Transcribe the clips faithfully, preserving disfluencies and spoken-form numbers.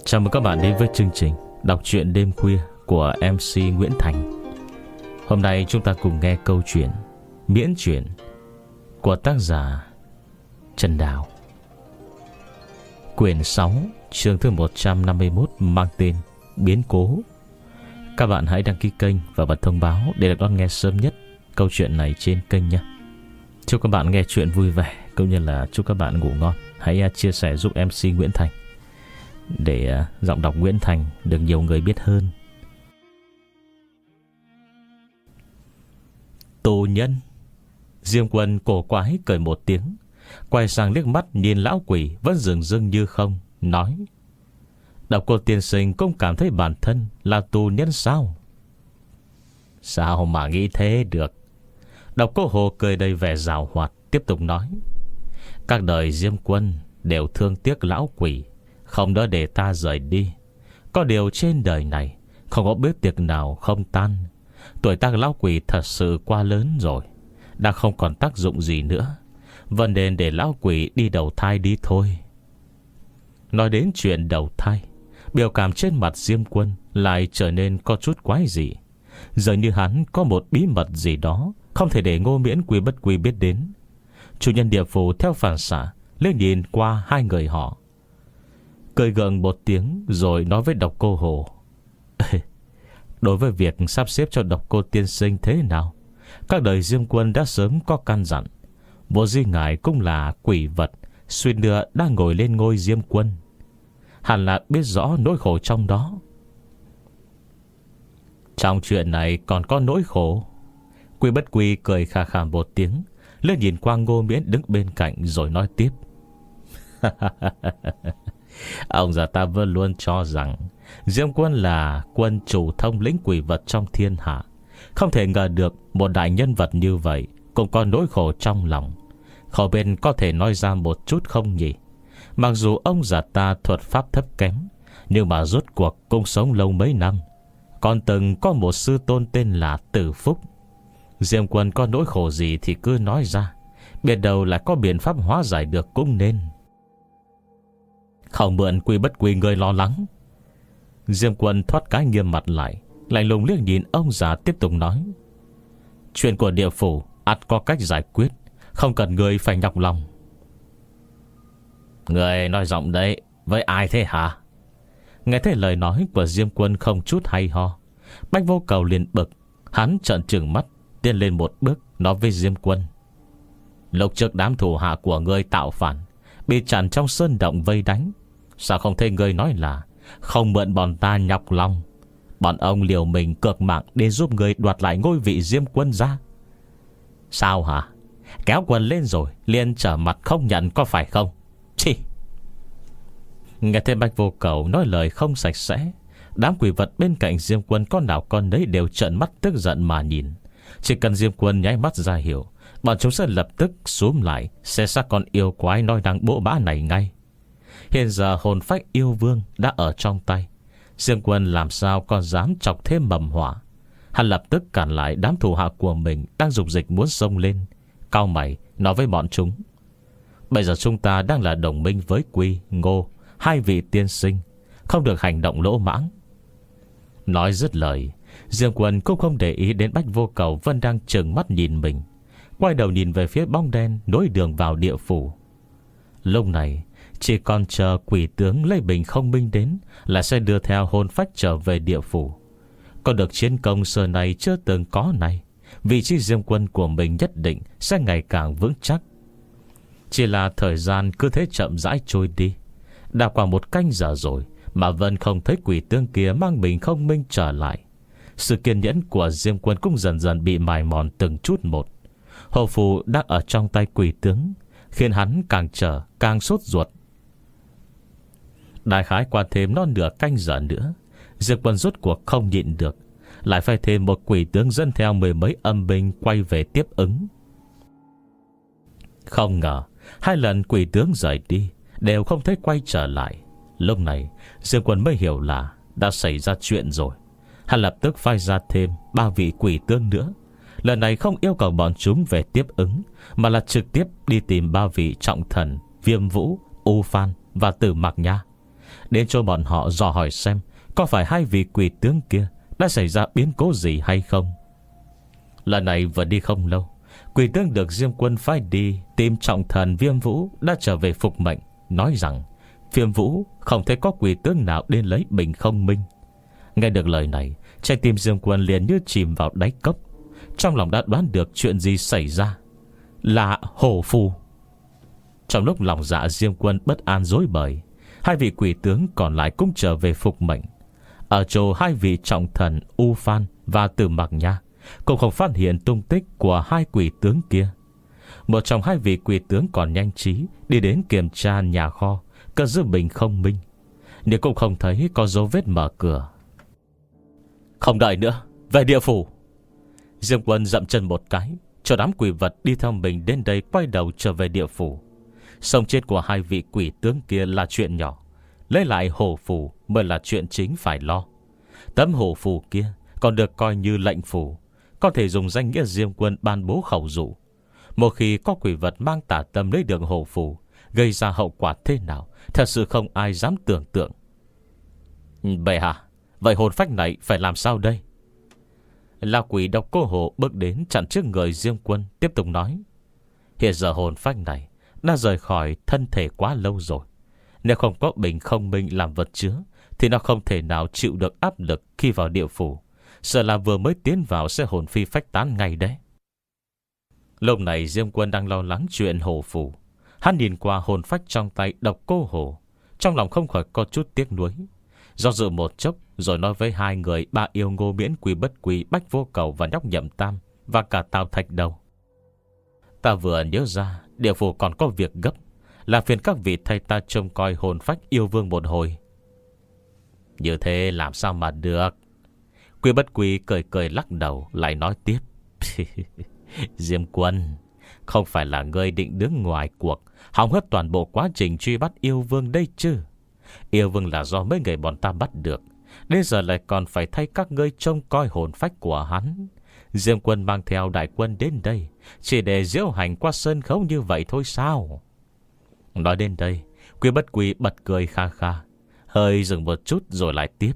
Chào mừng các bạn đến với chương trình đọc truyện đêm khuya của em xê Nguyễn Thành. Hôm nay chúng ta cùng nghe câu chuyện Miễn Chuyện của tác giả Trần Đào. Quyển sáu, chương thứ một trăm năm mươi mốt, mang tên Biến Cố. Các bạn hãy đăng ký kênh và bật thông báo để được đón nghe sớm nhất câu chuyện này trên kênh nhé. Chúc các bạn nghe chuyện vui vẻ, cũng như là chúc các bạn ngủ ngon. Hãy chia sẻ giúp em xê Nguyễn Thành để uh, giọng đọc Nguyễn Thành được nhiều người biết hơn. Tù nhân. Diêm Quân cổ quái cười một tiếng, quay sang liếc mắt nhìn lão quỷ vẫn dừng dưng như không, nói: Độc Cô tiên sinh cũng cảm thấy bản thân là tù nhân sao? Sao mà nghĩ thế được? Độc Cô Hồ cười đầy vẻ giảo hoạt, tiếp tục nói: Các đời Diêm Quân đều thương tiếc lão quỷ, không đỡ để ta rời đi. Có điều trên đời này không có bữa tiệc nào không tan. Tuổi tác lão quỷ thật sự quá lớn rồi, đã không còn tác dụng gì nữa, vẫn nên để lão quỷ đi đầu thai đi thôi. Nói đến chuyện đầu thai, biểu cảm trên mặt Diêm Quân lại trở nên có chút quái dị. Giờ như hắn có một bí mật gì đó không thể để Ngô Miễn Quy Bất Quy biết đến. Chủ nhân địa phủ theo phản xạ lên nhìn qua hai người họ, cười gượng một tiếng rồi nói với Độc Cô Hồ: Đối với việc sắp xếp cho Độc Cô tiên sinh thế nào, các đời Diêm Quân đã sớm có căn dặn. Vô di ngài cũng là quỷ vật, suýt nữa đang ngồi lên ngôi Diêm Quân, hẳn là biết rõ nỗi khổ trong đó. Trong chuyện này còn có nỗi khổ? Quy Bất Quy cười khà khà một tiếng, lên nhìn qua Ngô Miễn đứng bên cạnh rồi nói tiếp: Ông già ta vẫn luôn cho rằng Diêm Quân là quân chủ thông lĩnh quỷ vật trong thiên hạ. Không thể ngờ được một đại nhân vật như vậy cũng có nỗi khổ trong lòng. Khẩu bên có thể nói ra một chút không nhỉ? Mặc dù ông già ta thuật pháp thấp kém, nhưng mà rốt cuộc cũng sống lâu mấy năm. Còn từng có một sư tôn tên là Tử Phúc. Diêm Quân có nỗi khổ gì thì cứ nói ra, biết đâu lại có biện pháp hóa giải được cũng nên. Không mượn Quy Bất Quy người lo lắng. Diêm Quân thoát cái nghiêm mặt lại, lạnh lùng liếc nhìn ông già, tiếp tục nói: Chuyện của địa phủ ắt có cách giải quyết, không cần người phải nhọc lòng. Người nói giọng đấy với ai thế hả? Nghe thấy lời nói của Diêm Quân không chút hay ho, Bách Vô Cầu liền bực. Hắn trợn trừng mắt, tiến lên một bước nói với Diêm Quân: Lúc trước đám thủ hạ của ngươi tạo phản, bị chặn trong sơn động vây đánh, sao không thấy ngươi nói là không mượn bọn ta nhọc lòng? Bọn ông liều mình cược mạng để giúp ngươi đoạt lại ngôi vị Diêm Quân ra. Sao hả? Kéo quần lên rồi liền trở mặt không nhận có phải không? Chi? Nghe thấy Bách Vô Cầu nói lời không sạch sẽ, đám quỷ vật bên cạnh Diêm Quân con nào con đấy đều trợn mắt tức giận mà nhìn. Chỉ cần Diêm Quân nháy mắt ra hiệu, bọn chúng sẽ lập tức xúm lại xé xác con yêu quái nói năng bỗ bã này ngay. Hiện giờ hồn phách yêu vương đã ở trong tay, Diêm Quân làm sao còn dám chọc thêm mầm họa. Hắn lập tức cản lại đám thủ hạ của mình đang dục dịch muốn xông lên, cau mày nói với bọn chúng: Bây giờ chúng ta đang là đồng minh với Quy, Ngô, hai vị tiên sinh, không được hành động lỗ mãng. Nói dứt lời, Diêm Quân cũng không để ý đến Bách Vô Cầu vẫn đang trừng mắt nhìn mình, quay đầu nhìn về phía bóng đen nối đường vào địa phủ. Lúc này chỉ còn chờ quỷ tướng Lê Bình Không Minh đến là sẽ đưa theo hồn phách trở về địa phủ. Có được chiến công xưa này chưa từng có này, vị trí Diêm Quân của mình nhất định sẽ ngày càng vững chắc. Chỉ là thời gian cứ thế chậm rãi trôi đi. Đã qua một canh giờ rồi mà vẫn không thấy quỷ tướng kia mang Bình Không Minh trở lại. Sự kiên nhẫn của Diêm Quân cũng dần dần bị mài mòn từng chút một. Hồ phù đang ở trong tay quỷ tướng, khiến hắn càng chờ càng sốt ruột. Đại khái qua thêm non nửa canh giờ nữa, Diệp Quân rốt cuộc không nhịn được, lại phải thêm một quỷ tướng dẫn theo mười mấy âm binh quay về tiếp ứng. Không ngờ hai lần quỷ tướng rời đi đều không thấy quay trở lại. Lúc này Diệp Quân mới hiểu là đã xảy ra chuyện rồi. Hắn lập tức phái ra thêm ba vị quỷ tướng nữa. Lần này không yêu cầu bọn chúng về tiếp ứng, mà là trực tiếp đi tìm ba vị trọng thần Viêm Vũ, U Phan và Tử Mạc Nha. đến cho bọn họ dò hỏi xem có phải hai vị quỷ tướng kia đã xảy ra biến cố gì hay không. Lần này vừa đi không lâu, quỷ tướng được Diêm Quân phái đi tìm trọng thần Viêm Vũ đã trở về phục mệnh, nói rằng Viêm Vũ không thấy có quỷ tướng nào đến lấy bình không minh. Nghe được lời này, trái tim Diêm Quân liền như chìm vào đáy cốc. Trong lòng đã đoán được chuyện gì xảy ra, là hổ phù. Trong lúc lòng dạ Diêm Quân bất an rối bời, hai vị quỷ tướng còn lại cũng trở về phục mệnh. Ở chỗ hai vị trọng thần U Phan và Tử Mặc Nha cũng không phát hiện tung tích của hai quỷ tướng kia. Một trong hai vị quỷ tướng còn nhanh trí đi đến kiểm tra nhà kho cất giữ bình không minh, nhưng cũng không thấy có dấu vết mở cửa. Không đợi nữa, về địa phủ. Diêm Quân dậm chân một cái, cho đám quỷ vật đi theo mình đến đây quay đầu trở về địa phủ. Sống chết của hai vị quỷ tướng kia là chuyện nhỏ, lấy lại hổ phù mới là chuyện chính phải lo. Tấm hổ phù kia còn được coi như lệnh phù, có thể dùng danh nghĩa Diêm Quân ban bố khẩu dụ. Một khi có quỷ vật mang tà tâm lấy được hổ phù, gây ra hậu quả thế nào thật sự không ai dám tưởng tượng. Bệ hạ, vậy hồn phách này phải làm sao đây? Lão quỷ Độc Cô Hổ bước đến chặn trước người Diêm Quân, tiếp tục nói: hiện giờ hồn phách này đã rời khỏi thân thể quá lâu rồi. Nếu không có bình không minh làm vật chứa, thì nó không thể nào chịu được áp lực khi vào địa phủ. Sợ là vừa mới tiến vào sẽ hồn phi phách tán ngay đấy. Lúc này Diêm Quân đang lo lắng chuyện hổ phù. Hắn nhìn qua hồn phách trong tay Độc Cô Hổ, trong lòng không khỏi có chút tiếc nuối. Do dự một chốc rồi nói với hai người Ba Yêu Ngô Miễn, Quỷ Bất Quỷ, Bách Vô Cầu và Nhóc Nhậm Tam, và cả Tào Thạch Đầu: ta vừa nhớ ra địa phủ còn có việc gấp, là phiền các vị thay ta trông coi hồn phách yêu vương một hồi. Như thế làm sao mà được? Quỷ Bất Quỷ cười cười lắc đầu, lại nói tiếp: Diêm Quân, không phải là ngươi định đứng ngoài cuộc hỏng hết toàn bộ quá trình truy bắt yêu vương đây chứ? Yêu vương là do mấy người bọn ta bắt được, đến giờ lại còn phải thay các ngươi trông coi hồn phách của hắn. Diêm Quân mang theo đại quân đến đây chỉ để diễu hành qua sân khấu như vậy thôi sao? Nói đến đây, Quỷ Bất Quỷ bật cười kha kha, hơi dừng một chút rồi lại tiếp: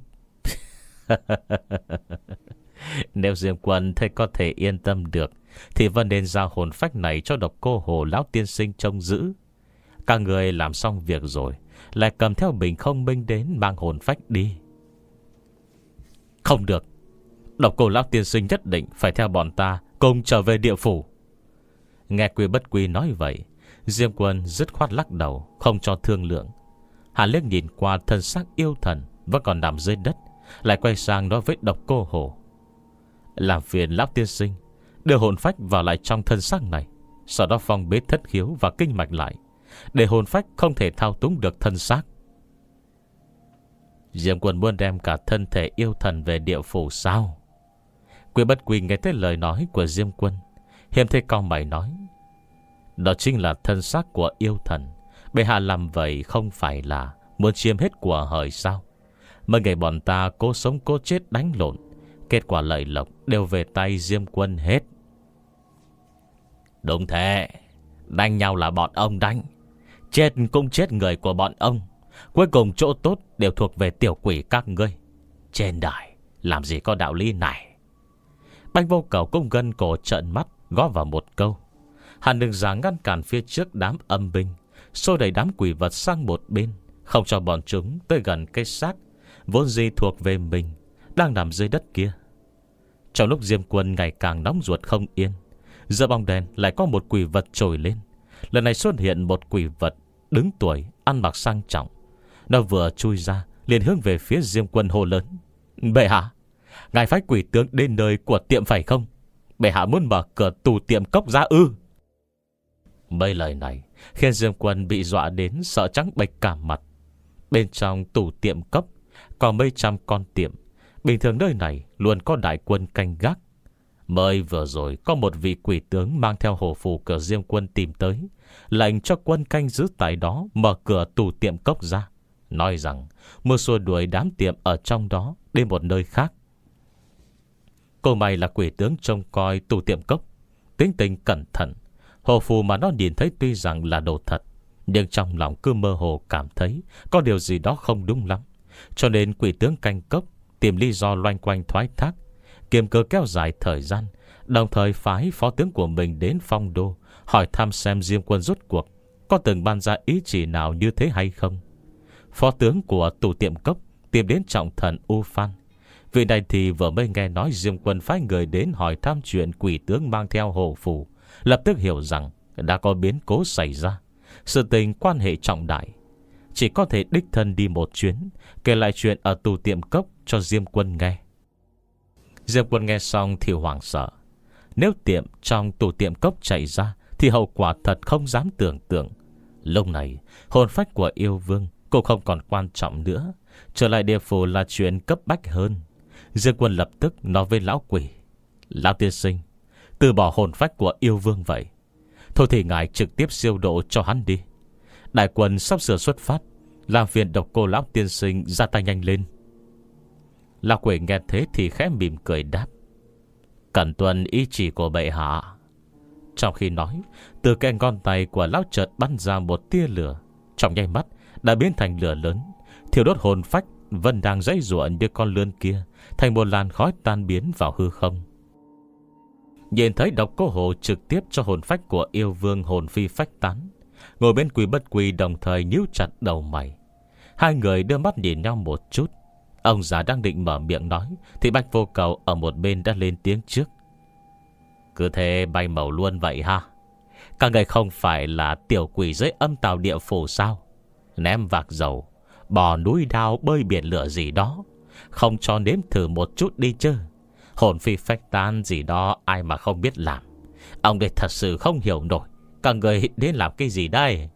nếu Diêm Quân thấy có thể yên tâm được, thì vẫn nên giao hồn phách này cho Độc Cô Hổ lão tiên sinh trông giữ. Các người làm xong việc rồi lại cầm theo bình không minh đến mang hồn phách đi. Không được, Độc Cô lão tiên sinh nhất định phải theo bọn ta cùng trở về địa phủ. Nghe Quỷ Bất Quỷ nói vậy, Diêm Quân dứt khoát lắc đầu, không cho thương lượng. Hắn liếc nhìn qua thân xác yêu thần vẫn còn nằm dưới đất, lại quay sang nói với Độc Cô Hổ: làm phiền lão tiên sinh đưa hồn phách vào lại trong thân xác này, sau đó phong bế thất khiếu và kinh mạch lại, để hồn phách không thể thao túng được thân xác. Diêm Quân muốn đem cả thân thể yêu thần về địa phủ sao? Quỷ Bất Quỷ nghe thấy lời nói của Diêm Quân, hiềm thấy cau mày nói: đó chính là thân xác của yêu thần. Bệ hạ làm vậy không phải là muốn chiếm hết của hời sao? Mấy ngày bọn ta cố sống cố chết đánh lộn, kết quả lợi lộc đều về tay Diêm Quân hết. Đúng thế, đánh nhau là bọn ông đánh, chết cũng chết người của bọn ông. Cuối cùng chỗ tốt đều thuộc về tiểu quỷ các ngươi. Trên đời làm gì có đạo lý này. Bách Vô Cầu cũng gân cổ trợn mắt, gõ vào một câu. Hắn đừng dám ngăn cản phía trước đám âm binh, xô đẩy đám quỷ vật sang một bên, không cho bọn chúng tới gần cái xác vốn dĩ thuộc về mình đang nằm dưới đất kia. Trong lúc Diêm Quân ngày càng nóng ruột không yên, giữa bóng đèn lại có một quỷ vật trồi lên. Lần này xuất hiện một quỷ vật đứng tuổi, ăn mặc sang trọng. Nó vừa chui ra liền hướng về phía Diêm Quân hô lớn: bệ hạ, ngài phái quỷ tướng đến nơi của tiệm phải không? Bệ hạ muốn mở cửa tù tiệm cốc ra ư? Mấy lời này khiến Diêm Quân bị dọa đến sợ trắng bệch cả mặt. Bên trong tủ tiệm cốc có mấy trăm con tiệm, bình thường nơi này luôn có đại quân canh gác. Mới vừa rồi có một vị quỷ tướng mang theo hổ phù của Diêm Quân tìm tới, lệnh cho quân canh giữ tại đó mở cửa tủ tiệm cốc ra, nói rằng mưa xua đuổi đám tiệm ở trong đó đến một nơi khác. Cô mày là quỷ tướng trông coi tủ tiệm cốc, tính tình cẩn thận. Hổ phù mà nó nhìn thấy tuy rằng là đồ thật, Nhưng trong lòng cứ mơ hồ cảm thấy có điều gì đó không đúng lắm. Cho nên quỷ tướng canh cốc tìm lý do loanh quanh thoái thác, kiềm cớ kéo dài thời gian, đồng thời phái phó tướng của mình đến Phong Đô hỏi thăm xem Diêm Quân rốt cuộc có từng ban ra ý chỉ nào như thế hay không. Phó tướng của tù tiệm cốc tìm đến trọng thần U Phan. Vị này thì vừa mới nghe nói Diêm Quân phái người đến hỏi thăm chuyện quỷ tướng mang theo hộ phủ, lập tức hiểu rằng đã có biến cố xảy ra, sự tình quan hệ trọng đại. Chỉ có thể đích thân đi một chuyến, kể lại chuyện ở tù tiệm cốc cho Diêm Quân nghe. Diêm Quân nghe xong thì hoảng sợ. Nếu tiệm trong tù tiệm cốc chạy ra thì hậu quả thật không dám tưởng tượng. Lúc này hồn phách của yêu vương cũng không còn quan trọng nữa, trở lại địa phủ là chuyện cấp bách hơn. Diêm Quân lập tức nói với lão quỷ: Lão tiên sinh, từ bỏ hồn phách của yêu vương vậy. Thôi thì ngài trực tiếp siêu độ cho hắn đi. Đại quân sắp sửa xuất phát, làm phiền Độc Cô lão tiên sinh ra tay nhanh lên. Lão quỷ nghe thế thì khẽ mỉm cười đáp: Cẩn tuân ý chỉ của bệ hạ. Trong khi nói, từ cái ngón tay của lão chợt bắn ra một tia lửa, trong nháy mắt đã biến thành lửa lớn, thiêu đốt hồn phách vẫn đang dãy giụa như con lươn kia thành một làn khói tan biến vào hư không. Nhìn thấy Độc Cô Hồ trực tiếp cho hồn phách của yêu vương hồn phi phách tán, ngồi bên Quỷ Bất Quỷ đồng thời nhíu chặt đầu mày. Hai người đưa mắt nhìn nhau một chút. Ông già đang định mở miệng nói thì Bạch Vô Cầu ở một bên đã lên tiếng trước: Cứ thế bay màu luôn vậy ha? Các người không phải là tiểu quỷ dưới âm tào địa phủ sao? Ném vạc dầu, bò núi đao, bơi biển lửa gì đó, không cho nếm thử một chút đi chứ? Hồn phi phách tán gì đó ai mà không biết làm. Ông đây thật sự không hiểu nổi các người đến làm cái gì đây?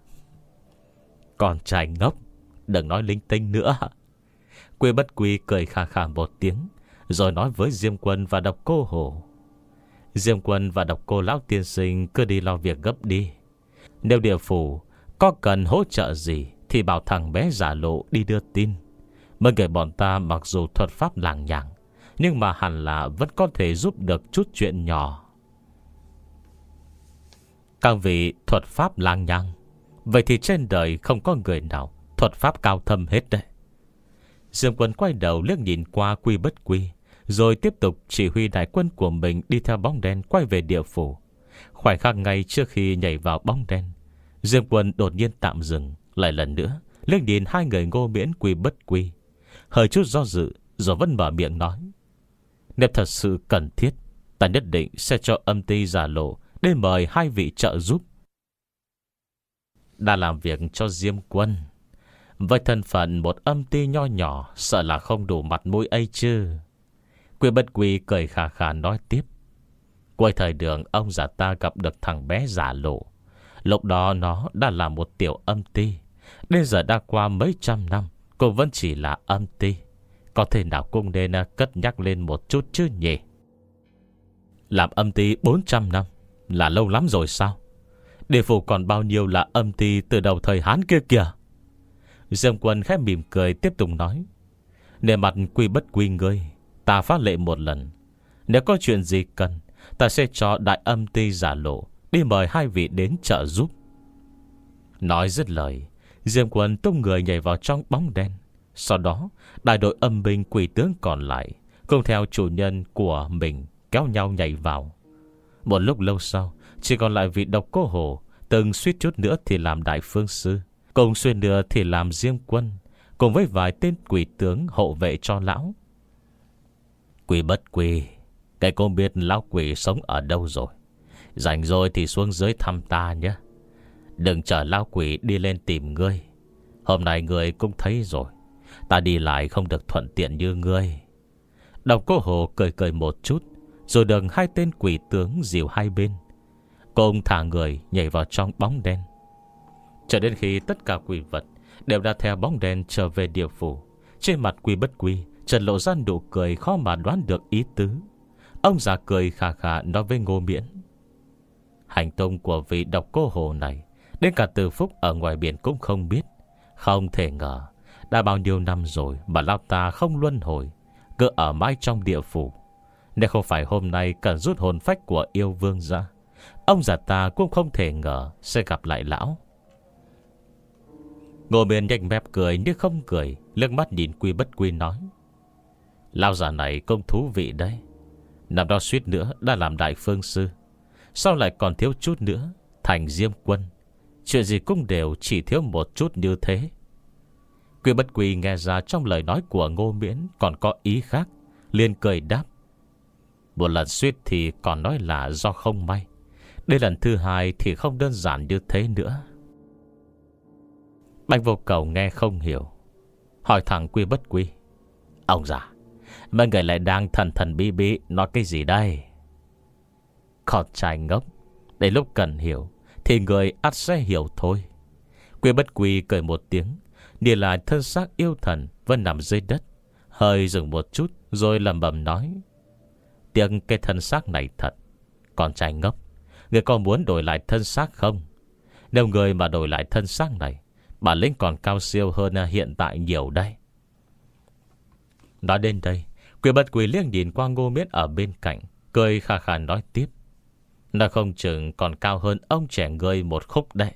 Con trai ngốc, đừng nói linh tinh nữa. Quỷ Bất Quỷ cười khà khà một tiếng, rồi nói với Diêm Quân và Độc Cô Hồ: Diêm Quân và Độc Cô lão tiên sinh cứ đi lo việc gấp đi. Nếu địa phủ có cần hỗ trợ gì thì bảo thằng bé Giả Lộ đi đưa tin. Mấy người bọn ta mặc dù thuật pháp làng nhàng, nhưng mà hẳn là vẫn có thể giúp được chút chuyện nhỏ. Các vị thuật pháp làng nhàng, vậy thì trên đời không có người nào thuật pháp cao thâm hết đấy. Diêm Quân quay đầu liếc nhìn qua Quy Bất Quy, rồi tiếp tục chỉ huy đại quân của mình đi theo bóng đen quay về địa phủ. Khoảnh khắc ngay trước khi nhảy vào bóng đen, Diêm Quân đột nhiên tạm dừng, lại lần nữa liếc nhìn hai người Ngô Miễn Quy Bất Quy, hơi chút do dự rồi vẫn mở miệng nói: Nếu thật sự cần thiết, ta nhất định sẽ cho âm ty Giả Lộ để mời hai vị trợ giúp. Đã làm việc cho Diêm Quân, với thân phận một âm ty nho nhỏ, sợ là không đủ mặt mũi ấy chứ. Quy Bất Quy cười khà khà nói tiếp: Cuối thời đường ông già ta gặp được thằng bé Giả Lộ. Lúc đó nó đã là một tiểu âm ty, đến giờ đã qua mấy trăm năm, cô vẫn chỉ là âm ty. Có thể nào cũng nên cất nhắc lên một chút chứ nhỉ? Làm âm ty bốn trăm năm là lâu lắm rồi sao? Địa phủ còn bao nhiêu là âm ty từ đầu thời Hán kia kìa? Diêm Quân khẽ mỉm cười tiếp tục nói: Nề mặt Quy Bất Quy ngươi, ta phát lệ một lần, nếu có chuyện gì cần, ta sẽ cho đại âm ty Giả Lộ đi mời hai vị đến trợ giúp. Nói dứt lời, Diêm Quân tung người nhảy vào trong bóng đen. Sau đó đại đội âm binh quỷ tướng còn lại cùng theo chủ nhân của mình kéo nhau nhảy vào. Một lúc lâu sau, chỉ còn lại vị Độc Cô Hồ, từng suýt chút nữa thì làm đại phương sư, cùng xuyên nữa thì làm Diêm Quân, cùng với vài tên quỷ tướng hộ vệ cho lão. Quỷ Bất Quỷ, cái cô biết lão quỷ sống ở đâu rồi? Rảnh rồi thì xuống dưới thăm ta nhé. Đừng chờ lão quỷ đi lên tìm ngươi. Hôm nay ngươi cũng thấy rồi, ta đi lại không được thuận tiện như ngươi. Độc Cô Hồ cười cười một chút, rồi đừng hai tên quỷ tướng dìu hai bên, cùng thả người nhảy vào trong bóng đen. Cho đến khi tất cả quỷ vật đều đã theo bóng đen trở về địa phủ, trên mặt Quy Bất Quy trần lộ ra nụ cười khó mà đoán được ý tứ. Ông già cười khà khà nói với Ngô Miễn: Hành tung của vị Độc Cô Hồ này, đến cả Từ Phúc ở ngoài biển cũng không biết. Không thể ngờ đã bao nhiêu năm rồi mà lão ta không luân hồi, cứ ở mãi trong địa phủ. Nếu không phải hôm nay cần rút hồn phách của yêu vương ra, ông già ta cũng không thể ngờ sẽ gặp lại lão. Ngô Miên nhanh mép cười nhưng không cười, liếc mắt nhìn Quy Bất Quy nói: Lão già này cũng thú vị đấy. Năm đó suýt nữa đã làm đại phương sư, sau lại còn thiếu chút nữa thành Diêm Quân. Chuyện gì cũng đều chỉ thiếu một chút như thế. Quy Bất Quy nghe ra trong lời nói của Ngô Miễn còn có ý khác, liền cười đáp: Một lần suýt thì còn nói là do không may, đây lần thứ hai thì không đơn giản như thế nữa. Bạch Vô Cầu nghe không hiểu, hỏi thẳng Quy Bất Quy: Ông già, mấy người lại đang thần thần bí bí nói cái gì đây? Con trai ngốc, để lúc cần hiểu thì người ắt sẽ hiểu thôi. Quy Bất Quy cười một tiếng, nhìn lại thân xác yêu thần vẫn nằm dưới đất, hơi dừng một chút rồi lẩm bẩm nói: Tiếng cái thân xác này thật. Con trai ngốc, người có muốn đổi lại thân xác không? Nếu người mà đổi lại thân xác này, bản lĩnh còn cao siêu hơn hiện tại nhiều đây. Nói đến đây, Quy Bất Quy liếc nhìn qua Ngô Miễn ở bên cạnh, cười khà khà nói tiếp: Nó không chừng còn cao hơn ông trẻ người một khúc đấy.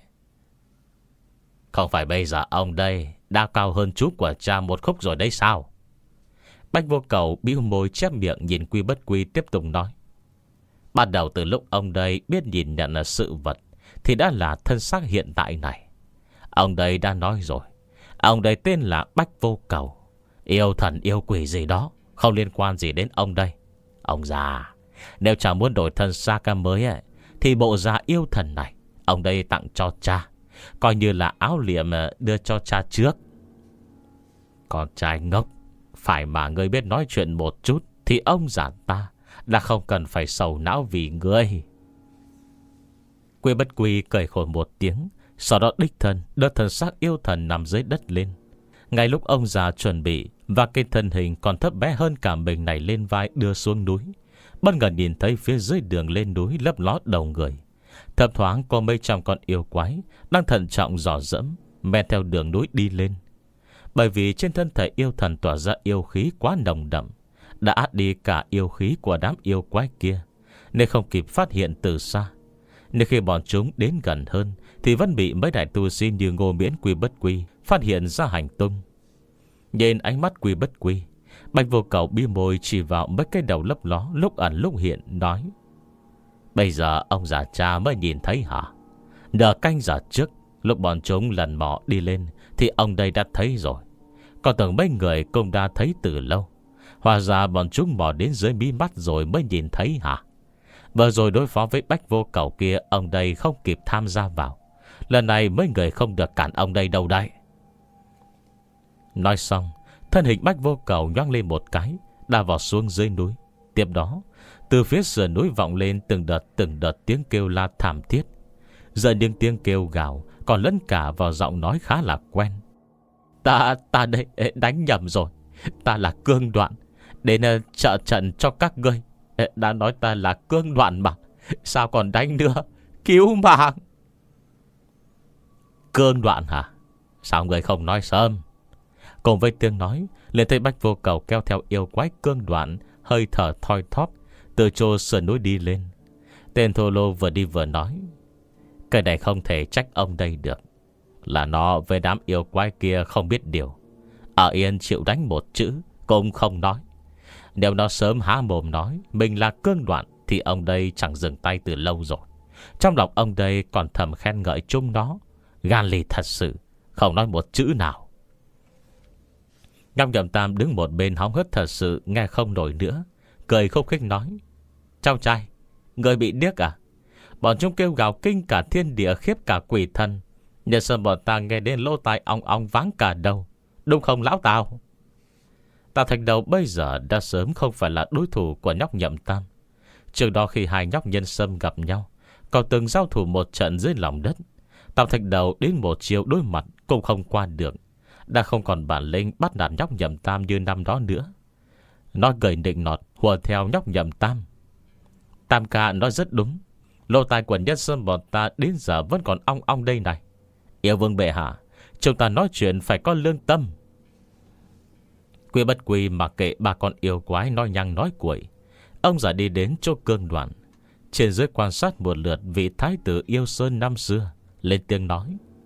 Không phải bây giờ ông đây đã cao hơn chú của cha một khúc rồi đấy sao? Bạch Vô Cầu bĩu môi chép miệng nhìn Quy Bất Quy tiếp tục nói: Bắt đầu từ lúc ông đây biết nhìn nhận là sự vật thì đã là thân xác hiện tại này. Ông đây đã nói rồi, ông đây tên là Bạch Vô Cầu. Yêu thần yêu quỷ gì đó không liên quan gì đến ông đây. Ông già, nếu chẳng muốn đổi thân xác mới ấy, thì bộ da yêu thần này ông đây tặng cho cha, coi như là áo liệm đưa cho cha trước. Con trai ngốc, phải mà ngươi biết nói chuyện một chút thì ông già ta đã không cần phải sầu não vì ngươi. Quy Bất Quy cười khổ một tiếng, sau đó đích thân đỡ thân xác yêu thần nằm dưới đất lên. Ngay lúc ông già chuẩn bị và cái thân hình còn thấp bé hơn cả mình này lên vai đưa xuống núi, bất ngờ nhìn thấy phía dưới đường lên núi lấp ló đầu người. Thấp thoáng có mấy trăm con yêu quái đang thận trọng dò dẫm men theo đường núi đi lên. Bởi vì trên thân thể yêu thần tỏa ra yêu khí quá nồng đậm, đã át đi cả yêu khí của đám yêu quái kia, nên không kịp phát hiện từ xa. Nên khi bọn chúng đến gần hơn thì vẫn bị mấy đại tu sĩ như Ngô Miễn, Quy Bất Quy phát hiện ra hành tung. Nhìn ánh mắt Quy Bất Quy, Bạch Vô Cầu bĩu môi chỉ vào mấy cái đầu lấp ló lúc ẩn lúc hiện nói: Bây giờ ông già cha mới nhìn thấy hả? Nửa canh giờ trước, lúc bọn chúng lần mò đi lên thì ông đây đã thấy rồi. Còn tưởng mấy người cũng đã thấy từ lâu. Hóa ra bọn chúng mò đến dưới mí mắt rồi mới nhìn thấy hả? Vừa rồi đối phó với Bạch Vô Cầu kia, ông đây không kịp tham gia vào. Lần này mấy người không được cản ông đây đâu đây. Nói xong, thân hình Bạch Vô Cầu nhoáng lên một cái, đạp vào xuống dưới núi. Tiếp đó, từ phía sườn núi vọng lên từng đợt từng đợt tiếng kêu la thảm thiết. Giờ những tiếng kêu gào còn lẫn cả vào giọng nói khá là quen. Ta, ta đây đánh nhầm rồi. Ta là Cương Đoạn, đến uh, trợ trận cho các ngươi. Đã nói ta là Cương Đoạn mà, sao còn đánh nữa? Cứu mạng! Cương Đoạn hả? Sao người không nói sớm? Cùng với tiếng nói, liền thấy Bạch Vô Cầu kéo theo yêu quái Cương Đoạn, hơi thở thoi thóp từ chỗ sườn núi đi lên. Tên thô lô vừa đi vừa nói: Cái này không thể trách ông đây được, là nó với đám yêu quái kia không biết điều, ở yên chịu đánh một chữ cũng không nói. Nếu nó sớm há mồm nói mình là Cương Đoạn thì ông đây chẳng dừng tay từ lâu rồi. Trong lòng ông đây còn thầm khen ngợi chúng nó gan lì thật sự, không nói một chữ nào. Ngọc Nhậm Tam đứng một bên hóng hớt thật sự, nghe không nổi nữa, cười khúc khích nói: Cháu trai, người bị điếc à? Bọn chúng kêu gào kinh cả thiên địa, khiếp cả quỷ thần, nhờ sợ bọn ta nghe đến lỗ tai ong ong váng cả đầu, đúng không lão Tào? Tào Thạch Đầu bây giờ đã sớm không phải là đối thủ của nhóc Nhậm Tam. Trước đó khi hai nhóc Nhân Sâm gặp nhau, còn từng giao thủ một trận dưới lòng đất, Tào Thạch Đầu đến một chiều đối mặt cũng không qua được, đã không còn bản lĩnh bắt nạt nhóc Nhậm Tam như năm đó nữa. Nó gầy nịnh nọt hùa theo nhóc Nhậm Tam. Tam ca nói rất đúng, lỗ tai của Nhân Sâm bọn ta đến giờ vẫn còn ong ong đây này. Yêu vương bệ hạ, chúng ta nói chuyện phải có lương tâm. Quy Bất Quy mặc kệ ba con yêu quái nói nhăng nói cuội, ông già đi đến chỗ Cương Đoạn, trên dưới quan sát một lượt vị thái tử yêu sơn năm xưa, lên tiếng nói: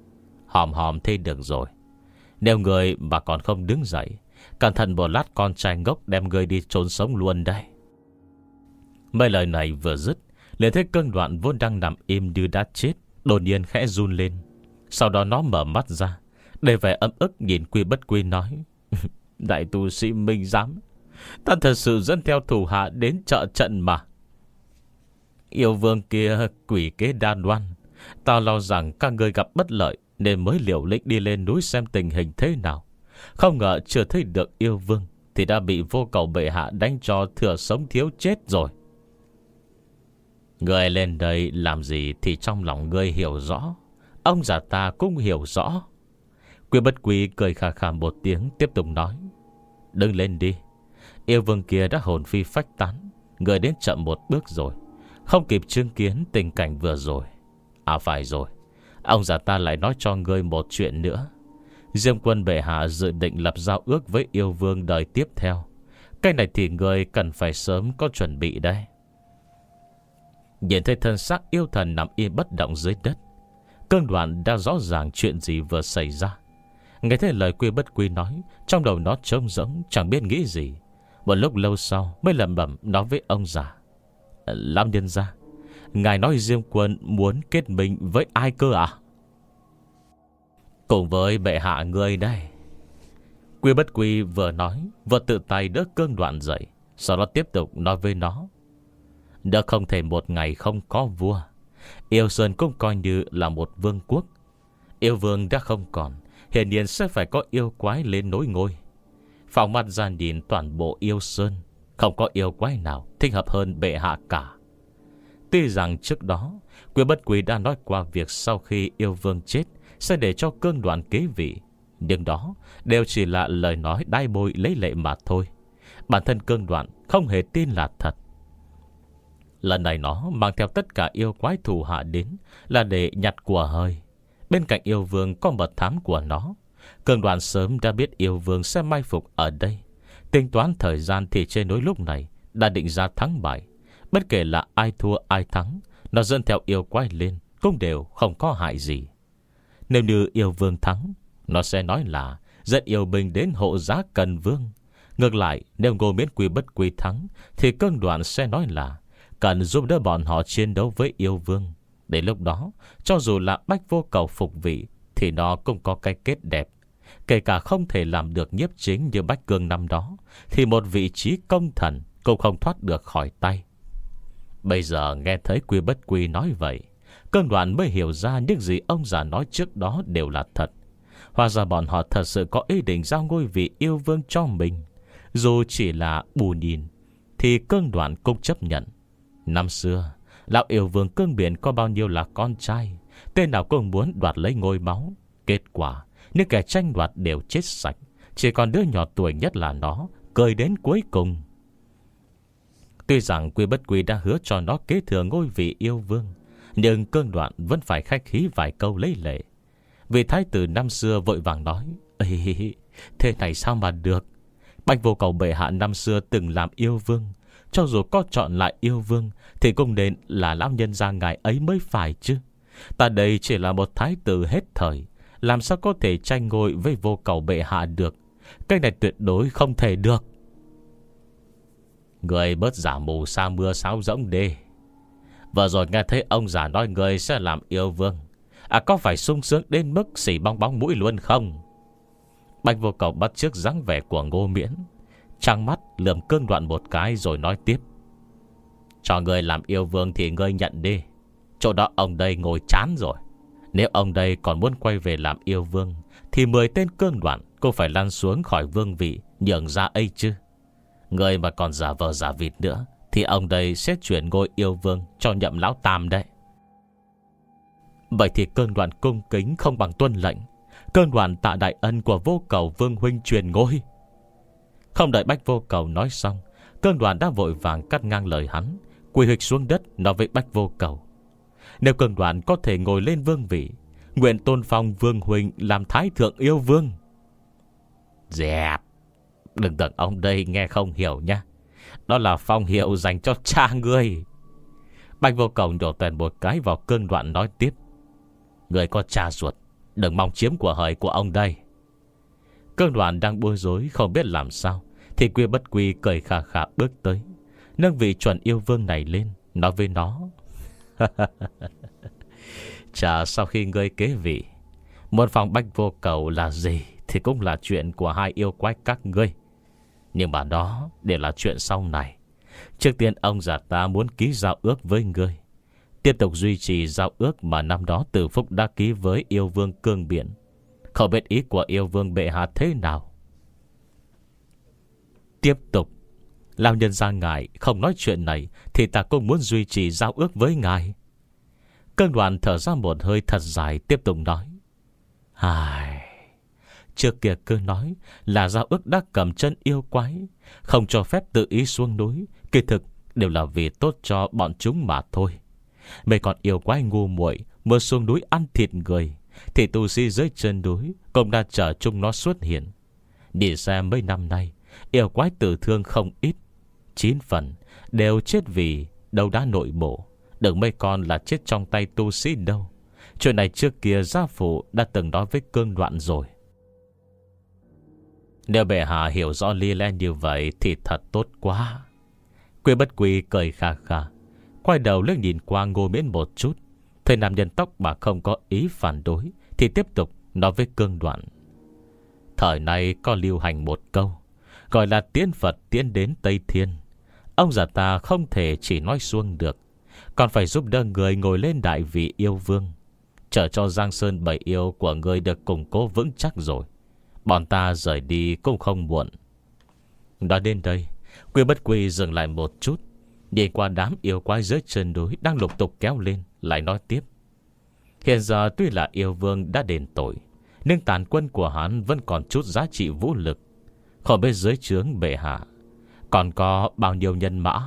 Hòm hòm thế được rồi. Nếu người mà còn không đứng dậy, cẩn thận một lát con trai ngốc đem người đi chôn sống luôn đây. Mấy lời này vừa dứt, liền thấy Cương Đoạn vốn đang nằm im như đã chết đột nhiên khẽ run lên. Sau đó nó mở mắt ra, để vẻ ấm ức nhìn Quy Bất Quy nói: Đại tu sĩ Minh Giám, ta thật sự dẫn theo thủ hạ đến trợ trận mà. Yêu vương kia quỷ kế đa đoan, ta lo rằng các ngươi gặp bất lợi nên mới liều lĩnh đi lên núi xem tình hình thế nào. Không ngờ chưa thấy được yêu vương thì đã bị Vô Cầu bệ hạ đánh cho thừa sống thiếu chết rồi. Ngươi lên đây làm gì thì trong lòng ngươi hiểu rõ, ông già ta cũng hiểu rõ. Quy Bất Quy cười khà khà một tiếng, tiếp tục nói: Đứng lên đi. Yêu vương kia đã hồn phi phách tán, ngươi đến chậm một bước rồi, không kịp chứng kiến tình cảnh vừa rồi. À phải rồi, ông già ta lại nói cho ngươi một chuyện nữa. Diêm Quân bệ hạ dự định lập giao ước với yêu vương đời tiếp theo. Cái này thì ngươi cần phải sớm có chuẩn bị đây. Nhìn thấy thân xác yêu thần nằm yên bất động dưới đất, Cương Đoạn đã rõ ràng chuyện gì vừa xảy ra. Nghe thấy lời Quy Bất Quy nói, trong đầu nó trống rỗng, chẳng biết nghĩ gì. Một lúc lâu sau mới lẩm bẩm nói với ông già: Lão nhân gia, ngài nói Diêm Quân muốn kết minh với ai cơ à? Cùng với bệ hạ ngươi đây. Quy Bất Quy vừa nói vừa tự tay đỡ Cương Đoạn dậy, sau đó tiếp tục nói với nó: Đã không thể một ngày không có vua. Yêu Sơn cũng coi như là một vương quốc. Yêu vương đã không còn, hiển nhiên sẽ phải có yêu quái lên nối ngôi. Phóng mắt ra nhìn toàn bộ Yêu Sơn, không có yêu quái nào thích hợp hơn bệ hạ cả. Tuy rằng trước đó Quy Bất Quy đã nói qua việc sau khi yêu vương chết sẽ để cho Cương Đoạn kế vị, nhưng đó đều chỉ là lời nói đai bôi lấy lệ mà thôi. Bản thân Cương Đoạn không hề tin là thật. Lần này nó mang theo tất cả yêu quái thủ hạ đến là để nhặt của hơi. Bên cạnh yêu vương có mật thám của nó. Cương Đoạn sớm đã biết yêu vương sẽ mai phục ở đây. Tính toán thời gian thì trên núi lúc này đã định ra thắng bại. Bất kể là ai thua ai thắng, nó dẫn theo yêu quái lên cũng đều không có hại gì. Nếu như yêu vương thắng, nó sẽ nói là dẫn yêu binh đến hộ giá Cần Vương. Ngược lại, nếu Ngô Miễn Quy Bất Quy thắng thì Cương Đoạn sẽ nói là cần giúp đỡ bọn họ chiến đấu với yêu vương. Đến lúc đó, cho dù là Bách Vô Cầu phục vị thì nó cũng có cái kết đẹp. Kể cả không thể làm được nhiếp chính như Bách Cương năm đó, thì một vị trí công thần cũng không thoát được khỏi tay. Bây giờ nghe thấy Quy Bất Quy nói vậy, Cương Đoạn mới hiểu ra những gì ông già nói trước đó đều là thật. Hóa ra bọn họ thật sự có ý định giao ngôi vị yêu vương cho mình. Dù chỉ là bù nhìn thì Cương Đoạn cũng chấp nhận. Năm xưa, lão yêu vương Cương Biển có bao nhiêu là con trai, tên nào cũng muốn đoạt lấy ngôi máu. Kết quả, những kẻ tranh đoạt đều chết sạch, chỉ còn đứa nhỏ tuổi nhất là nó cười đến cuối cùng. Tuy rằng Quy Bất Quy đã hứa cho nó kế thừa ngôi vị yêu vương, nhưng Cương Đoạn vẫn phải khách khí vài câu lấy lệ. Vị thái tử năm xưa vội vàng nói: Ê, thế này sao mà được? Bạch Vô Cầu bệ hạ năm xưa từng làm yêu vương, cho dù có chọn lại yêu vương thì cũng nên là lão nhân gia ngài ấy mới phải chứ. Ta đây chỉ là một thái tử hết thời, làm sao có thể tranh ngôi với Vô Cầu bệ hạ được? Cái này tuyệt đối không thể được. Người bớt giả mù sa mưa sáo rỗng đi. Vừa rồi nghe thấy ông già nói người sẽ làm yêu vương, à có phải sung sướng đến mức xỉ bong bóng mũi luôn không? Bạch Vô Cầu bắt chước dáng vẻ của Ngô Miễn, trăng mắt lườm Cương Đoạn một cái rồi nói tiếp: Cho người làm yêu vương thì ngươi nhận đi. Chỗ đó ông đây ngồi chán rồi. Nếu ông đây còn muốn quay về làm yêu vương thì mười tên Cương Đoạn cũng phải lăn xuống khỏi vương vị nhường ra ấy chứ. Người mà còn giả vờ giả vịt nữa thì ông đây sẽ chuyển ngôi yêu vương cho Nhậm lão tam đấy. Vậy thì Cương Đoạn cung kính không bằng tuân lệnh. Cương Đoạn tạ đại ân của Vô Cầu vương huynh truyền ngôi. Không đợi Bách Vô Cầu nói xong, Cương Đoạn đã vội vàng cắt ngang lời hắn, quỳ hịch xuống đất nói với Bách Vô Cầu: Nếu Cương Đoạn có thể ngồi lên vương vị, nguyện tôn phong vương huynh làm thái thượng yêu vương. Dẹp, đừng tưởng ông đây nghe không hiểu nha. Đó là phong hiệu dành cho cha ngươi. Bạch Vô Cầu đổ toàn một cái vào Cương Đoạn nói tiếp: Người có cha ruột, Đừng mong chiếm của hời của ông đây. Cương Đoạn đang bối rối không biết làm sao, thì Quy Bất Quy cười khà khà bước tới, nâng vị chuẩn yêu vương này lên, nói với nó: Chả sau khi ngươi kế vị, một phòng Bách Vô Cầu là gì thì cũng là chuyện của hai yêu quái các ngươi. Nhưng mà đó đều là chuyện sau này. Trước tiên ông già ta muốn ký giao ước với ngươi, tiếp tục duy trì giao ước mà năm đó Từ Phúc đã ký với yêu vương Cương Biển. Không biết ý của yêu vương bệ hạ thế nào? Tiếp tục. Lão nhân gia ngài không nói chuyện này thì ta cũng muốn duy trì giao ước với ngài. Cương Đoạn thở ra một hơi thật dài, tiếp tục nói: Ai... Trước kia cứ nói là giao ước đã cầm chân yêu quái, không cho phép tự ý xuống núi, kỳ thực đều là vì tốt cho bọn chúng mà thôi. Mấy con yêu quái ngu muội muốn xuống núi ăn thịt người, thì tu sĩ dưới chân núi cũng đã chờ chúng nó xuất hiện. Nhìn xem mấy năm nay yêu quái tử thương không ít, chín phần đều chết vì đâu đã nội bộ, đừng mấy con là chết trong tay tu sĩ đâu. Chuyện này trước kia gia phụ đã từng nói với Cương Đoạn rồi. Nếu bệ hạ hiểu rõ lý lẽ như vậy thì thật tốt quá. Quy Bất Quy cười khà khà, quay đầu liếc nhìn qua Ngô Miễn một chút, thấy nam nhân tóc bạc không có ý phản đối, thì tiếp tục nói với Cương Đoạn: Thời nay có lưu hành một câu gọi là tiên Phật tiến đến Tây Thiên. Ông già ta không thể chỉ nói suông được, còn phải giúp đỡ người ngồi lên đại vị yêu vương, chờ cho Giang Sơn bảy yêu của người được củng cố vững chắc rồi, bọn ta rời đi cũng không muộn. Nói đến đây, Quy Bất Quy dừng lại một chút, nhìn qua đám yêu quái dưới chân núi đang lục tục kéo lên, lại nói tiếp: Hiện giờ tuy là yêu vương đã đền tội, nhưng tàn quân của hắn vẫn còn chút giá trị vũ lực. Không biết dưới trướng bệ hạ còn có bao nhiêu nhân mã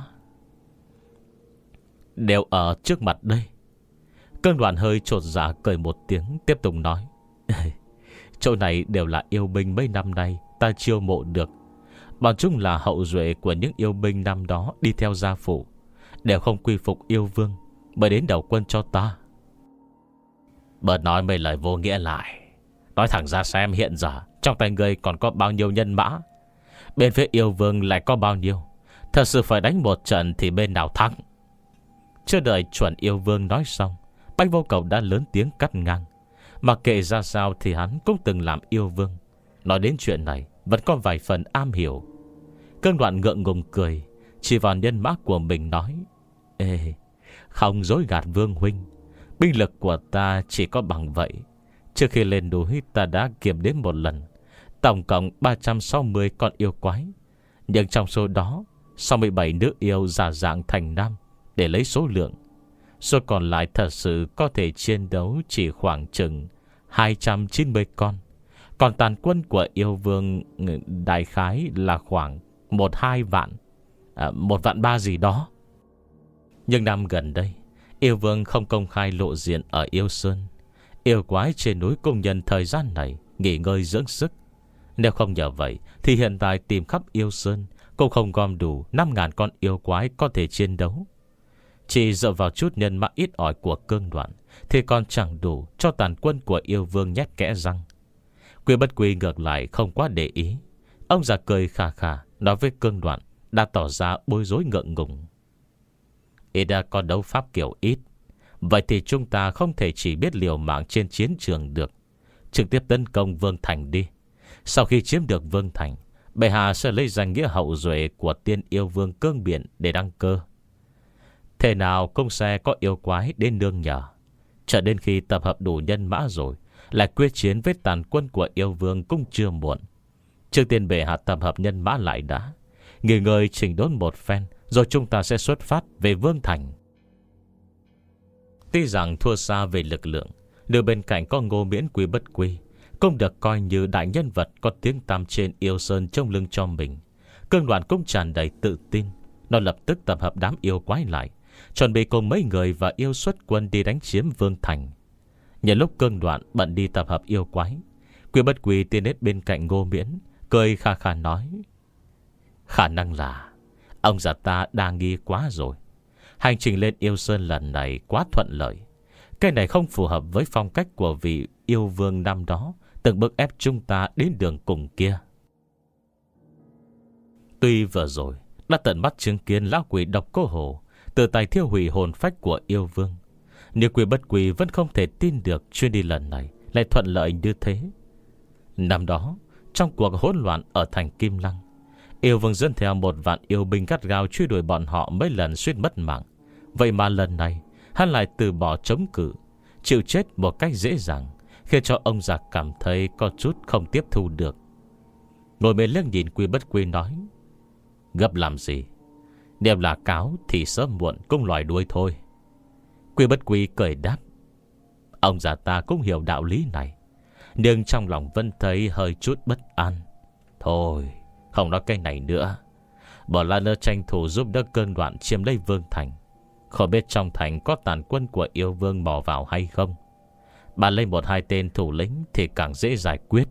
đều ở trước mặt đây. Cương Đoạn hơi chột dạ cười một tiếng, tiếp tục nói: Chỗ này đều là yêu binh mấy năm nay ta chiêu mộ được. Bọn chúng là hậu duệ của những yêu binh năm đó đi theo gia phụ, đều không quy phục yêu vương mới đến đầu quân cho ta. Bớt nói mấy lời vô nghĩa lại, nói thẳng ra xem hiện giờ trong tay ngươi còn có bao nhiêu nhân mã, bên phía yêu vương lại có bao nhiêu. Thật sự phải đánh một trận thì bên nào thắng? Chưa đợi chuẩn yêu vương nói xong, Bách Vô Cầu đã lớn tiếng cắt ngang: Mặc kệ ra sao thì hắn cũng từng làm yêu vương, nói đến chuyện này vẫn có vài phần am hiểu. Cương Đoạn ngượng ngùng cười, chỉ vào nhân mã của mình nói: Ê, không dối gạt vương huynh, binh lực của ta chỉ có bằng vậy. Trước khi lên núi ta đã kiểm đếm một lần, tổng cộng ba trăm sáu mươi con yêu quái. Nhưng trong số đó sáu mươi bảy nữ yêu giả dạng thành nam để lấy số lượng. Số còn lại thật sự có thể chiến đấu chỉ khoảng chừng hai trăm chín mươi con. Còn tàn quân của yêu vương đại khái là khoảng một hai vạn, à, một vạn ba gì đó. Nhưng năm gần đây yêu vương không công khai lộ diện ở Yêu Sơn. Yêu quái trên núi công nhân thời gian này nghỉ ngơi dưỡng sức. Nếu không nhờ vậy thì hiện tại tìm khắp Yêu Sơn cũng không gom đủ năm ngàn con yêu quái có thể chiến đấu. Chỉ dựa vào chút nhân mã ít ỏi của Cương Đoạn thì còn chẳng đủ cho tàn quân của yêu vương nhét kẽ răng. Quy Bất Quy ngược lại không quá để ý. Ông già cười khà khà nói với Cương Đoạn, đã tỏ ra bối rối ngượng ngùng: Ít đã có đấu pháp kiểu ít, vậy thì chúng ta không thể chỉ biết liều mạng trên chiến trường được. Trực tiếp tấn công Vương Thành đi. Sau khi chiếm được Vương Thành, bệ hạ sẽ lấy danh nghĩa hậu duệ của tiên yêu vương Cương Biển để đăng cơ. Thế nào cũng sẽ có yêu quái đến nương nhờ. Chờ đến khi tập hợp đủ nhân mã rồi, lại quyết chiến với tàn quân của yêu vương cũng chưa muộn. Trước tiên bệ hạ tập hợp nhân mã lại đã, nghỉ ngơi chỉnh đốn một phen, rồi chúng ta sẽ xuất phát về Vương Thành. Tuy rằng thua xa về lực lượng, nửa bên cạnh có Ngô Miễn Quy Bất Quy cũng được coi như đại nhân vật có tiếng tăm trên Yêu Sơn trong lưng cho mình. Cương Đoạn cũng tràn đầy tự tin. Nó lập tức tập hợp đám yêu quái lại, chuẩn bị cùng mấy người và yêu xuất quân đi đánh chiếm Vương Thành. Nhân lúc Cương Đoạn bận đi tập hợp yêu quái, Quy Bất Quy tiến đến bên cạnh Ngô Miễn, cười kha kha nói: Khả năng là ông già ta đa nghi quá rồi. Hành trình lên Yêu Sơn lần này quá thuận lợi. Cái này không phù hợp với phong cách của vị yêu vương năm đó từng bức ép chúng ta đến đường cùng kia. Tuy vừa rồi đã tận mắt chứng kiến lão quỷ độc cô hổ tự tay thiêu hủy hồn phách của yêu vương, nhưng Quy Bất Quy vẫn không thể tin được chuyến đi lần này lại thuận lợi như thế. Năm đó, trong cuộc hỗn loạn ở thành Kim Lăng, yêu vương dẫn theo một vạn yêu binh gắt gao truy đuổi bọn họ mấy lần suýt mất mạng. Vậy mà lần này hắn lại từ bỏ chống cự, chịu chết một cách dễ dàng, khiến cho ông già cảm thấy có chút không tiếp thu được. Ngồi bên liếc nhìn Quy Bất Quy nói: Gấp làm gì? Nếu là cáo thì sớm muộn cũng lòi đuôi thôi. Quy Bất Quy cười đáp: Ông già ta cũng hiểu đạo lý này, nhưng trong lòng vẫn thấy hơi chút bất an. Thôi không nói cái này nữa. Bỏ La Nơ tranh thủ giúp đỡ Cơn Đoạn chiếm lấy vương thành. Không biết trong thành có tàn quân của yêu vương mò vào hay không. Bà lấy một hai tên thủ lĩnh thì càng dễ giải quyết.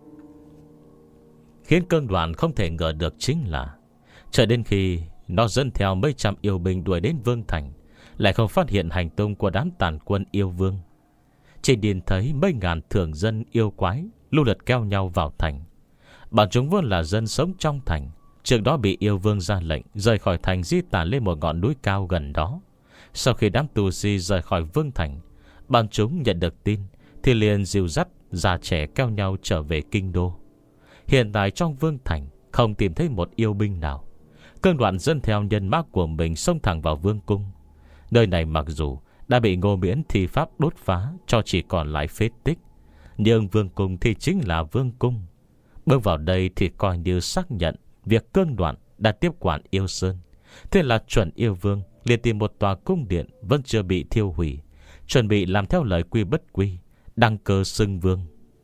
Khiến Cơn Đoạn không thể ngờ được chính là chờ đến khi nó dẫn theo mấy trăm yêu binh đuổi đến vương thành, lại không phát hiện hành tung của đám tàn quân yêu vương. Chỉ nhìn thấy mấy ngàn thường dân yêu quái lưu lượt keo nhau vào thành. Bọn chúng vốn là dân sống trong thành, trước đó bị yêu vương ra lệnh rời khỏi thành, di tản lên một ngọn núi cao gần đó. Sau khi đám tù si rời khỏi vương thành, bọn chúng nhận được tin thì liền dìu dắt già trẻ keo nhau trở về kinh đô. Hiện tại trong vương thành không tìm thấy một yêu binh nào. Cơn Đoạn dẫn theo nhân mã của mình xông thẳng vào vương cung. Nơi này mặc dù đã bị Ngô Miễn thi pháp đốt phá cho chỉ còn lại phế tích, nhưng vương cung thì chính là vương cung. Bước vào đây thì coi như xác nhận việc Cơn Đoạn đã tiếp quản yêu sơn. Thế là chuẩn yêu vương liền tìm một tòa cung điện vẫn chưa bị thiêu hủy, chuẩn bị làm theo lời Quy Bất Quy, đăng cơ xưng vương.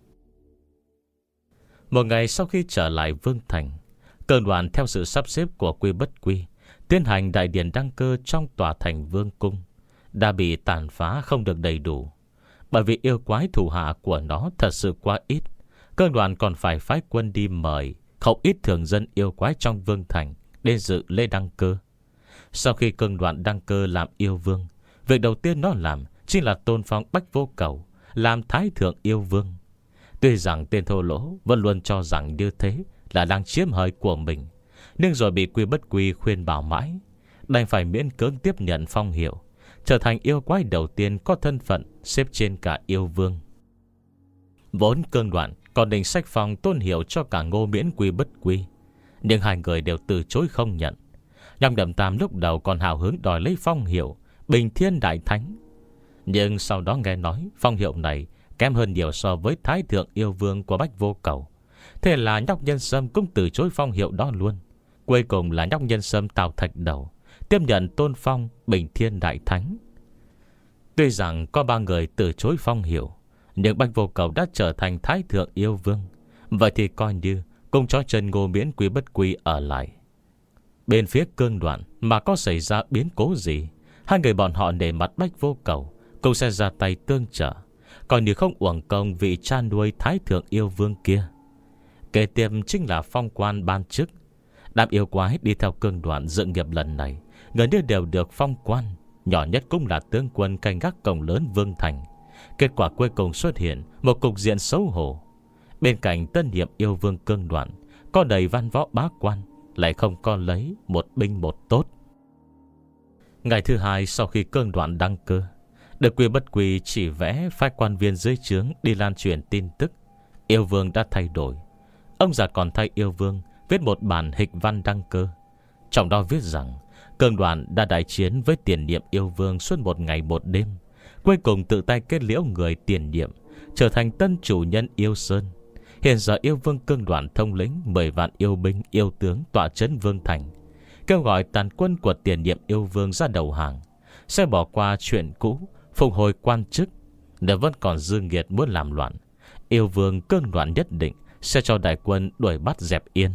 Một ngày sau khi trở lại vương thành, Cơn Đoạn theo sự sắp xếp của Quy Bất Quy tiến hành đại điển đăng cơ trong tòa thành vương cung đã bị tàn phá không được đầy đủ. Bởi vì yêu quái thủ hạ của nó thật sự quá ít, Cơn Đoạn còn phải phái quân đi mời không ít thường dân yêu quái trong vương thành đến dự lễ đăng cơ. Sau khi Cơn Đoạn đăng cơ làm yêu vương, việc đầu tiên nó làm chính là tôn phong Bách Vô Cầu làm thái thượng yêu vương. Tuy rằng tên thô lỗ vẫn luôn cho rằng như thế là đang chiếm hời của mình, nhưng rồi bị Quy Bất Quy khuyên bảo mãi, đành phải miễn cưỡng tiếp nhận phong hiệu, trở thành yêu quái đầu tiên có thân phận xếp trên cả yêu vương. Vốn Cơn Đoạn còn định sách phong tôn hiệu cho cả Ngô Miễn Quy Bất Quy, nhưng hai người đều từ chối không nhận. Nhâm Đậm Tam lúc đầu còn hào hứng đòi lấy phong hiệu Bình Thiên Đại Thánh, nhưng sau đó nghe nói phong hiệu này kém hơn nhiều so với Thái Thượng Yêu Vương của Bách Vô Cầu. Thế là nhóc Nhân Sâm cũng từ chối phong hiệu đó luôn. Cuối cùng là nhóc Nhân Sâm Tào Thạch Đầu tiếp nhận tôn phong Bình Thiên Đại Thánh. Tuy rằng có ba người từ chối phong hiệu, nhưng Bách Vô Cầu đã trở thành Thái Thượng Yêu Vương. Vậy thì coi như cùng cho chân Ngô Miễn Quy Bất Quy ở lại. Bên phía Cơn Đoạn mà có xảy ra biến cố gì, hai người bọn họ nể mặt Bách Vô Cầu cũng sẽ ra tay tương trợ, còn như không uổng công vị cha nuôi Thái Thượng Yêu Vương kia. Kế tiếp chính là phong quan ban chức. Đám yêu quái đi theo Cơn Đoạn dựng nghiệp lần này gần như đều được phong quan, nhỏ nhất cũng là tướng quân canh gác cổng lớn vương thành. Kết quả cuối cùng xuất hiện một cục diện xấu hổ. Bên cạnh tân nhiệm yêu vương Cơn Đoạn có đầy văn võ bá quan, lại không có lấy một binh một tốt. Ngày thứ hai sau khi Cơn Đoạn đăng cơ, được Quy Bất Quy chỉ vẽ phái quan viên dưới trướng đi lan truyền tin tức yêu vương đã thay đổi. Ông già còn thay yêu vương viết một bản hịch văn đăng cơ, trong đó viết rằng Cơn Đoạn đã đại chiến với tiền nhiệm yêu vương suốt một ngày một đêm, cuối cùng tự tay kết liễu người tiền nhiệm, trở thành tân chủ nhân yêu sơn. Hiện giờ yêu vương Cơn Đoạn thông lĩnh mười vạn yêu binh yêu tướng tọa trấn vương thành, kêu gọi tàn quân của tiền nhiệm yêu vương ra đầu hàng, sẽ bỏ qua chuyện cũ, phục hồi quan chức. Nếu vẫn còn dư nghiệt muốn làm loạn, yêu vương Cơn Đoạn nhất định sẽ cho đại quân đuổi bắt dẹp yên.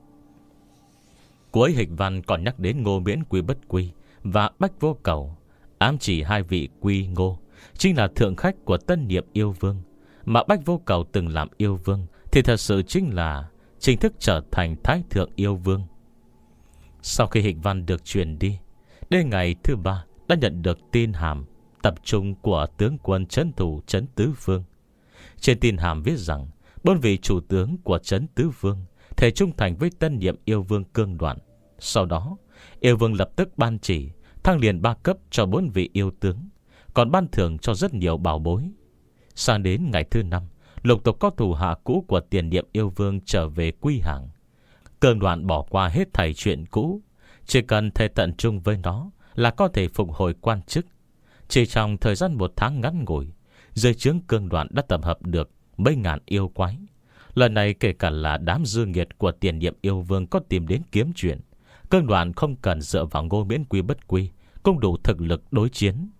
Cuối hịch văn còn nhắc đến Ngô Miễn Quy Bất Quy và Bách Vô Cầu, ám chỉ hai vị Quy Ngô chính là thượng khách của tân nhiệm yêu vương, mà Bách Vô Cầu từng làm yêu vương thì thật sự chính là chính thức trở thành Thái Thượng Yêu Vương. Sau khi hịch văn được truyền đi, đến ngày thứ ba đã nhận được tin hàm tập trung của tướng quân trấn thủ trấn Tứ Phương. Trên tin hàm viết rằng bốn vị chủ tướng của trấn Tứ Vương thề trung thành với tân nhiệm yêu vương Cương Đoạn. Sau đó yêu vương lập tức ban chỉ thăng liền ba cấp cho bốn vị yêu tướng, còn ban thưởng cho rất nhiều bảo bối. Sang đến ngày thứ năm, lục tục có thủ hạ cũ của tiền nhiệm yêu vương trở về quy hàng. Cương Đoạn bỏ qua hết thảy chuyện cũ, chỉ cần thề tận trung với nó là có thể phục hồi quan chức. Chỉ trong thời gian một tháng ngắn ngủi, dưới trướng Cương Đoạn đã tập hợp được mấy ngàn yêu quái. Lần này kể cả là đám dư nghiệt của tiền nhiệm yêu vương có tìm đến kiếm chuyện, Cương Đoạn không cần dựa vào Ngô Miễn Quy bất quy cũng đủ thực lực đối chiến.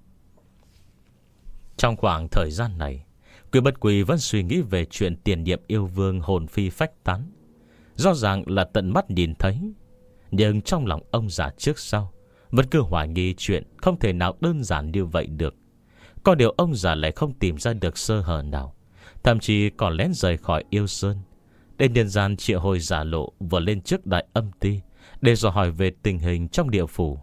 Trong khoảng thời gian này, Quy bất quy vẫn suy nghĩ về chuyện tiền nhiệm yêu vương hồn phi phách tán. Rõ ràng là tận mắt nhìn thấy, nhưng trong lòng ông già trước sau vẫn cứ hoài nghi chuyện không thể nào đơn giản như vậy được. Có điều ông già lại không tìm ra được sơ hở nào, thậm chí còn lén rời khỏi yêu sơn. Đến nhân gian triệu hồi Giả Lộ vừa lên trước Đại Âm Ti để dò hỏi về tình hình trong địa phủ.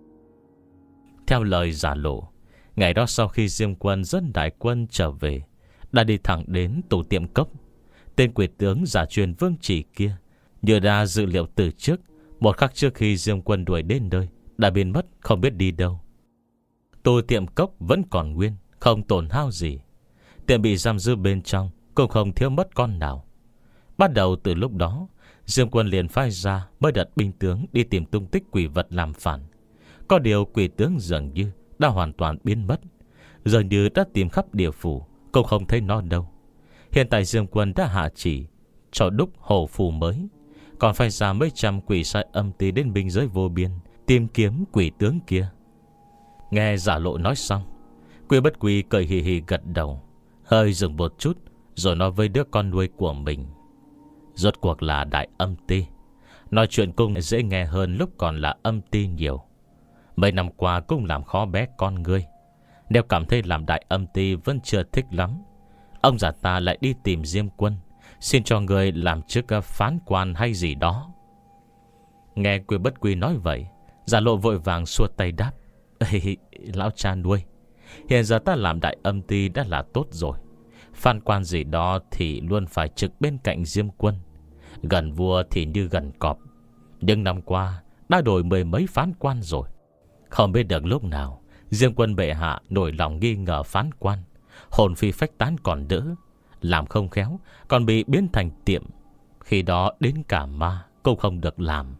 Theo lời Giả Lộ, ngày đó sau khi Diêm Quân dẫn đại quân trở về, đã đi thẳng đến tủ tiệm cốc. Tên quỷ tướng giả truyền Vương Chỉ kia như đã dự liệu từ trước, một khắc trước khi Diêm Quân đuổi đến nơi đã biến mất không biết đi đâu. Tủ tiệm cốc vẫn còn nguyên, không tổn hao gì. Tiệm bị giam giữ bên trong cũng không thiếu mất con nào. Bắt đầu từ lúc đó, Diêm Quân liền phái ra mới đợt binh tướng đi tìm tung tích quỷ vật làm phản. Có điều quỷ tướng dường như đã hoàn toàn biến mất, dường như đã tìm khắp địa phủ cũng không thấy nó đâu. Hiện tại Diêm Quân đã hạ chỉ cho đúc hổ phù mới, còn phải ra mấy trăm quỷ sai âm ti đến biên giới vô biên tìm kiếm quỷ tướng kia. Nghe Giả Lộ nói xong, Quy bất quy cười hì hì gật đầu, hơi dừng một chút rồi nói với đứa con nuôi của mình: rốt cuộc là Đại Âm Ti. Nói chuyện cũng dễ nghe hơn lúc còn là Âm Ti nhiều. Mấy năm qua cũng làm khó bé con ngươi. Nếu cảm thấy làm Đại Âm Ti vẫn chưa thích lắm, ông già ta lại đi tìm Diêm Quân, xin cho người làm chức phán quan hay gì đó. Nghe Quy bất quy nói vậy, Giả Lộ vội vàng xua tay đáp: Ê, lão cha nuôi, hiện giờ ta làm Đại Âm Ti đã là tốt rồi. Phán quan gì đó thì luôn phải trực bên cạnh Diêm Quân. Gần vua thì như gần cọp. Nhưng năm qua đã đổi mười mấy phán quan rồi. Không biết được lúc nào Diêm Quân bệ hạ nổi lòng nghi ngờ phán quan, hồn phi phách tán còn đỡ, làm không khéo còn bị biến thành tiệm. Khi đó đến cả ma cũng không được làm.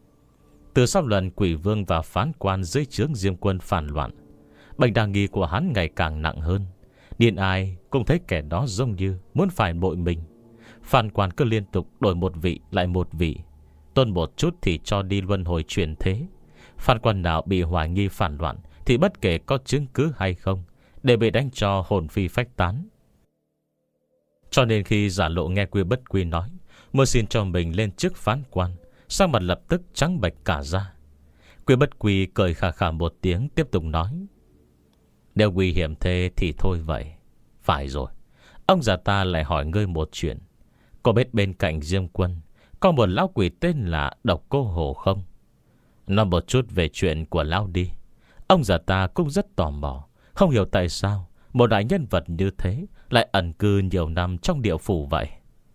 Từ sau lần quỷ vương và phán quan dưới trướng Diêm Quân phản loạn, bệnh đa nghi của hắn ngày càng nặng hơn. Điên ai cũng thấy kẻ đó giống như muốn phải bội mình. Phản quan cứ liên tục đổi một vị lại một vị, tôn một chút thì cho đi luân hồi chuyển thế. Phản quan nào bị hoài nghi phản loạn thì bất kể có chứng cứ hay không đều bị đánh cho hồn phi phách tán. Cho nên khi Giả Lộ nghe Quy bất quy nói muốn xin cho mình lên chức phán quan, sắc mặt lập tức trắng bệch cả ra. Quy bất quy cười khà khà một tiếng, tiếp tục nói: nếu nguy hiểm thế thì thôi vậy. Phải rồi, ông già ta lại hỏi ngươi một chuyện. Có biết bên cạnh Diêm Quân có một lão quỷ tên là Độc Cô Hồ không? Nói một chút về chuyện của lão đi. Ông già ta cũng rất tò mò, không hiểu tại sao một đại nhân vật như thế lại ẩn cư nhiều năm trong địa phủ vậy.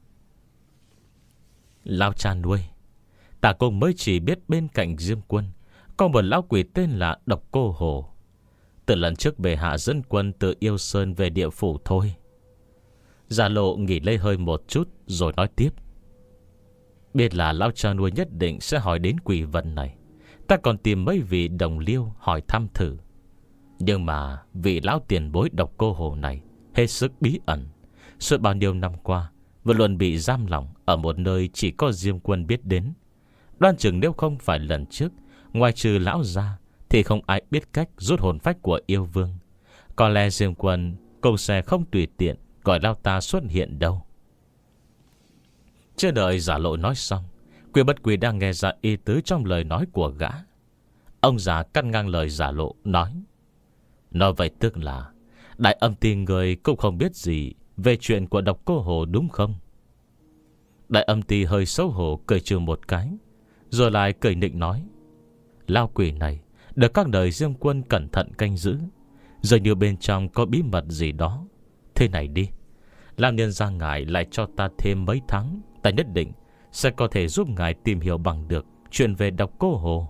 Lão cha nuôi, ta cũng mới chỉ biết bên cạnh Diêm Quân có một lão quỷ tên là Độc Cô Hồ. Từ lần trước bệ hạ dẫn quân từ Yêu Sơn về địa phủ thôi. Giả Lộ nghỉ lấy hơi một chút rồi nói tiếp: biết là lão cha nuôi nhất định sẽ hỏi đến quỷ vật này, ta còn tìm mấy vị đồng liêu hỏi thăm thử. Nhưng mà vị lão tiền bối Độc Cô Hồ này hết sức bí ẩn. Suốt bao nhiêu năm qua vẫn luôn bị giam lỏng ở một nơi chỉ có Diêm Quân biết đến. Đoan chừng nếu không phải lần trước, ngoài trừ lão ra thì không ai biết cách rút hồn phách của yêu vương. Có lẽ Diêm Quân cũng sẽ không tùy tiện gọi lão ta xuất hiện đâu. Chưa đợi Giả Lộ nói xong, Quy bất quy đang nghe ra ý tứ trong lời nói của gã. Ông già cắt ngang lời Giả Lộ nói: nói vậy tức là Đại Âm Ti người cũng không biết gì về chuyện của Độc Cô Hồ đúng không? Đại Âm Ti hơi xấu hổ cười trừ một cái, rồi lại cười nịnh nói: lao quỷ này được các đời Diêm Quân cẩn thận canh giữ, giờ như bên trong có bí mật gì đó. Thế này đi, Làm nhân ra ngài lại cho ta thêm mấy tháng, ta nhất định sẽ có thể giúp ngài tìm hiểu bằng được chuyện về Độc Cô Hồ.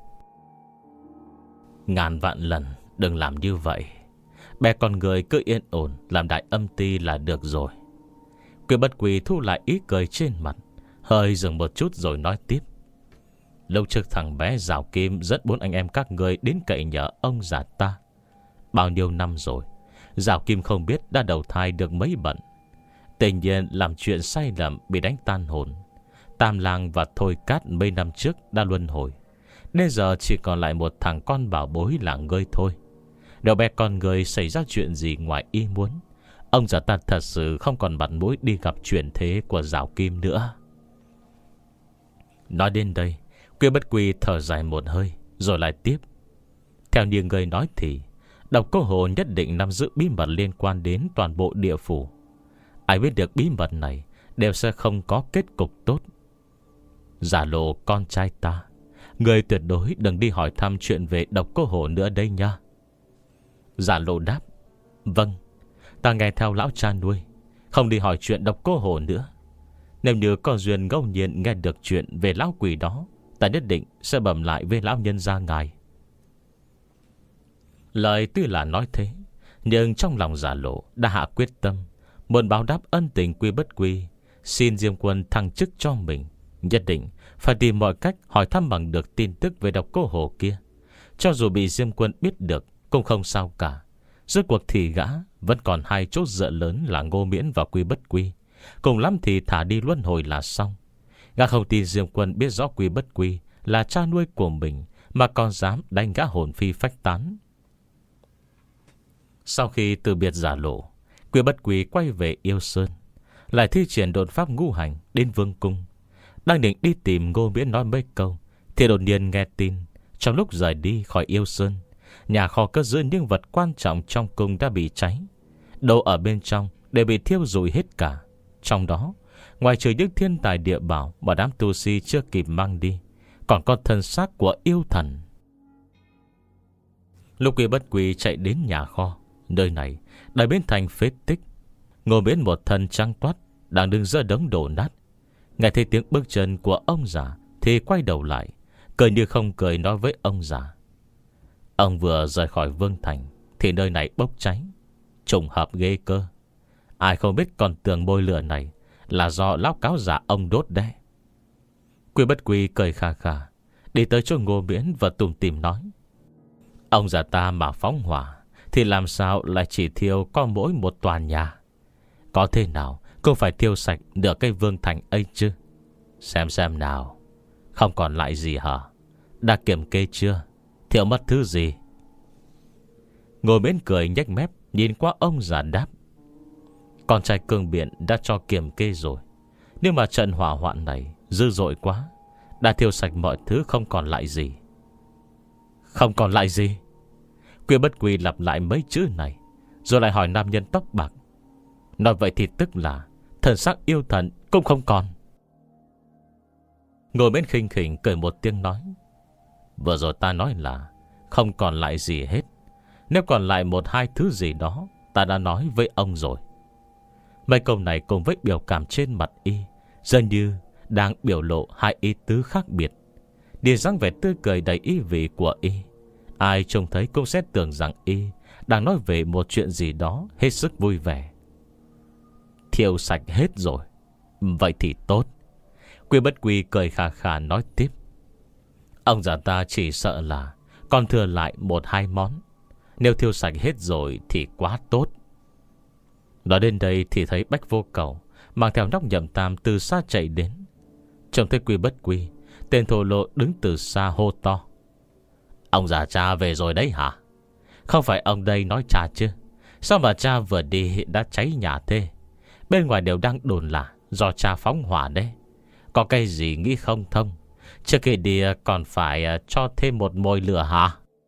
Ngàn vạn lần đừng làm như vậy. Bè con người cứ yên ổn làm đại âm ty là được rồi. Quy Bất Quy thu lại ý cười trên mặt, hơi dừng một chút rồi nói tiếp. Lúc trước thằng bé Giảo Kim dẫn bốn anh em các người đến cậy nhờ ông già ta. Bao nhiêu năm rồi, Giảo Kim không biết đã đầu thai được mấy bận. Tự nhiên làm chuyện sai lầm bị đánh tan hồn. Tam Lang và Thôi Cát mấy năm trước đã luân hồi. Đến giờ chỉ còn lại một thằng con bảo bối là ngươi thôi. Nếu bé con người xảy ra chuyện gì ngoài ý muốn, ông già ta thật sự không còn mặt mũi đi gặp chuyển thế của Giảo Kim nữa. Nói đến đây, Quy Bất Quy thở dài một hơi rồi lại tiếp. Theo như người nói thì Độc Cô Hồ nhất định nắm giữ bí mật liên quan đến toàn bộ địa phủ. Ai biết được bí mật này đều sẽ không có kết cục tốt. Giả Lộ con trai ta, người tuyệt đối đừng đi hỏi thăm chuyện về Độc Cô Hồ nữa đây nha. Giả Lộ đáp. Vâng, ta nghe theo lão cha nuôi, không đi hỏi chuyện Độc Cô Hồ nữa. Nếu như có duyên ngẫu nhiên nghe được chuyện về lão quỷ đó, ta nhất định sẽ bẩm lại với lão nhân gia ngài. Lời tuy là nói thế, nhưng trong lòng Giả Lộ đã hạ quyết tâm muốn báo đáp ân tình Quy Bất Quy, xin Diêm Quân thăng chức cho mình. Nhất định phải tìm mọi cách hỏi thăm bằng được tin tức về Độc Cô Hồ kia. Cho dù bị Diêm Quân biết được cũng không sao cả. Rốt cuộc thì gã vẫn còn hai chốt dựa lớn là Ngô Miễn và Quy Bất Quy. Cùng lắm thì thả đi luân hồi là xong. Gã không tin Diêm Quân biết rõ Quy Bất Quy là cha nuôi của mình mà còn dám đánh gã hồn phi phách tán. Sau khi từ biệt Giả Lộ, Quy Bất Quy quay về Yêu Sơn, lại thi triển đột pháp ngũ hành đến Vương Cung. Đang định đi tìm Ngô Miễn nói mấy câu thì đột nhiên nghe tin trong lúc rời đi khỏi Yêu Sơn, nhà kho cất giữ những vật quan trọng trong cung đã bị cháy. Đồ ở bên trong đều bị thiêu rụi hết cả. Trong đó, ngoài trừ những thiên tài địa bảo mà đám tu sĩ chưa kịp mang đi, còn có thân xác của yêu thần. Lúc Quy Bất Quy chạy đến nhà kho, nơi này đã biến thành phế tích. Ngô Miễn một thân trắng toát đang đứng giữa đống đổ nát. Nghe thấy tiếng bước chân của ông già thì quay đầu lại, cười như không cười nói với ông già. Ông vừa rời khỏi Vương Thành thì nơi này bốc cháy. Trùng hợp ghê cơ. Ai không biết con tường bôi lửa này là do lão cáo giả ông đốt đấy. Quy Bất Quy cười khà khà đi tới chỗ Ngô Miễn và tủm tỉm nói. Ông già ta mà phóng hỏa thì làm sao lại chỉ thiêu có mỗi một tòa nhà. Có thế nào cũng phải thiêu sạch nửa cây Vương Thành ấy chứ. Xem xem nào, không còn lại gì hả? Đã kiểm kê chưa? Thiêu mất thứ gì? Ngô Miễn cười nhếch mép nhìn qua ông già đáp. Con trai Cương Biện đã cho kiểm kê rồi. Nhưng mà trận hỏa hoạn này dữ dội quá, đã thiêu sạch mọi thứ, không còn lại gì. Không còn lại gì? Quy Bất Quy lặp lại mấy chữ này rồi lại hỏi nam nhân tóc bạc. Nói vậy thì tức là thần sắc yêu thần cũng không còn. Ngồi bên khinh khỉnh cười một tiếng nói. Vừa rồi ta nói là không còn lại gì hết. Nếu còn lại một hai thứ gì đó, ta đã nói với ông rồi. Mấy câu này cùng với biểu cảm trên mặt y dường như đang biểu lộ hai ý tứ khác biệt. Đi dáng vẻ tươi cười đầy ý vị của y, ai trông thấy cũng sẽ tưởng rằng y đang nói về một chuyện gì đó hết sức vui vẻ. Thiêu sạch hết rồi. Vậy thì tốt. Quy Bất Quy cười khà khà nói tiếp. Ông già ta chỉ sợ là còn thừa lại một hai món. Nếu thiêu sạch hết rồi thì quá tốt. Nói đến đây thì thấy Bách Vô Cầu mang theo Nóc Nhậm Tam từ xa chạy đến. Trông thấy Quy Bất Quy, tên thô lỗ đứng từ xa hô to. Ông già cha về rồi đấy hả? Không phải ông đây nói cha chứ? Sao mà cha vừa đi đã cháy nhà thế? Bên ngoài đều đang đồn là do cha phóng hỏa đấy. Có cái gì nghĩ không thông? Trước khi đi còn phải cho thêm một mồi lửa hả?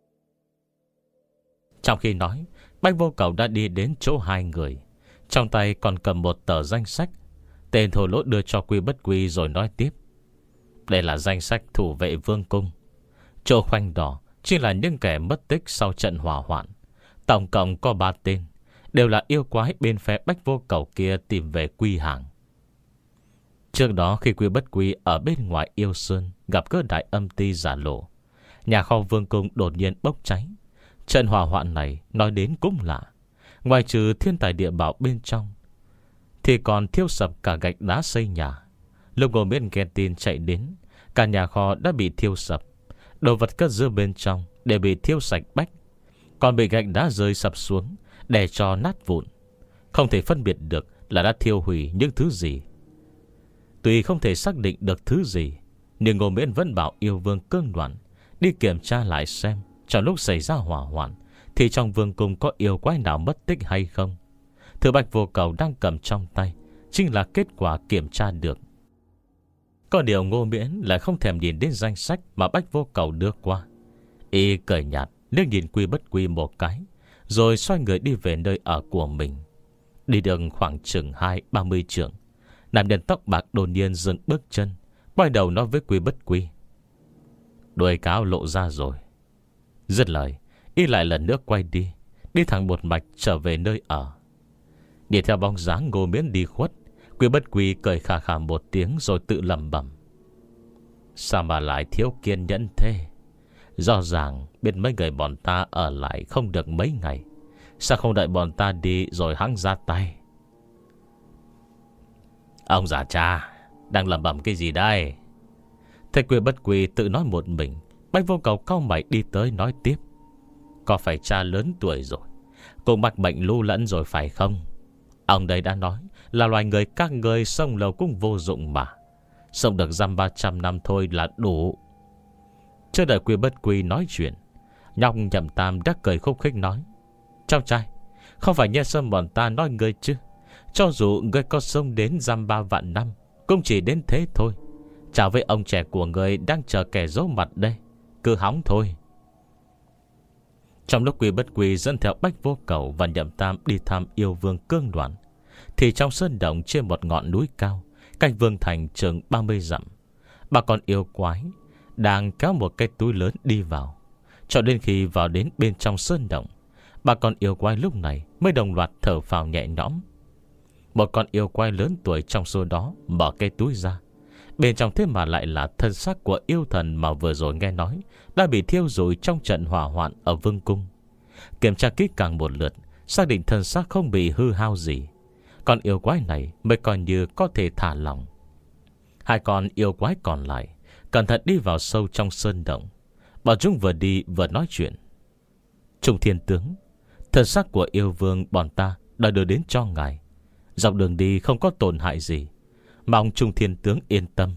Trong khi nói, Bách Vô Cầu đã đi đến chỗ hai người, trong tay còn cầm một tờ danh sách. Tên thổ lỗ đưa cho Quy Bất Quy rồi nói tiếp. Đây là danh sách thủ vệ vương cung. Chỗ khoanh đỏ chỉ là những kẻ mất tích sau trận hỏa hoạn. Tổng cộng có ba tên, đều là yêu quái bên phe Bách Vô Cầu kia tìm về quy hàng. Trước đó khi Quy Bất Quy ở bên ngoài yêu sơn gặp gỡ đại âm ti giả lộ, nhà kho vương cung đột nhiên bốc cháy. Trận hỏa hoạn này nói đến cũng lạ, ngoài trừ thiên tài địa bảo bên trong thì còn thiêu sập cả gạch đá xây nhà. Lúc Ngô Miễn nghe tin chạy đến, cả nhà kho đã bị thiêu sập, đồ vật cất giữ bên trong đều bị thiêu sạch bách, còn bị gạch đá rơi sập xuống để cho nát vụn, không thể phân biệt được là đã thiêu hủy những thứ gì. Tuy không thể xác định được thứ gì, nhưng Ngô Miễn vẫn bảo yêu vương Cương Đoạn đi kiểm tra lại xem trong lúc xảy ra hỏa hoạn thì trong vương cung có yêu quái nào mất tích hay không. Thứ Bạch Vô Cầu đang cầm trong tay chính là kết quả kiểm tra được. Có điều Ngô Miễn lại không thèm nhìn đến danh sách mà Bạch Vô Cầu đưa qua. Y cười nhạt liếc nhìn Quy Bất Quy một cái, rồi xoay người đi về nơi ở của mình. Đi đường khoảng chừng hai ba mươi trượng, nam nhân tóc bạc đột nhiên dừng bước chân, quay đầu nói với Quy Bất Quy: "Đuôi cáo lộ ra rồi." Dứt lời, y lại lần nữa quay đi, đi thẳng một mạch trở về nơi ở. Đi theo bóng dáng Ngô Miễn đi khuất, Quy Bất Quy cười khà khà một tiếng rồi tự lẩm bẩm: "Sao mà lại thiếu kiên nhẫn thế? Rõ ràng biết mấy người bọn ta ở lại không được mấy ngày, sao không đợi bọn ta đi rồi hắn ra tay?" Ông già cha đang lẩm bẩm cái gì đây? Thấy Quy Bất Quy tự nói một mình, Bạch Vô Cầu cau mày đi tới nói tiếp: "Có phải cha lớn tuổi rồi, cũng mắc bệnh lu lẫn rồi phải không? Ông đây đã nói là loài người các người sống lâu cũng vô dụng mà, sống được dăm ba trăm năm thôi là đủ." Chưa đợi Quy Bất Quy nói chuyện, nhóc Nhậm Tam đã cười khúc khích nói: "Cháu trai, không phải nghe sâm bọn ta nói ngươi chứ? Cho dù ngươi có sống đến dăm ba vạn năm, cũng chỉ đến thế thôi. Chào với ông trẻ của ngươi đang chờ kẻ giấu mặt đây, cứ hóng thôi." Trong lúc Quy Bất Quy dẫn theo Bách Vô Cầu và Nhậm Tam đi thăm yêu vương Cương Đoạn, thì trong sơn động trên một ngọn núi cao cách vương thành chừng ba mươi dặm, bà con yêu quái đang kéo một cái túi lớn đi vào. Cho đến khi vào đến bên trong sơn động, bà con yêu quái lúc này mới đồng loạt thở phào nhẹ nhõm. Một con yêu quái lớn tuổi trong số đó mở cái túi ra, bên trong thế mà lại là thân xác của yêu thần mà vừa rồi nghe nói đã bị thiêu rụi trong trận hỏa hoạn ở vương cung. Kiểm tra kỹ càng một lượt, xác định thân xác không bị hư hao gì, con yêu quái này mới coi như có thể thả lòng. Hai con yêu quái còn lại cẩn thận đi vào sâu trong sơn động. Bọn chúng vừa đi vừa nói chuyện: "Trung Thiên Tướng, thân xác của yêu vương bọn ta đã đưa đến cho ngài. Dọc đường đi không có tổn hại gì, mong Trung Thiên Tướng yên tâm."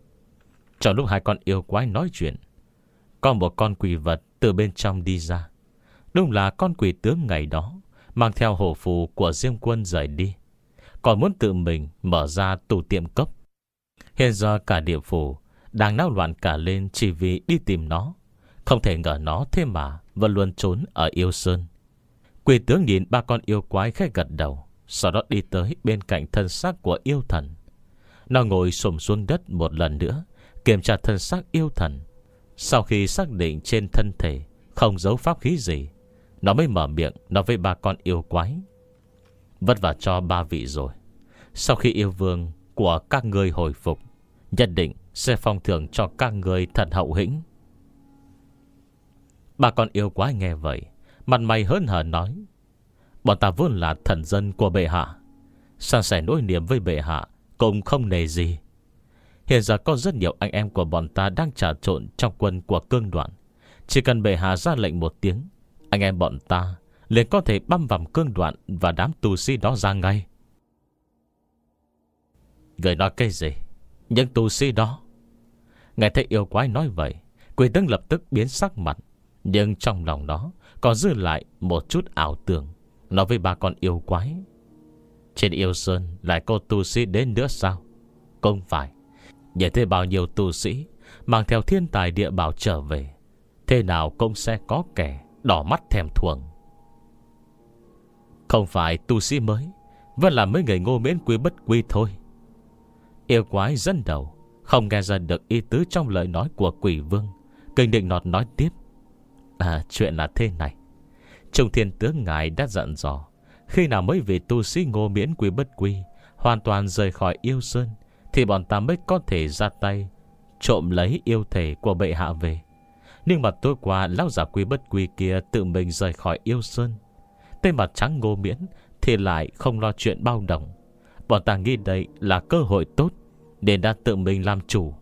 Trong lúc hai con yêu quái nói chuyện, có một con quỷ vật từ bên trong đi ra. Đúng là con quỷ tướng ngày đó mang theo hổ phù của Diêm Quân rời đi, còn muốn tự mình mở ra tủ tiệm cốc. Hiện giờ cả địa phủ đang náo loạn cả lên chỉ vì đi tìm nó. Không thể ngờ nó thế mà vẫn luôn trốn ở yêu sơn. Quỷ tướng nhìn ba con yêu quái khẽ gật đầu, sau đó đi tới bên cạnh thân xác của yêu thần. Nó ngồi xổm xuống đất một lần nữa, kiểm tra thân xác yêu thần. Sau khi xác định trên thân thể không giấu pháp khí gì, nó mới mở miệng nói với ba con yêu quái: "Vất vả cho ba vị rồi. Sau khi yêu vương của các ngươi hồi phục, nhất định sẽ phong thưởng cho các ngươi thật hậu hĩnh." Ba con yêu quái nghe vậy, mặt mày hớn hở nói: "Bọn ta vốn là thần dân của bệ hạ, san sẻ nỗi niềm với bệ hạ cũng không nề gì. Hiện giờ có rất nhiều anh em của bọn ta đang trà trộn trong quân của Cương Đoạn. Chỉ cần bệ hạ ra lệnh một tiếng, anh em bọn ta liền có thể băm vằm Cương Đoạn và đám tù sĩ đó ra ngay." Người nói cái gì? Những tù sĩ đó? Nghe thấy yêu quái nói vậy, quỷ tướng lập tức biến sắc mặt, nhưng trong lòng nó còn dư lại một chút ảo tưởng, nói với ba con yêu quái: "Trên yêu sơn lại có tù sĩ đến nữa sao?" "Không phải. Nhìn thấy bao nhiêu tù sĩ mang theo thiên tài địa bảo trở về, thế nào cũng sẽ có kẻ đỏ mắt thèm thuồng." "Không phải tu sĩ mới, vẫn là mấy người Ngô Miễn Quy Bất Quy thôi." Yêu quái dẫn đầu không nghe ra được ý tứ trong lời nói của quỷ vương, kinh định nọt nói tiếp: "À, chuyện là thế này. Trung Thiên Tướng ngài đã dặn dò, Khi nào mấy vị tu sĩ Ngô Miễn Quý Bất Quy hoàn toàn rời khỏi yêu sơn, thì bọn ta mới có thể ra tay trộm lấy yêu thể của bệ hạ về. Nhưng mà tối qua lão giả Quý Bất Quy kia tự mình rời khỏi yêu sơn, tên mặt trắng Ngô Miễn thì lại không lo chuyện bao đồng. Bọn ta nghĩ đây là cơ hội tốt, nên đã tự mình làm chủ.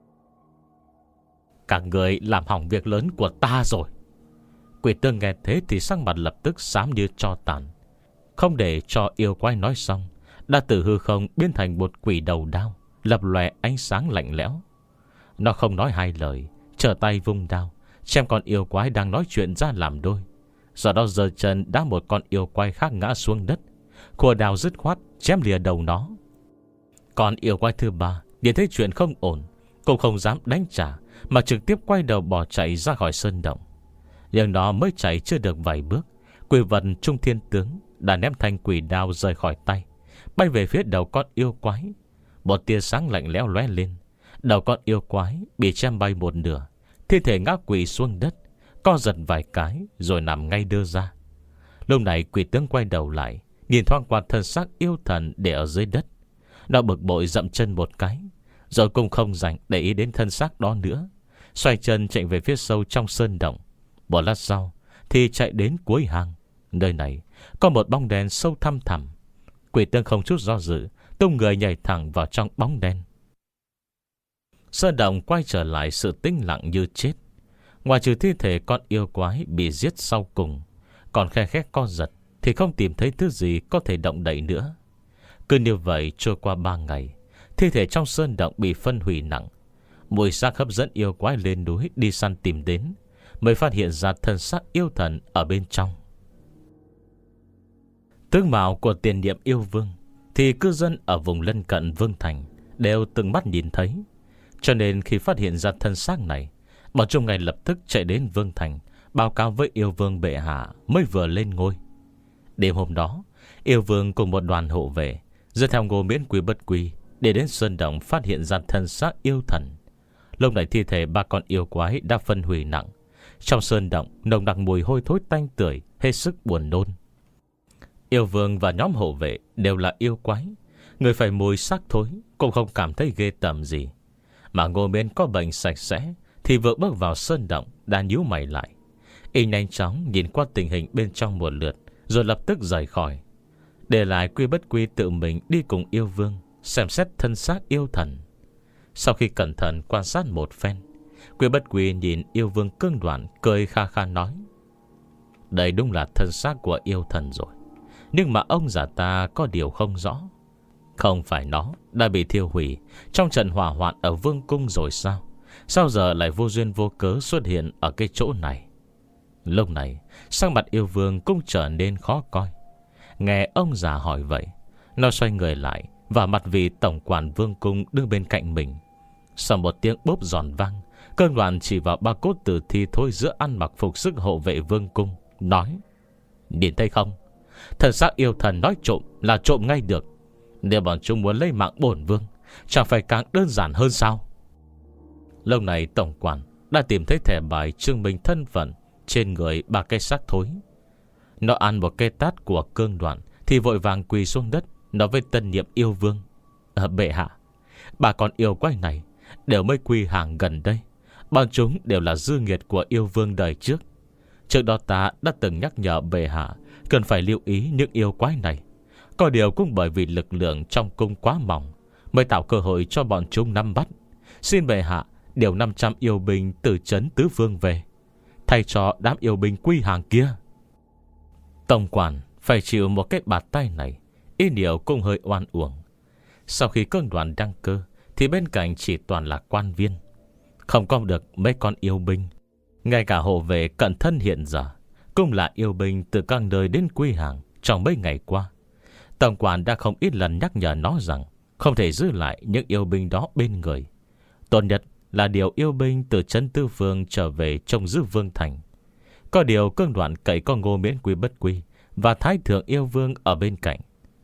Các người làm hỏng việc lớn của ta rồi. Quỷ Tương nghe thế thì sắc mặt lập tức xám như tro tàn. Không để cho yêu quái nói xong, đã từ hư không biến thành một quỷ đầu đao, lập lòe ánh sáng lạnh lẽo. Nó không nói hai lời, trở tay vung đao, chém con yêu quái đang nói chuyện ra làm đôi. Sau đó giơ chân đá một con yêu quái khác ngã xuống đất, khua đao dứt khoát chém lìa đầu nó. Còn yêu quái thứ ba nhìn thấy chuyện không ổn, cũng không dám đánh trả, mà trực tiếp quay đầu bỏ chạy ra khỏi sơn động. Nhưng nó mới chạy chưa được vài bước, quỷ vật Trung Thiên Tướng đã ném thanh quỷ đao rời khỏi tay, bay về phía đầu con yêu quái. Một tia sáng lạnh lẽo lóe lên, đầu con yêu quái bị chém bay một nửa, thi thể ngã quỵ xuống đất, co giật vài cái rồi nằm ngay đưa ra. Lúc này quỷ tướng quay đầu lại, nhìn thoáng qua thân xác yêu thần để ở dưới đất. Nó bực bội dậm chân một cái, rồi cũng không dành để ý đến thân xác đó nữa, xoay chân chạy về phía sâu trong sơn động. Một lát sau thì chạy đến cuối hang. Nơi này có một bóng đen sâu thăm thẳm. Quỷ tướng không chút do dự, tung người nhảy thẳng vào trong bóng đen. Sơn động quay trở lại sự tĩnh lặng như chết. Ngoài trừ thi thể con yêu quái bị giết sau cùng, còn khe khẽ co giật thì không tìm thấy thứ gì có thể động đậy nữa. Cứ như vậy trôi qua ba ngày, thi thể trong sơn động bị phân hủy nặng. Mùi xác hấp dẫn yêu quái lên núi đi săn tìm đến, mới phát hiện ra thân xác yêu thần ở bên trong. Tướng mạo của tiền nhiệm yêu vương thì cư dân ở vùng lân cận Vương Thành đều từng mắt nhìn thấy. Cho nên khi phát hiện ra thân xác này, bọn chúng ngay lập tức chạy đến Vương Thành báo cáo với yêu vương bệ hạ mới vừa lên ngôi. Đêm hôm đó, yêu vương cùng một đoàn hộ vệ dẫn theo Ngô Miễn Quý Bất Quy để đến sơn động phát hiện ra thân xác yêu thần. Lúc này thi thể ba con yêu quái đã phân hủy nặng. Trong sơn động nồng nặc mùi hôi thối tanh tưởi, hết sức buồn nôn. Yêu vương và nhóm hộ vệ đều là yêu quái, người phải mùi xác thối cũng không cảm thấy ghê tởm gì. Mà Ngô Miễn có bệnh sạch sẽ thì vừa bước vào sơn động đã nhíu mày lại. Y nhanh chóng nhìn qua tình hình bên trong một lượt, rồi lập tức rời khỏi, để lại Quý Bất Quy tự mình đi cùng yêu vương xem xét thân xác yêu thần. Sau khi cẩn thận quan sát một phen, Quý Bất Quy nhìn yêu vương cương đoạn, cười kha kha nói: đây đúng là thân xác của yêu thần rồi. Nhưng mà ông già ta có điều không rõ. Không phải nó đã bị thiêu hủy trong trận hỏa hoạn ở vương cung rồi sao? Sao giờ lại vô duyên vô cớ xuất hiện ở cái chỗ này? Lúc này sắc mặt yêu vương cũng trở nên khó coi. Nghe ông già hỏi vậy, nó xoay người lại và mặt vị tổng quản vương cung đứng bên cạnh mình. Sau một tiếng bốp giòn vang, cơn đoàn chỉ vào ba cốt tử thi thối giữa ăn mặc phục sức hộ vệ vương cung, nói: nhìn thấy không? Thần xác yêu thần nói trộm là trộm ngay được. Nếu bọn chúng muốn lấy mạng bổn vương, chẳng phải càng đơn giản hơn sao? Lâu này tổng quản đã tìm thấy thẻ bài chứng minh thân phận trên người ba cái xác thối. Nó ăn một cái tát của cương đoạn thì vội vàng quỳ xuống đất, nói với tân nhiệm yêu vương: à, bệ hạ, bà con yêu quái này đều mới quy hàng gần đây. Bọn chúng đều là dư nghiệt của yêu vương đời trước. Trước đó ta đã từng nhắc nhở bệ hạ cần phải lưu ý những yêu quái này. Có điều cũng bởi vì lực lượng trong cung quá mỏng, mới tạo cơ hội cho bọn chúng nắm bắt. Xin bệ hạ điều năm trăm yêu binh từ trấn Tứ Vương về, thay cho đám yêu binh quy hàng kia. Tổng quản phải chịu một cái bạt tay này, ý điều cũng hơi oan uổng. Sau khi cơn đoàn đăng cơ thì bên cạnh chỉ toàn là quan viên, không có được mấy con yêu binh. Ngay cả hộ vệ cận thân hiện giờ cũng là yêu binh từ các nơi đến quy hàng trong mấy ngày qua. Tổng quản đã không ít lần nhắc nhở nó rằng không thể giữ lại những yêu binh đó bên người. Tốt nhất là điều yêu binh từ trấn Tư Vương trở về trông giữ Vương Thành. Có điều cương đoạn cậy có Ngô Miễn Quý Bất Quy và Thái Thượng Yêu Vương ở bên cạnh.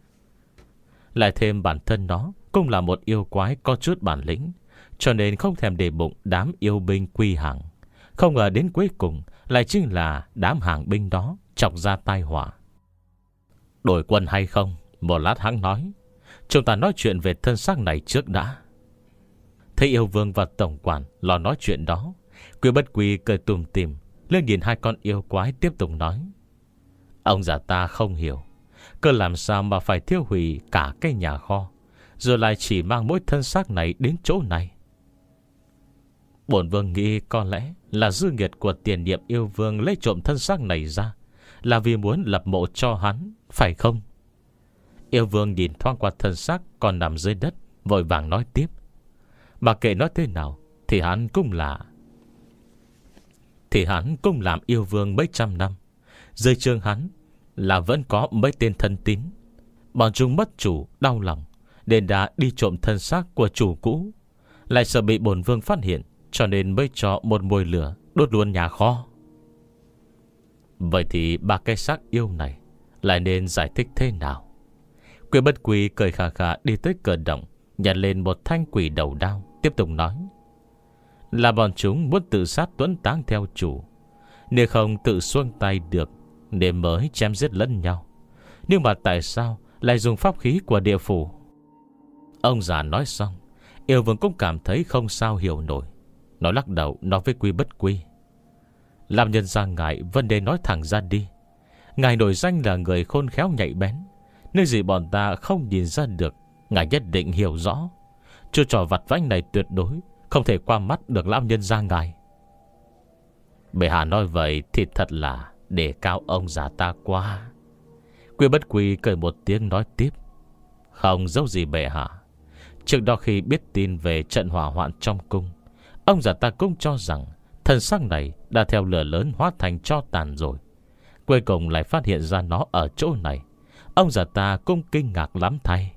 Lại thêm bản thân nó cũng là một yêu quái có chút bản lĩnh, cho nên không thèm để bụng đám yêu binh quy hàng. Không ngờ đến cuối cùng lại chính là đám hàng binh đó chọc ra tai họa. Đổi quân hay không, một lát hắn nói. Chúng ta nói chuyện về thân xác này trước đã. Thấy yêu vương và tổng quản lo nói chuyện đó, Quy Bất Quy cười tùm tìm lên nhìn hai con yêu quái, tiếp tục nói: Ông già ta không hiểu, cơ làm sao mà phải thiêu hủy cả cái nhà kho, rồi lại chỉ mang mỗi thân xác này đến chỗ này. Bổn vương nghĩ có lẽ là dư nghiệt của tiền nhiệm yêu vương lấy trộm thân xác này ra là vì muốn lập mộ cho hắn, phải không? Yêu vương nhìn thoáng qua thân xác còn nằm dưới đất, vội vàng nói tiếp: Mà kệ nói thế nào Thì hắn cũng là Thì hắn cũng làm yêu vương mấy trăm năm. Dưới trương hắn là vẫn có mấy tên thân tín. Bọn chúng mất chủ đau lòng nên đã đi trộm thân xác của chủ cũ, lại sợ bị bổn vương phát hiện, cho nên mới cho một mồi lửa đốt luôn nhà kho. Vậy thì ba cái xác yêu này lại nên giải thích thế nào? Quy Bất Quy cười khà khà đi tới cửa động, nhặt lên một thanh quỷ đầu đao, tiếp tục nói: Là bọn chúng muốn tự sát tuấn táng theo chủ, nếu không tự xuông tay được nên mới chém giết lẫn nhau. Nhưng mà tại sao lại dùng pháp khí của địa phủ? Ông già nói xong, yêu vương cũng cảm thấy không sao hiểu nổi. Nó lắc đầu nói với Quy Bất Quy: Làm nhân ra ngài vấn đề nói thẳng ra đi. Ngài nổi danh là người khôn khéo nhạy bén, nơi gì bọn ta không nhìn ra được, ngài nhất định hiểu rõ. Chưa trò vặt vãnh này tuyệt đối không thể qua mắt được lão nhân gia ngài. Bệ hạ nói vậy thì thật là để cao ông già ta quá. Quy Bất Quy cười một tiếng nói tiếp: Không giấu gì bệ hạ, trước đó khi biết tin về trận hỏa hoạn trong cung, ông già ta cũng cho rằng thân xác này đã theo lửa lớn hóa thành tro tàn rồi. Cuối cùng lại phát hiện ra nó ở chỗ này. Ông già ta cũng kinh ngạc lắm thay.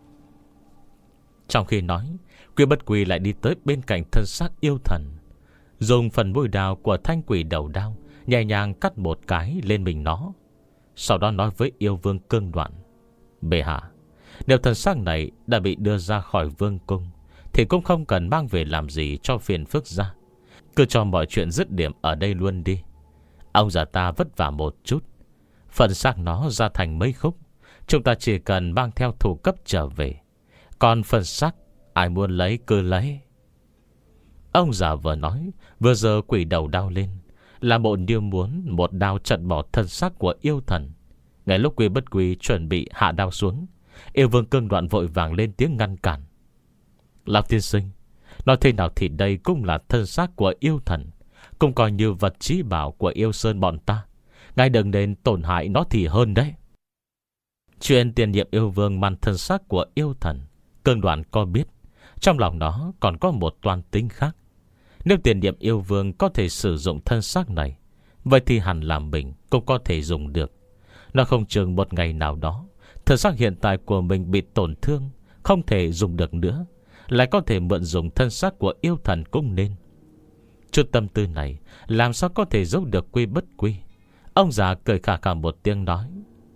Trong khi nói, Quy Bất Quy lại đi tới bên cạnh thân xác yêu thần, dùng phần mũi đao của thanh quỷ đầu đao nhẹ nhàng cắt một cái lên mình nó. Sau đó nói với yêu vương Cương Đoạn: Bệ hạ, nếu thân xác này đã bị đưa ra khỏi vương cung thì cũng không cần mang về làm gì cho phiền phức ra. Cứ cho mọi chuyện dứt điểm ở đây luôn đi. Ông già ta vất vả một chút, phần xác nó ra thành mấy khúc, chúng ta chỉ cần mang theo thủ cấp trở về. Còn phần xác ai muốn lấy cứ lấy. Ông già vừa nói vừa giơ quỷ đầu đao lên, là bộ như muốn một đao chặt bỏ thân xác của yêu thần. Ngay lúc Quy Bất Quy chuẩn bị hạ đao xuống, yêu vương Cương Đoạn vội vàng lên tiếng ngăn cản: Lão tiên sinh, nói thế nào thì đây cũng là thân xác của yêu thần, cũng coi như vật chí bảo của yêu sơn bọn ta. Ngài đừng nên tổn hại nó thì hơn đấy. Chuyện tiền nhiệm yêu vương mang thân xác của yêu thần, Cương Đoạn có biết, trong lòng nó còn có một toan tính khác. Nếu tiền nhiệm yêu vương có thể sử dụng thân xác này, vậy thì hẳn là mình cũng có thể dùng được. Nó không chừng một ngày nào đó thân xác hiện tại của mình bị tổn thương, không thể dùng được nữa, lại có thể mượn dùng thân xác của yêu thần cũng nên. Chút tâm tư này làm sao có thể giấu được Quy Bất Quy. Ông già cười khà khà một tiếng nói: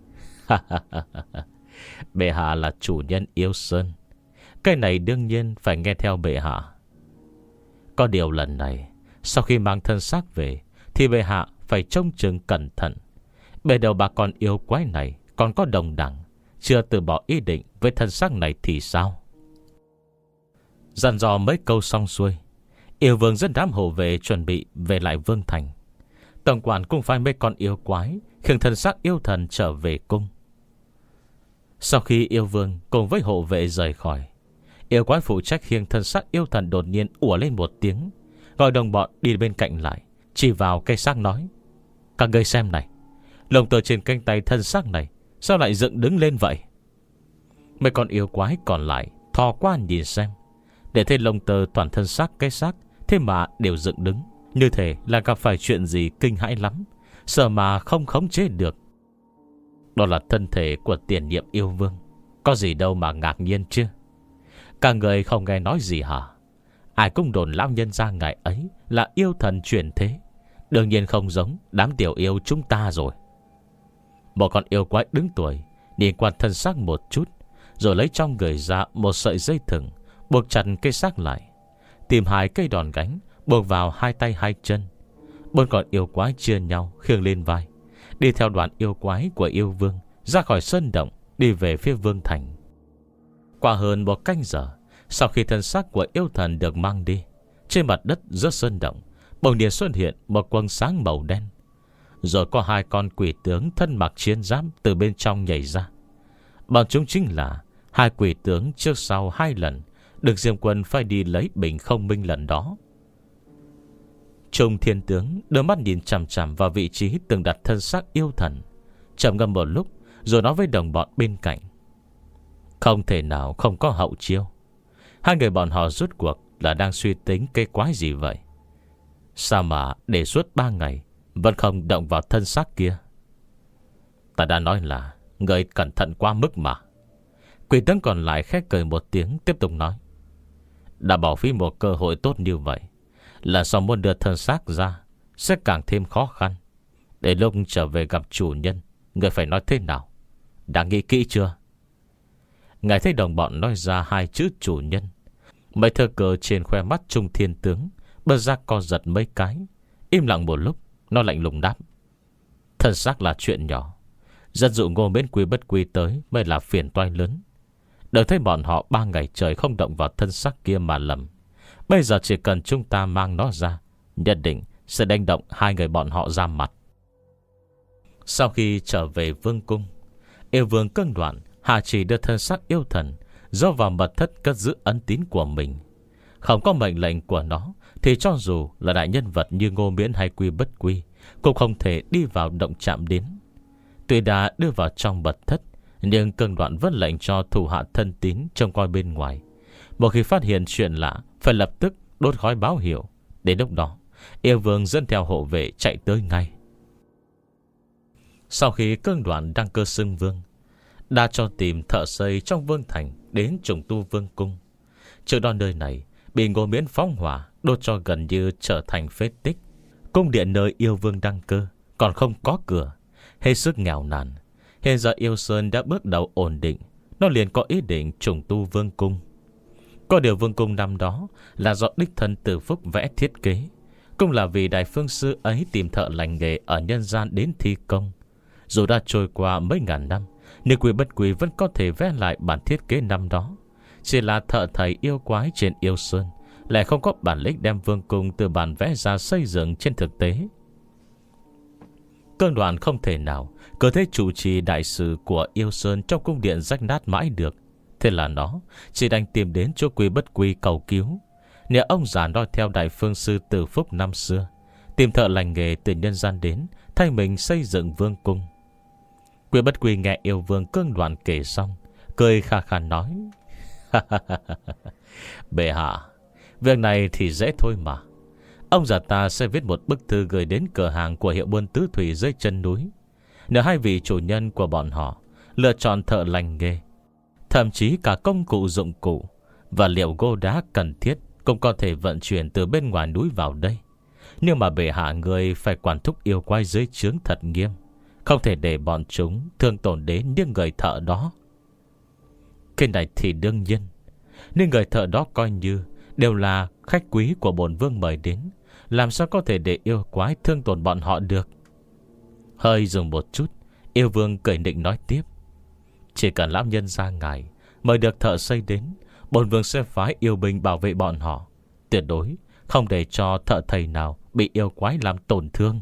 Bệ hạ là chủ nhân yêu sơn, cái này đương nhiên phải nghe theo bệ hạ. Có điều lần này, sau khi mang thân xác về thì bệ hạ phải trông chừng cẩn thận. Bề đầu bà con yêu quái này còn có đồng đẳng, chưa từ bỏ ý định với thân xác này thì sao? Dặn dò mấy câu xong xuôi, yêu vương dẫn đám hộ vệ chuẩn bị về lại vương thành. Tổng quản cũng phải mấy con yêu quái khiêng thân xác yêu thần trở về cung. Sau khi yêu vương cùng với hộ vệ rời khỏi, yêu quái phụ trách khiêng thân xác yêu thần đột nhiên ủa lên một tiếng, gọi đồng bọn đi bên cạnh lại, chỉ vào cây xác nói: Các ngươi xem này, lông tơ trên cánh tay thân xác này sao lại dựng đứng lên vậy? Mấy con yêu quái còn lại thò qua nhìn xem, để thấy lông tơ toàn thân xác cái xác thế mà đều dựng đứng, như thể là gặp phải chuyện gì kinh hãi lắm, sợ mà không khống chế được. Đó là thân thể của tiền nhiệm yêu vương, có gì đâu mà ngạc nhiên chứ. Cả người không nghe nói gì hả? Ai cũng đồn lão nhân gia ngài ấy là yêu thần chuyển thế, đương nhiên không giống đám tiểu yêu chúng ta rồi. Một con yêu quái đứng tuổi nhìn qua thân xác một chút, rồi lấy trong người ra một sợi dây thừng, buộc chặt cây xác lại, tìm hai cây đòn gánh buộc vào hai tay hai chân. Bốn con yêu quái chia nhau khiêng lên vai, đi theo đoàn yêu quái của yêu vương ra khỏi sơn động, đi về phía vương thành. Qua hơn một canh giờ, sau khi thân xác của yêu thần được mang đi, trên mặt đất giữa sơn động bỗng nhiên xuất hiện một quầng sáng màu đen. Rồi có hai con quỷ tướng thân mặc chiến giáp từ bên trong nhảy ra. Bọn chúng chính là hai quỷ tướng trước sau hai lần được Diêm Quân phải đi lấy bình không minh lần đó. Trung Thiên Tướng đưa mắt nhìn chằm chằm vào vị trí từng đặt thân xác yêu thần, trầm ngâm một lúc rồi nói với đồng bọn bên cạnh: không thể nào không có hậu chiêu. Hai người bọn họ rút cuộc là đang suy tính cái quái gì vậy? Sao mà để suốt ba ngày vẫn không động vào thân xác kia? Ta đã nói là người cẩn thận quá mức mà. Quỷ tướng còn lại khẽ cười một tiếng, tiếp tục nói: đã bỏ phí một cơ hội tốt như vậy, là sau muốn đưa thân xác ra sẽ càng thêm khó khăn. Để lúc trở về gặp chủ nhân, người phải nói thế nào? Đã nghĩ kỹ chưa? Ngài thấy đồng bọn nói ra hai chữ chủ nhân, mấy thơ cờ trên khoe mắt Trung Thiên Tướng bật ra co giật mấy cái. Im lặng một lúc, nó lạnh lùng đáp: thân xác là chuyện nhỏ, dẫn dụ Ngô Miễn Quy bất quy tới mới là phiền toái lớn. Đừng thấy bọn họ ba ngày trời không động vào thân xác kia mà lầm. Bây giờ chỉ cần chúng ta mang nó ra, nhất định sẽ đánh động hai người bọn họ ra mặt. Sau khi trở về vương cung, yêu vương cương đoạn hạ chỉ đưa thân xác yêu thần do vào mật thất cất giữ ấn tín của mình. Không có mệnh lệnh của nó thì cho dù là đại nhân vật như Ngô Miễn hay Quy bất quy cũng không thể đi vào động chạm đến. Tuy đã đưa vào trong mật thất, nhưng cương đoạn vẫn lệnh cho thủ hạ thân tín trông coi bên ngoài. Một khi phát hiện chuyện lạ, phải lập tức đốt khói báo hiệu. Đến lúc đó, yêu vương dẫn theo hộ vệ chạy tới ngay. Sau khi cương đoạn đăng cơ xưng vương, đã cho tìm thợ xây trong vương thành đến trùng tu vương cung. Trước đó nơi này bị Ngô Miễn phóng hỏa đốt cho gần như trở thành phế tích. Cung điện nơi yêu vương đăng cơ còn không có cửa, hết sức nghèo nàn. Hiện giờ Yêu Sơn đã bước đầu ổn định, nó liền có ý định trùng tu vương cung. Có điều vương cung năm đó là do đích thân Từ Phúc vẽ thiết kế, cũng là vì đại phương sư ấy tìm thợ lành nghề ở nhân gian đến thi công. Dù đã trôi qua mấy ngàn năm, nhưng Quy bất quy vẫn có thể vẽ lại bản thiết kế năm đó. Chỉ là thợ thầy yêu quái trên Yêu Sơn lại không có bản lĩnh đem vương cung từ bản vẽ ra xây dựng trên thực tế. Cương đoàn không thể nào có thể chủ trì đại sự của Yêu Sơn trong cung điện rách nát mãi được. Thế là nó chỉ đành tìm đến chỗ Quy bất quy cầu cứu. Nhờ ông già nói theo đại phương sư Từ Phúc năm xưa, tìm thợ lành nghề từ nhân gian đến thay mình xây dựng vương cung. Quy bất quy nghe yêu vương cương đoàn kể xong, cười khà khà nói: bệ hạ, việc này thì dễ thôi mà. Ông già ta sẽ viết một bức thư gửi đến cửa hàng của hiệu buôn tứ thủy dưới chân núi. Nếu hai vị chủ nhân của bọn họ lựa chọn thợ lành nghề, thậm chí cả công cụ dụng cụ và liệu gỗ đá cần thiết cũng có thể vận chuyển từ bên ngoài núi vào đây. Nhưng mà bệ hạ người phải quản thúc yêu quái dưới trướng thật nghiêm, không thể để bọn chúng thương tổn đến những người thợ đó. Cái này thì đương nhiên, nhưng người thợ đó coi như đều là khách quý của bổn vương mời đến, làm sao có thể để yêu quái thương tổn bọn họ được. Hơi dừng một chút, yêu vương cười nịnh nói tiếp: chỉ cần lão nhân gia ngài mời được thợ xây đến, bổn vương sẽ phái yêu binh bảo vệ bọn họ, tuyệt đối không để cho thợ thầy nào bị yêu quái làm tổn thương.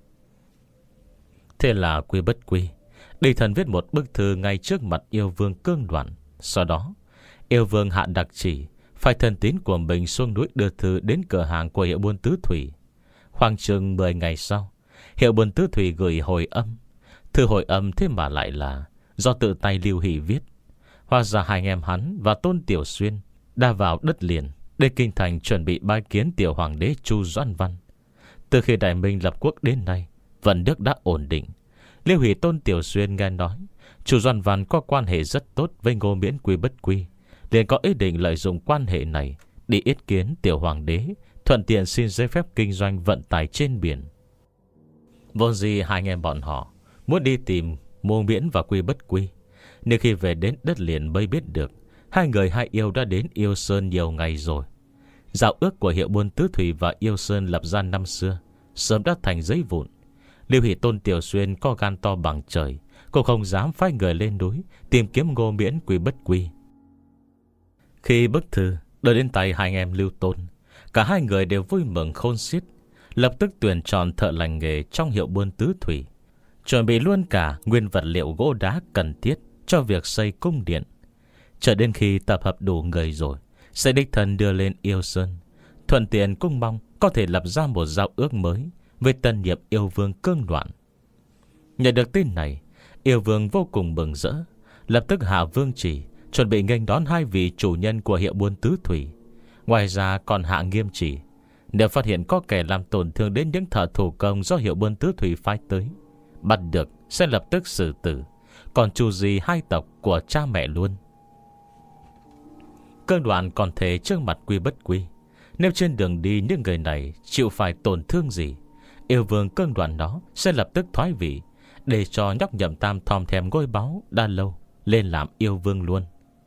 Thế là Quy bất quy đi thần viết một bức thư ngay trước mặt yêu vương cương đoạn. Sau đó yêu vương hạ đặc chỉ phải thân tín của mình xuống núi đưa thư đến cửa hàng của hiệu buôn tứ thủy. Khoảng chừng mười ngày sau, hiệu buôn tứ thủy gửi hồi âm. Thư hồi âm thế mà lại là do tự tay Lưu Hỷ viết. Hóa ra hai anh em hắn và Tôn Tiểu Xuyên đã vào đất liền để kinh thành chuẩn bị bái kiến tiểu hoàng đế Chu Doãn Văn. Từ khi Đại Minh lập quốc đến nay, vận nước đã ổn định. Lưu Hỷ Tôn Tiểu Xuyên nghe nói Chu Doãn Văn có quan hệ rất tốt với Ngô Miễn Quy bất quy, liền có ý định lợi dụng quan hệ này đi yết kiến tiểu hoàng đế, thuận tiện xin giấy phép kinh doanh vận tải trên biển. Vốn gì hai anh em bọn họ muốn đi tìm Ngô Miễn và Quy bất quy, nhưng khi về đến đất liền mới biết được hai người hai yêu đã đến Yêu Sơn nhiều ngày rồi. Giao ước của hiệu buôn tứ thủy và Yêu Sơn lập ra năm xưa sớm đã thành giấy vụn. Lưu Hỷ Tôn Tiểu Xuyên có gan to bằng trời, Cô không dám phái người lên núi tìm kiếm Ngô Miễn Quy Bất Quy. Khi bức thư đưa đến tay hai anh em Lưu Tôn, cả hai người đều vui mừng khôn xiết, lập tức tuyển chọn thợ lành nghề trong hiệu buôn tứ thủy, chuẩn bị luôn cả nguyên vật liệu gỗ đá cần thiết cho việc xây cung điện. Chờ đến khi tập hợp đủ người rồi, sẽ đích thân đưa lên Yêu Sơn, thuận tiện cũng mong có thể lập ra một giao ước mới với tân nhiệm yêu vương Cương Đoạn. Nhận được tin này, yêu vương vô cùng mừng rỡ, lập tức hạ vương chỉ chuẩn bị nghênh đón hai vị chủ nhân của hiệu buôn tứ thủy. Ngoài ra còn hạ nghiêm chỉ, nếu phát hiện có kẻ làm tổn thương đến những thợ thủ công do hiệu buôn tứ thủy phái tới, bắt được sẽ lập tức xử tử, còn trù gì hai tộc của cha mẹ luôn. Cương Đoạn còn thể trước mặt Quy Bất Quy, nếu trên đường đi những người này chịu phải tổn thương gì, yêu vương Cương Đoạn đó sẽ lập tức thoái vị, để cho nhóc Nhậm Tam thòm thèm ngôi báu đã lâu lên làm yêu vương luôn.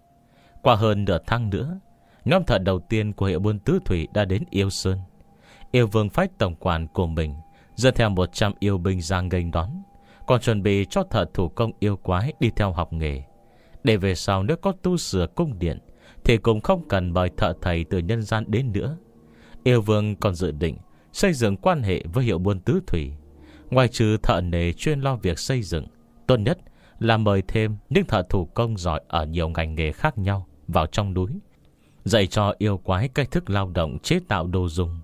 Qua hơn nửa tháng nữa, nhóm thợ đầu tiên của hiệu buôn tứ thủy đã đến Yêu Sơn. Yêu vương phái tổng quản của mình dẫn theo một trăm yêu binh ra nghênh đón, còn chuẩn bị cho thợ thủ công yêu quái đi theo học nghề, để về sau nếu có tu sửa cung điện thì cũng không cần mời thợ thầy từ nhân gian đến nữa. Yêu vương còn dự định xây dựng quan hệ với hiệu buôn tứ thủy. Ngoài trừ thợ nề chuyên lo việc xây dựng, tốt nhất là mời thêm những thợ thủ công giỏi ở nhiều ngành nghề khác nhau vào trong núi, dạy cho yêu quái cách thức lao động chế tạo đồ dùng.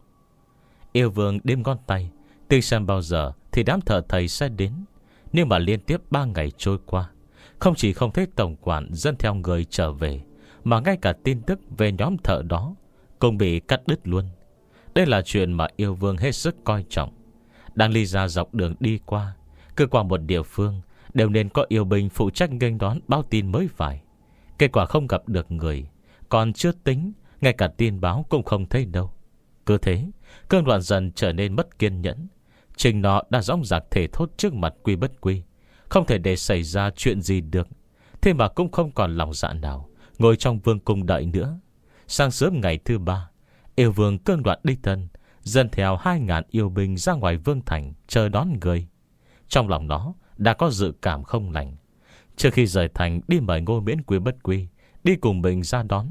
Yêu vương đêm ngón tay tìm xem bao giờ thì đám thợ thầy sẽ đến. Nhưng mà liên tiếp ba ngày trôi qua, không chỉ không thấy tổng quản dẫn theo người trở về, mà ngay cả tin tức về nhóm thợ đó cũng bị cắt đứt luôn. Đây là chuyện mà yêu vương hết sức coi trọng. Đang đi ra dọc đường đi qua, cứ qua một địa phương đều nên có yêu binh phụ trách nghênh đón báo tin mới phải. Kết quả không gặp được người, còn chưa tính ngay cả tin báo cũng không thấy đâu. Cứ thế, Cương Đoạn dần trở nên mất kiên nhẫn. Trình nó đã dõng dạc thể thốt trước mặt Quy Bất Quy, không thể để xảy ra chuyện gì được. Thế mà cũng không còn lòng dạ nào ngồi trong vương cung đợi nữa. Sáng sớm ngày thứ ba, yêu vương Cương Đoạn đích thân dẫn theo hai ngàn yêu binh ra ngoài vương thành chờ đón người. Trong lòng nó đã có dự cảm không lành. Trước khi rời thành đi mời Ngô Miễn Quy Bất Quy đi cùng mình ra đón,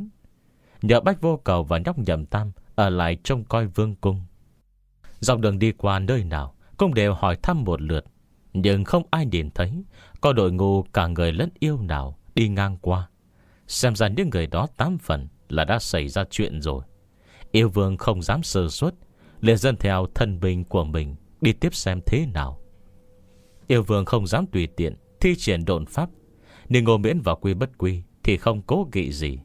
nhờ Bách Vô Cầu và nhóc Nhậm Tam ở lại trông coi vương cung. Dọc đường đi qua nơi nào cũng đều hỏi thăm một lượt, nhưng không ai nhìn thấy có đội ngũ cả người lẫn yêu nào đi ngang qua. Xem ra những người đó tám phần là đã xảy ra chuyện rồi. Yêu vương không dám sơ suất, liền dẫn theo thân binh của mình đi tiếp xem thế nào. Yêu vương không dám tùy tiện thi triển độn pháp, nhưng Ngô Miễn và Quy Bất Quy thì không cố kỵ gì.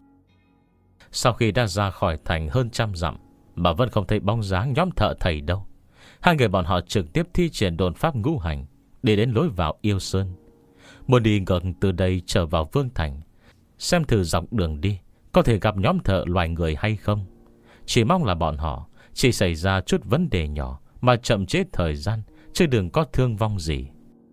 Sau khi đã ra khỏi thành hơn trăm dặm mà vẫn không thấy bóng dáng nhóm thợ thầy đâu, hai người bọn họ trực tiếp thi triển độn pháp ngũ hành để đến lối vào Yêu Sơn. Muốn đi ngược từ đây trở vào vương thành, xem thử dọc đường đi có thể gặp nhóm thợ loài người hay không. Chỉ mong là bọn họ chỉ xảy ra chút vấn đề nhỏ mà chậm trễ thời gian, chứ đừng có thương vong gì.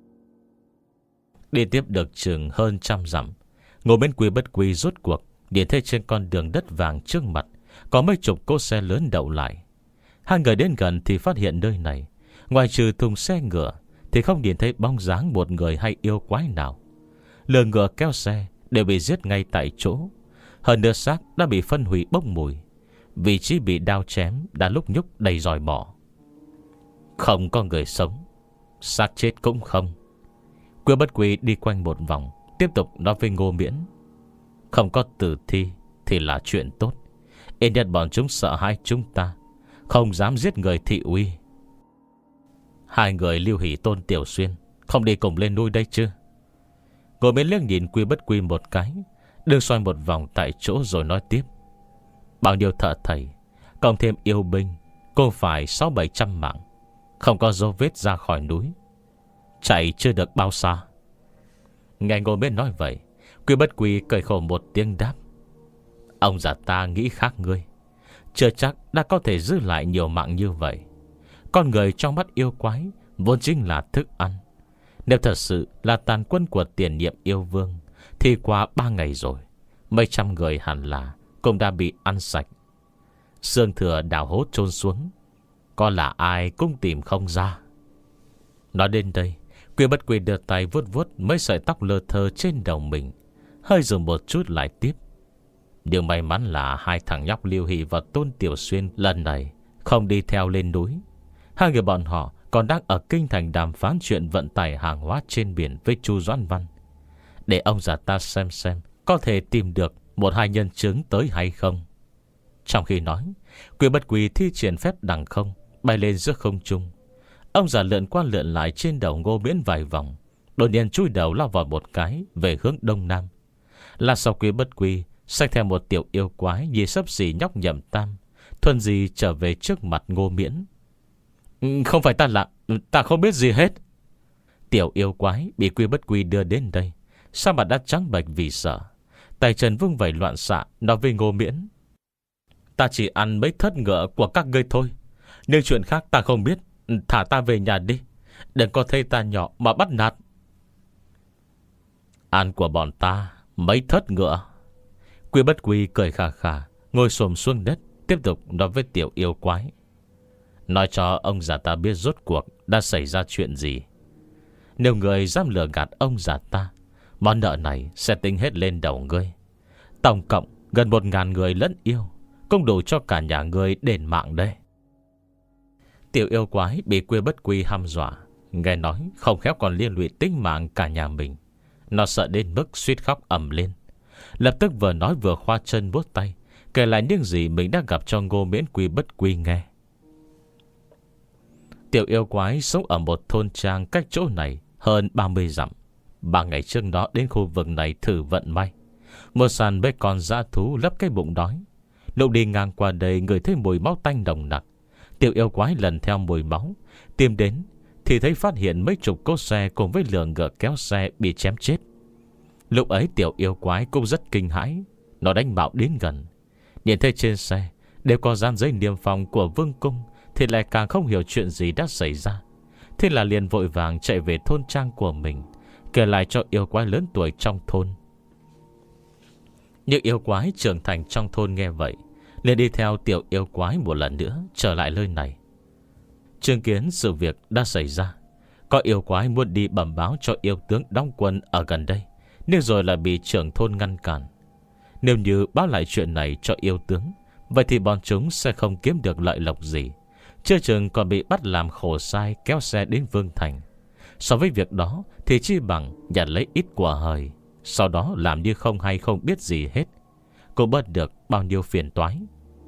Đi tiếp được chừng hơn trăm dặm, Ngô Miễn Quy Bất Quy rốt cuộc nhìn thấy trên con đường đất vàng trước mặt có mấy chục cỗ xe lớn đậu lại. Hai người đến gần thì phát hiện nơi này, ngoài trừ thùng xe ngựa thì không nhìn thấy bóng dáng một người hay yêu quái nào. Lừa ngựa kéo xe đều bị giết ngay tại chỗ. Hơn nữa xác đã bị phân hủy bốc mùi, vị trí bị đao chém đã lúc nhúc đầy roi mỏ. Không có người sống, xác chết cũng không. Quy Bất Quy đi quanh một vòng, tiếp tục nói với Ngô Miễn: không có tử thi thì là chuyện tốt, ít nhất bọn chúng sợ hai chúng ta, không dám giết người thị uy. Hai người Lưu Hỷ Tôn Tiểu Xuyên không đi cùng lên núi đây chứ? Ngô Miễn liếc nhìn Quy Bất Quy một cái, đường xoay một vòng tại chỗ rồi nói tiếp: bao nhiêu thợ thầy cộng thêm yêu binh cũng phải sáu bảy trăm mạng, không có dấu vết ra khỏi núi, chạy chưa được bao xa. Nghe Ngô Miễn nói vậy, Quy Bất Quy cười khổ một tiếng đáp: ông già ta nghĩ khác ngươi, chưa chắc đã có thể giữ lại nhiều mạng như vậy. Con người trong mắt yêu quái vốn chính là thức ăn. Nếu thật sự là tàn quân của tiền nhiệm yêu vương thì qua ba ngày rồi, mấy trăm người hẳn là cũng đã bị ăn sạch. Xương thừa đào hố chôn xuống, có là ai cũng tìm không ra. Nói đến đây, Quy Bất Quy đưa tay vuốt vuốt mấy sợi tóc lơ thơ trên đầu mình, hơi dừng một chút lại tiếp. Điều may mắn là hai thằng nhóc Lưu Hỷ và Tôn Tiểu Xuyên lần này không đi theo lên núi. Hai người bọn họ còn đang ở kinh thành đàm phán chuyện vận tải hàng hóa trên biển với Chu Doãn Văn, để ông già ta xem xem có thể tìm được một hai nhân chứng tới hay không. Trong khi nói, Quy Bất Quy thi triển phép đằng không, bay lên giữa không trung. Ông già lượn qua lượn lại trên đầu Ngô Miễn vài vòng, đột nhiên chui đầu lao vào một cái về hướng đông nam. Là sau Quy Bất Quy xách theo một tiểu yêu quái như xấp xỉ nhóc Nhậm Tam, thuần gì trở về trước mặt Ngô Miễn. Không phải ta lạ, ta không biết gì hết. Tiểu yêu quái bị Quy Bất Quy đưa đến đây, sao mặt đã trắng bệch vì sợ, tay chân vung vẩy loạn xạ, nói với Ngô Miễn: Ta chỉ ăn mấy thất ngựa của các ngươi thôi, nhưng chuyện khác ta không biết. Thả ta về nhà đi, đừng có thấy ta nhỏ mà bắt nạt. Ăn của bọn ta mấy thất ngựa? Quy Bất Quy cười khà khà, ngồi xổm xuống đất, tiếp tục nói với tiểu yêu quái: Nói cho ông già ta biết rốt cuộc đã xảy ra chuyện gì. Nếu người dám lừa gạt ông già ta, món nợ này sẽ tính hết lên đầu ngươi. Tổng cộng gần một ngàn người lẫn yêu, cũng đủ cho cả nhà ngươi đền mạng đây. Tiểu yêu quái bị Quy Bất Quy hăm dọa, nghe nói không khéo còn liên lụy tính mạng cả nhà mình. Nó sợ đến mức suýt khóc ầm lên. Lập tức vừa nói vừa khoa chân vuốt tay, kể lại những gì mình đã gặp cho Ngô Miễn Quy Bất Quy nghe. Tiểu yêu quái sống ở một thôn trang cách chỗ này hơn ba mươi dặm. Ba ngày trước đó đến khu vực này thử vận may. Một sàn mấy con dã thú lấp cái bụng đói. Lúc đi ngang qua đây, người thấy mùi máu tanh nồng nặc. Tiểu yêu quái lần theo mùi máu tìm đến, thì thấy phát hiện mấy chục cỗ xe cùng với lượng ngựa kéo xe bị chém chết. Lúc ấy tiểu yêu quái cũng rất kinh hãi. Nó đánh bạo đến gần, nhìn thấy trên xe đều có dán giấy niêm phong của vương cung, thì lại càng không hiểu chuyện gì đã xảy ra. Thế là liền vội vàng chạy về thôn trang của mình, kể lại cho yêu quái lớn tuổi trong thôn. Những yêu quái trưởng thành trong thôn nghe vậy, liền đi theo tiểu yêu quái một lần nữa trở lại nơi này, chứng kiến sự việc đã xảy ra. Có yêu quái muốn đi bẩm báo cho yêu tướng đóng quân ở gần đây, nhưng rồi lại bị trưởng thôn ngăn cản. Nếu như báo lại chuyện này cho yêu tướng, vậy thì bọn chúng sẽ không kiếm được lợi lộc gì, chưa chừng còn bị bắt làm khổ sai kéo xe đến Vương Thành. So với việc đó thì chi bằng nhận lấy ít của hời, sau đó làm như không hay không biết gì hết, cũng bớt được bao nhiêu phiền toái.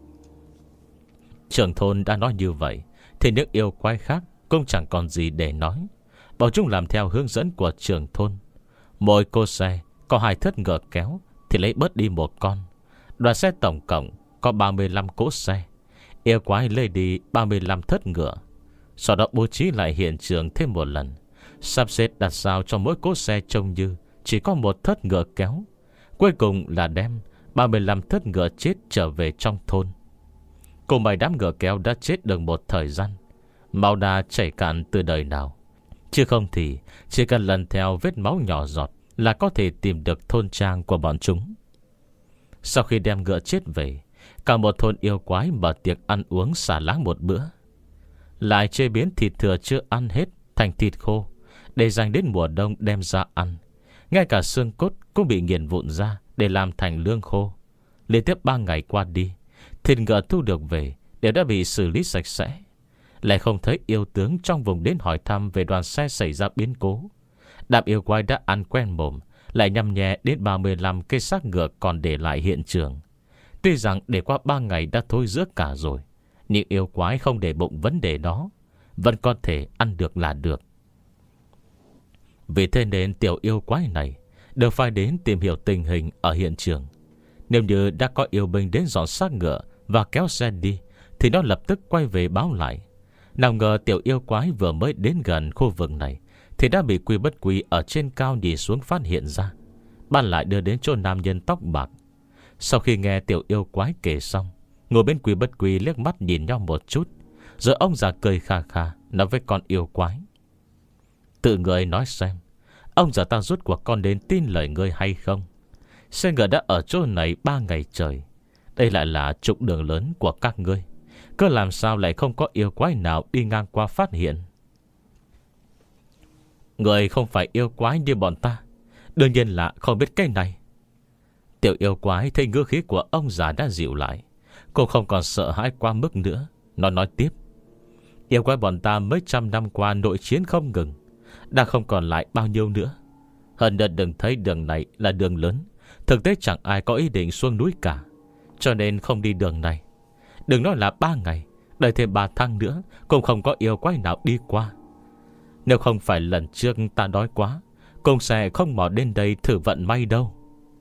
Trưởng thôn đã nói như vậy thì những yêu quái khác cũng chẳng còn gì để nói. Bọn chúng làm theo hướng dẫn của trưởng thôn. Mỗi cô xe có hai thất ngựa kéo thì lấy bớt đi một con. Đoàn xe tổng cộng có ba mươi lăm cỗ xe, yêu quái lấy đi ba mươi lăm thất ngựa. Sau đó bố trí lại hiện trường thêm một lần, sắp xếp đặt sao cho mỗi cỗ xe trông như chỉ có một thất ngựa kéo. Cuối cùng là đem ba mươi lăm thất ngựa chết trở về trong thôn. Cùng mấy đám ngựa kéo đã chết được một thời gian, máu đã chảy cạn từ đời nào. Chứ không thì chỉ cần lần theo vết máu nhỏ giọt là có thể tìm được thôn trang của bọn chúng. Sau khi đem ngựa chết về, cả một thôn yêu quái mở tiệc ăn uống xả láng một bữa, lại chế biến thịt thừa chưa ăn hết thành thịt khô, để dành đến mùa đông đem ra ăn. Ngay cả xương cốt cũng bị nghiền vụn ra để làm thành lương khô. Liên tiếp ba ngày qua đi, thịt ngựa thu được về đều đã bị xử lý sạch sẽ. Lại không thấy yêu tướng trong vùng đến hỏi thăm về đoàn xe xảy ra biến cố. Đám yêu quái đã ăn quen mồm, lại nhăm nhẹ đến ba mươi lăm cây xác ngựa còn để lại hiện trường. Tuy rằng để qua ba ngày đã thối rữa cả rồi, nhưng yêu quái không để bụng vấn đề đó, vẫn có thể ăn được là được. Vì thế nên tiểu yêu quái này đều phải đến tìm hiểu tình hình ở hiện trường. Nếu như đã có yêu binh đến dọn xác ngựa và kéo xe đi, thì nó lập tức quay về báo lại. Nào ngờ tiểu yêu quái vừa mới đến gần khu vực này thì đã bị Quy Bất Quy ở trên cao nhìn xuống phát hiện ra, ban lại đưa đến chỗ nam nhân tóc bạc. Sau khi nghe tiểu yêu quái kể xong, ngồi bên Quy Bất Quy liếc mắt nhìn nhau một chút, rồi ông già cười kha kha nói với con yêu quái: Tự người nói xem, ông già ta rút cuộc con đến tin lời ngươi hay không? Xe ngựa đã ở chỗ này ba ngày trời, đây lại là trục đường lớn của các ngươi, cơ làm sao lại không có yêu quái nào đi ngang qua phát hiện? Người không phải yêu quái như bọn ta, đương nhiên là không biết cái này. Tiểu yêu quái thấy ngữ khí của ông già đã dịu lại, cô không còn sợ hãi quá mức nữa. Nó nói tiếp: Yêu quái bọn ta mấy trăm năm qua nội chiến không ngừng, đã không còn lại bao nhiêu nữa. Hơn nữa đừng thấy đường này là đường lớn, thực tế chẳng ai có ý định xuống núi cả, cho nên không đi đường này. Đừng nói là ba ngày, đợi thêm ba tháng nữa cũng không có yêu quái nào đi qua. Nếu không phải lần trước ta đói quá, cũng sẽ không mò đến đây thử vận may đâu.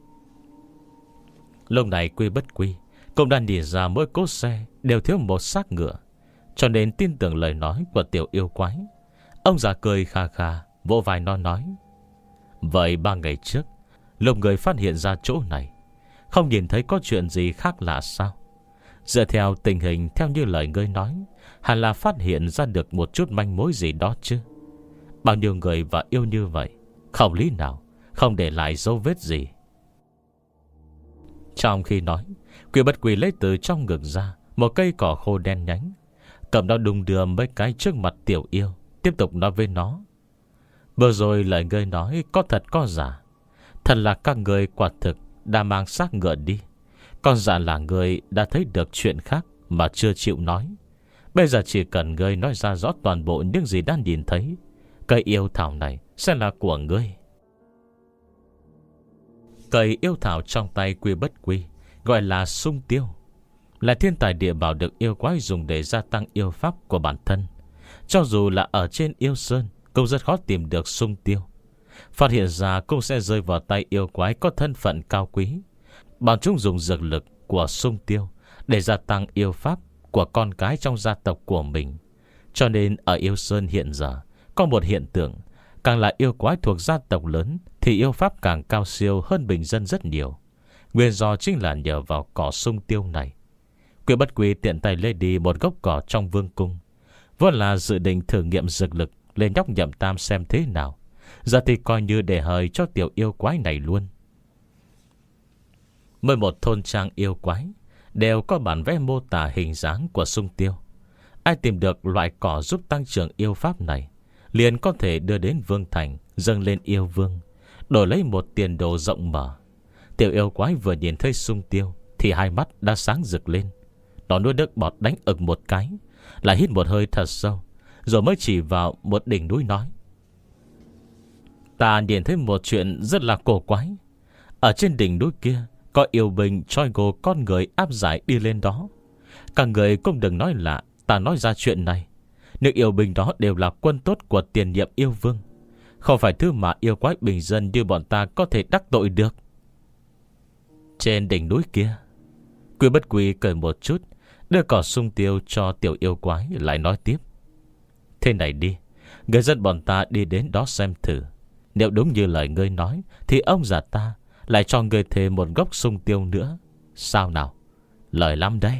Lúc này Quy Bất Quy cũng đang nhìn ra mỗi cỗ xe đều thiếu một xác ngựa, cho nên tin tưởng lời nói của tiểu yêu quái. Ông già cười kha kha, vỗ vai nó nói: Vậy ba ngày trước, lúc người phát hiện ra chỗ này, không nhìn thấy có chuyện gì khác lạ sao? Dựa theo tình hình theo như lời ngươi nói, hẳn là phát hiện ra được một chút manh mối gì đó chứ. Bao nhiêu người và yêu như vậy, không lý nào không để lại dấu vết gì. Trong khi nói, Quy Bất Quy lấy từ trong ngực ra một cây cỏ khô đen nhánh, cầm nó đung đưa mấy cái trước mặt tiểu yêu, tiếp tục nói với nó: Vừa rồi lời ngươi nói có thật có giả. Thật là các người quả thực đã mang xác ngựa đi, còn giả là người đã thấy được chuyện khác mà chưa chịu nói. Bây giờ chỉ cần ngươi nói ra rõ toàn bộ những gì đã nhìn thấy, cây yêu thảo này sẽ là của ngươi. Cây yêu thảo trong tay Quy Bất Quy gọi là sung tiêu, là thiên tài địa bảo được yêu quái dùng để gia tăng yêu pháp của bản thân. Cho dù là ở trên yêu sơn cũng rất khó tìm được sung tiêu. Phát hiện ra cũng sẽ rơi vào tay yêu quái có thân phận cao quý. Bọn chúng dùng dược lực của sung tiêu để gia tăng yêu pháp của con cái trong gia tộc của mình. Cho nên ở yêu sơn hiện giờ có một hiện tượng, càng là yêu quái thuộc gia tộc lớn thì yêu pháp càng cao siêu hơn bình dân rất nhiều. Nguyên do chính là nhờ vào cỏ sung tiêu này. Quy Bất Quy tiện tay lấy đi một gốc cỏ trong vương cung, vốn là dự định thử nghiệm dược lực lên nhóc Nhậm Tam xem thế nào. Giờ thì coi như để hời cho tiểu yêu quái này luôn. Mỗi một thôn trang yêu quái đều có bản vẽ mô tả hình dáng của sung tiêu. Ai tìm được loại cỏ giúp tăng trưởng yêu pháp này, liền có thể đưa đến vương thành, dâng lên yêu vương, đổi lấy một tiền đồ rộng mở. Tiểu yêu quái vừa nhìn thấy sung tiêu thì hai mắt đã sáng rực lên. Nó nuốt nước bọt đánh ực một cái, lại hít một hơi thật sâu, rồi mới chỉ vào một đỉnh núi nói: Ta nhìn thấy một chuyện rất là cổ quái. Ở trên đỉnh núi kia có yêu binh troi gồ con người áp giải đi lên đó. Các người cũng đừng nói là ta nói ra chuyện này. Những yêu binh đó đều là quân tốt của tiền nhiệm yêu vương, không phải thứ mà yêu quái bình dân như bọn ta có thể đắc tội được. Trên đỉnh núi kia, Quy Bất Quy cười một chút, đưa cỏ sung tiêu cho tiểu yêu quái, lại nói tiếp: Thế này đi, người dân bọn ta đi đến đó xem thử. Nếu đúng như lời ngươi nói thì ông già ta lại cho ngươi thêm một gốc sung tiêu nữa. Sao nào? Lời lắm đấy.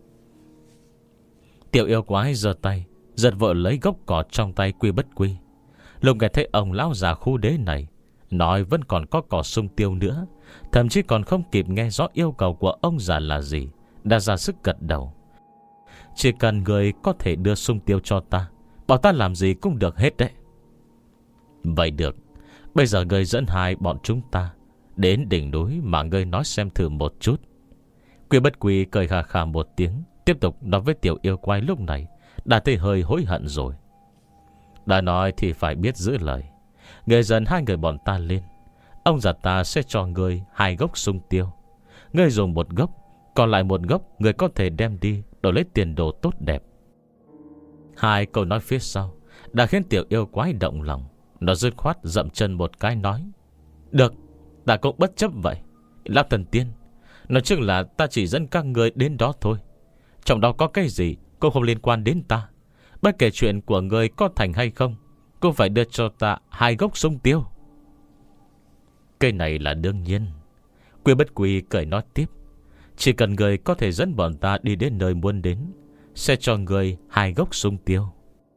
Tiểu yêu quái giơ tay giật vội lấy gốc cỏ trong tay Quy Bất Quy. Lúc nghe thấy ông lão già khu đế này nói vẫn còn có cỏ sung tiêu nữa, thậm chí còn không kịp nghe rõ yêu cầu của ông già là gì, đã ra sức gật đầu: Chỉ cần người có thể đưa sung tiêu cho ta, bảo ta làm gì cũng được hết đấy. Vậy được, bây giờ ngươi dẫn hai bọn chúng ta đến đỉnh núi mà ngươi nói xem thử một chút. Quy Bất Quy cười khà khà một tiếng, tiếp tục nói với tiểu yêu quái lúc này đã thấy hơi hối hận rồi. Đã nói thì phải biết giữ lời. Ngươi dẫn hai người bọn ta lên, ông già ta sẽ cho ngươi hai gốc sung tiêu. Ngươi dùng một gốc, còn lại một gốc ngươi có thể đem đi đổi lấy tiền đồ tốt đẹp. Hai câu nói phía sau đã khiến tiểu yêu quái động lòng. Nó dứt khoát dậm chân một cái nói: Được, ta cũng bất chấp vậy. Lão thần tiên, nói chung là ta chỉ dẫn các người đến đó thôi. Trong đó có cái gì cũng không liên quan đến ta. Bất kể chuyện của người có thành hay không, cũng phải đưa cho ta hai gốc sung tiêu. Cái này là đương nhiên. Quy Bất Quy cười nói tiếp: Chỉ cần người có thể dẫn bọn ta đi đến nơi muốn đến, sẽ cho người hai gốc sung tiêu.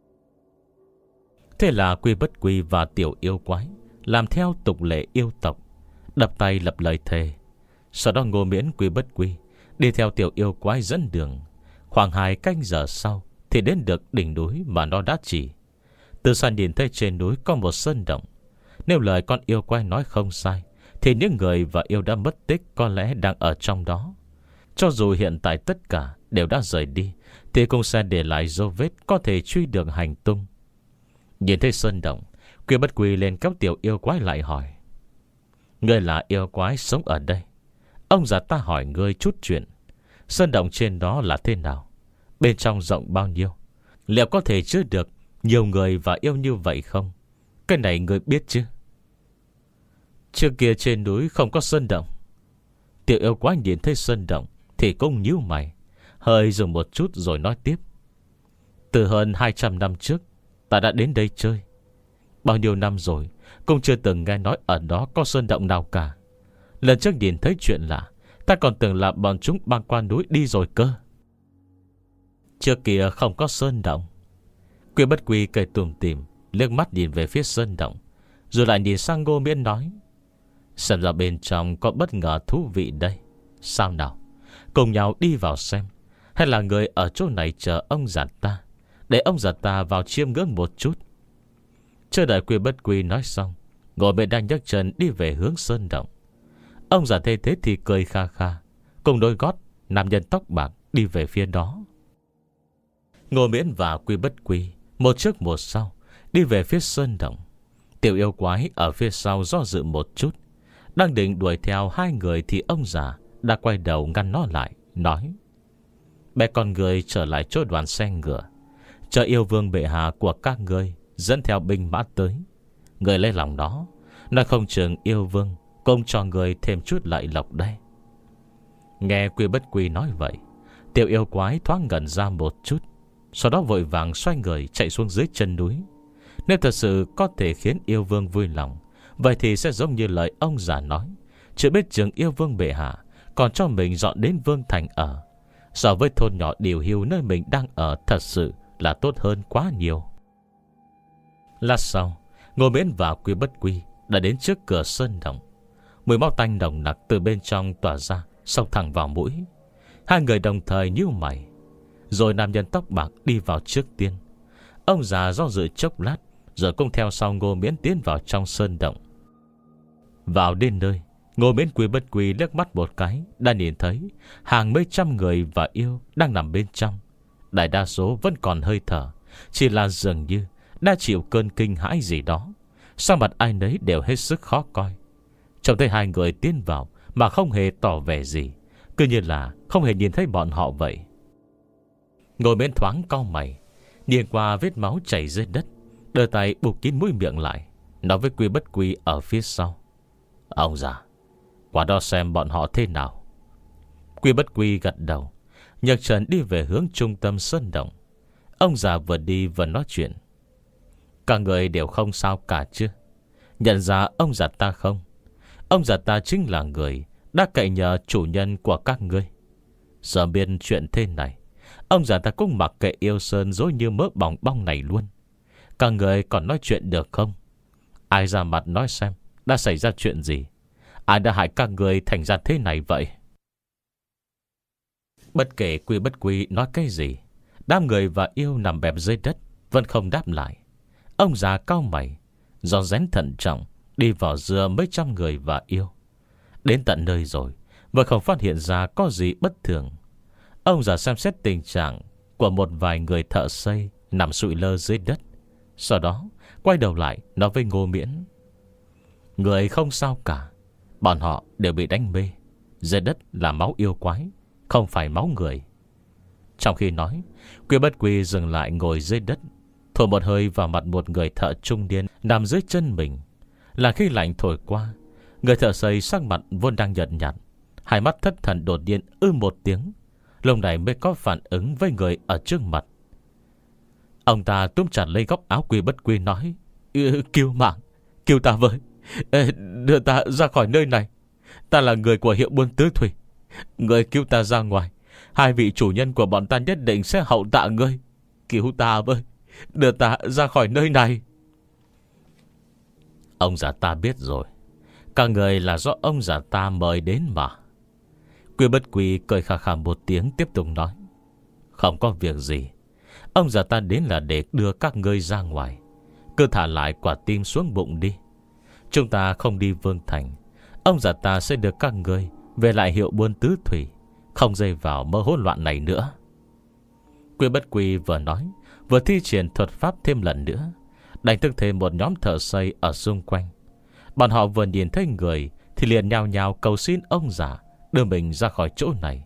Thế là Quy Bất Quy và tiểu yêu quái làm theo tục lệ yêu tộc, đập tay lập lời thề. Sau đó Ngô Miễn Quy Bất Quy đi theo tiểu yêu quái dẫn đường. Khoảng hai canh giờ sau thì đến được đỉnh núi mà nó đã chỉ. Từ xa nhìn thấy trên núi có một sơn động. Nếu lời con yêu quái nói không sai, thì những người và yêu đã mất tích có lẽ đang ở trong đó. Cho dù hiện tại tất cả đều đã rời đi, thì cũng sẽ để lại dấu vết có thể truy được hành tung. Nhìn thấy sơn động, Quy Bất Quy lên kéo tiểu yêu quái lại hỏi: Ngươi là yêu quái sống ở đây, ông già ta hỏi ngươi chút chuyện. Sơn động trên đó là thế nào? Bên trong rộng bao nhiêu? Liệu có thể chứa được nhiều người và yêu như vậy không? Cái này ngươi biết chứ? Trước kia trên núi không có sơn động. Tiểu yêu quái nhìn thấy sơn động thì cũng nhíu mày, hơi dừng một chút rồi nói tiếp: Từ hơn hai trăm năm trước ta đã đến đây chơi. Bao nhiêu năm rồi cũng chưa từng nghe nói ở đó có sơn động nào cả. Lần trước nhìn thấy chuyện lạ, ta còn tưởng là bọn chúng băng qua núi đi rồi cơ. Trước kia không có sơn động. Quy Bất Quy cười tủm tỉm, liếc mắt nhìn về phía sơn động, rồi lại nhìn sang Ngô Miễn nói: Xem ra bên trong có bất ngờ thú vị đây. Sao nào, cùng nhau đi vào xem. Hay là người ở chỗ này chờ ông già ta, để ông già ta vào chiêm ngưỡng một chút. Chưa đợi Quy Bất Quy nói xong, Ngô Miễn đang nhấc chân đi về hướng sơn động. Ông già thấy thế thì cười kha kha, cùng đôi gót nam nhân tóc bạc đi về phía đó. Ngô Miễn và Quy Bất Quy một trước một sau đi về phía sơn động. Tiểu yêu quái ở phía sau do dự một chút, đang định đuổi theo hai người thì ông già đã quay đầu ngăn nó lại, nói: Bé con người trở lại chỗ đoàn xe ngựa, chờ yêu vương bệ hạ của các ngươi dẫn theo binh mã tới. Người lấy lòng đó, nói không chừng yêu vương cũng cho người thêm chút lợi lộc đây. Nghe Quy Bất Quy nói vậy, tiểu yêu quái thoáng ngẩn ra một chút, sau đó vội vàng xoay người chạy xuống dưới chân núi. Nếu thật sự có thể khiến yêu vương vui lòng, vậy thì sẽ giống như lời ông già nói, chưa biết chừng yêu vương bệ hạ còn cho mình dọn đến vương thành ở. So với thôn nhỏ điều hiu nơi mình đang ở, thật sự là tốt hơn quá nhiều. Lát sau, Ngô Miễn và Quy Bất Quy đã đến trước cửa sơn động. Mùi máu tanh nồng nặc từ bên trong tỏa ra, xông thẳng vào mũi. Hai người đồng thời nhíu mày. Rồi nam nhân tóc bạc đi vào trước tiên. Ông già do dự chốc lát, rồi cũng theo sau Ngô Miễn tiến vào trong sơn động. Vào đến nơi, Ngô Miễn Quy Bất Quy liếc mắt một cái đã nhìn thấy hàng mấy trăm người và yêu đang nằm bên trong. Đại đa số vẫn còn hơi thở, chỉ là dường như đã chịu cơn kinh hãi gì đó. Sao mặt ai nấy đều hết sức khó coi. Trông thấy hai người tiến vào mà không hề tỏ vẻ gì, cứ như là không hề nhìn thấy bọn họ vậy. Ngồi bên thoáng cau mày, nhìn qua vết máu chảy dưới đất, đưa tay buộc kín mũi miệng lại, nói với Quy Bất Quy ở phía sau: Ông già, qua đó xem bọn họ thế nào. Quy Bất Quy gật đầu, nhấc chân đi về hướng trung tâm sơn động. Ông già vừa đi vừa nói chuyện: Cả người đều không sao cả chứ? Nhận ra ông già ta không? Ông già ta chính là người đã cậy nhờ chủ nhân của các ngươi. Giờ biết chuyện thế này, ông già ta cũng mặc kệ yêu sơn dối như mớ bỏng bong này luôn. Cả người còn nói chuyện được không? Ai ra mặt nói xem đã xảy ra chuyện gì? Ai đã hại các người thành ra thế này vậy? Bất kể Quy Bất Quy nói cái gì, đám người và yêu nằm bẹp dưới đất vẫn không đáp lại. Ông già cau mày, rón rén thận trọng đi vào giữa mấy trăm người và yêu. Đến tận nơi rồi vẫn không phát hiện ra có gì bất thường. Ông già xem xét tình trạng của một vài người thợ xây nằm sụi lơ dưới đất, sau đó quay đầu lại nói với Ngô Miễn: Người không sao cả, bọn họ đều bị đánh mê. Dưới đất là máu yêu quái, không phải máu người. Trong khi nói, Quy Bất Quy dừng lại ngồi dưới đất, thổi một hơi vào mặt một người thợ trung niên nằm dưới chân mình. Là khi lạnh thổi qua, người thợ xây sắc mặt vốn đang nhợt nhạt, hai mắt thất thần đột nhiên ư một tiếng, lúc này mới có phản ứng với người ở trước mặt. Ông ta túm chặt lấy góc áo Quy Bất Quy nói: ừ, Cứu mạng, cứu ta với. Ê, đưa ta ra khỏi nơi này. Ta là người của hiệu buôn tứ thủy. Người cứu ta ra ngoài, hai vị chủ nhân của bọn ta nhất định sẽ hậu tạ ngươi. Cứu ta với, đưa ta ra khỏi nơi này. Ông già ta biết rồi, cả người là do ông già ta mời đến mà. Quy Bất Quy cười khà khà một tiếng, tiếp tục nói: Không có việc gì. Ông già ta đến là để đưa các ngươi ra ngoài. Cứ thả lại quả tim xuống bụng đi. Chúng ta không đi Vương Thành, ông già ta sẽ được các người về lại hiệu buôn tứ thủy, không dây vào mơ hỗn loạn này nữa. Quy Bất Quy vừa nói, vừa thi triển thuật pháp thêm lần nữa, đánh thức thêm một nhóm thợ xây ở xung quanh. Bọn họ vừa nhìn thấy người thì liền nhao nhao cầu xin ông già đưa mình ra khỏi chỗ này.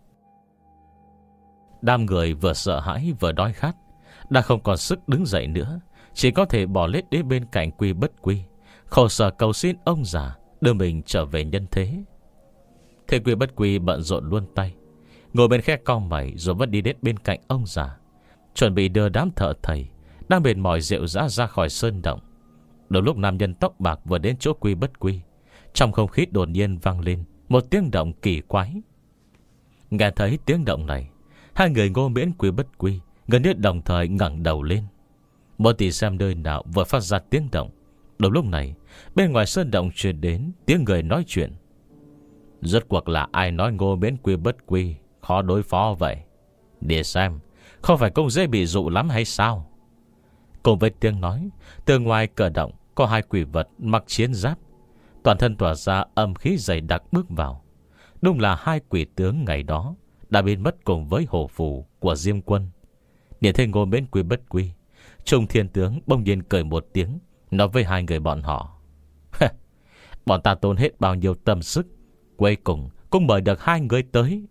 Đám người vừa sợ hãi vừa đói khát, đã không còn sức đứng dậy nữa, chỉ có thể bỏ lết đến bên cạnh Quy Bất Quy, khổ sở cầu xin ông già đưa mình trở về nhân thế. Thế Quy Bất Quy bận rộn luôn tay, ngồi bên khe cau mày, rồi vẫn đi đến bên cạnh ông già, chuẩn bị đưa đám thợ thầy đang mệt mỏi rệu rã ra khỏi sơn động. Đúng lúc nam nhân tóc bạc vừa đến chỗ Quy Bất Quy, trong không khí đột nhiên vang lên một tiếng động kỳ quái. Nghe thấy tiếng động này, hai người Ngô Miễn Quy Bất Quy gần như đồng thời ngẩng đầu lên, muốn tìm xem nơi nào vừa phát ra tiếng động. Đúng lúc này, bên ngoài sơn động truyền đến tiếng người nói chuyện. Rốt cuộc là ai nói Ngô Miễn Quy Bất Quy khó đối phó vậy? Để xem, không phải cũng dễ bị dụ lắm hay sao? Cùng với tiếng nói, từ ngoài cửa động có hai quỷ vật mặc chiến giáp, toàn thân tỏa ra âm khí dày đặc bước vào. Đúng là hai quỷ tướng ngày đó đã biến mất cùng với hổ phù của Diêm Quân. Nhìn thấy Ngô Miễn Quy Bất Quy, Trung Thiên Tướng bỗng nhiên cười một tiếng, nói với hai người bọn họ: bọn ta tốn hết bao nhiêu tâm sức, cuối cùng cũng mời được hai người tới.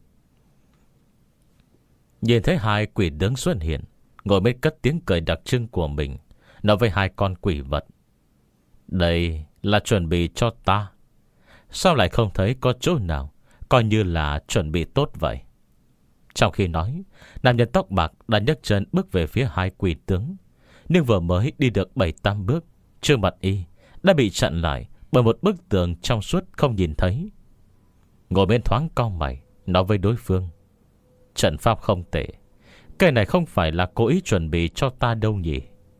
Nhìn thấy hai quỷ tướng xuất hiện, Ngô Miễn cất tiếng cười đặc trưng của mình, nói với hai con quỷ vật: đây là chuẩn bị cho ta. Sao lại không thấy có chỗ nào coi như là chuẩn bị tốt vậy? Trong khi nói, nam nhân tóc bạc đã nhấc chân bước về phía hai quỷ tướng, nhưng vừa mới đi được bảy tám bước, trước mặt y đã bị chặn lại bởi một bức tường trong suốt không nhìn thấy. Ngồi bên thoáng cau mày, nói với đối phương: trận pháp không tệ, cái này không phải là cố ý chuẩn bị cho ta đâu nhỉ?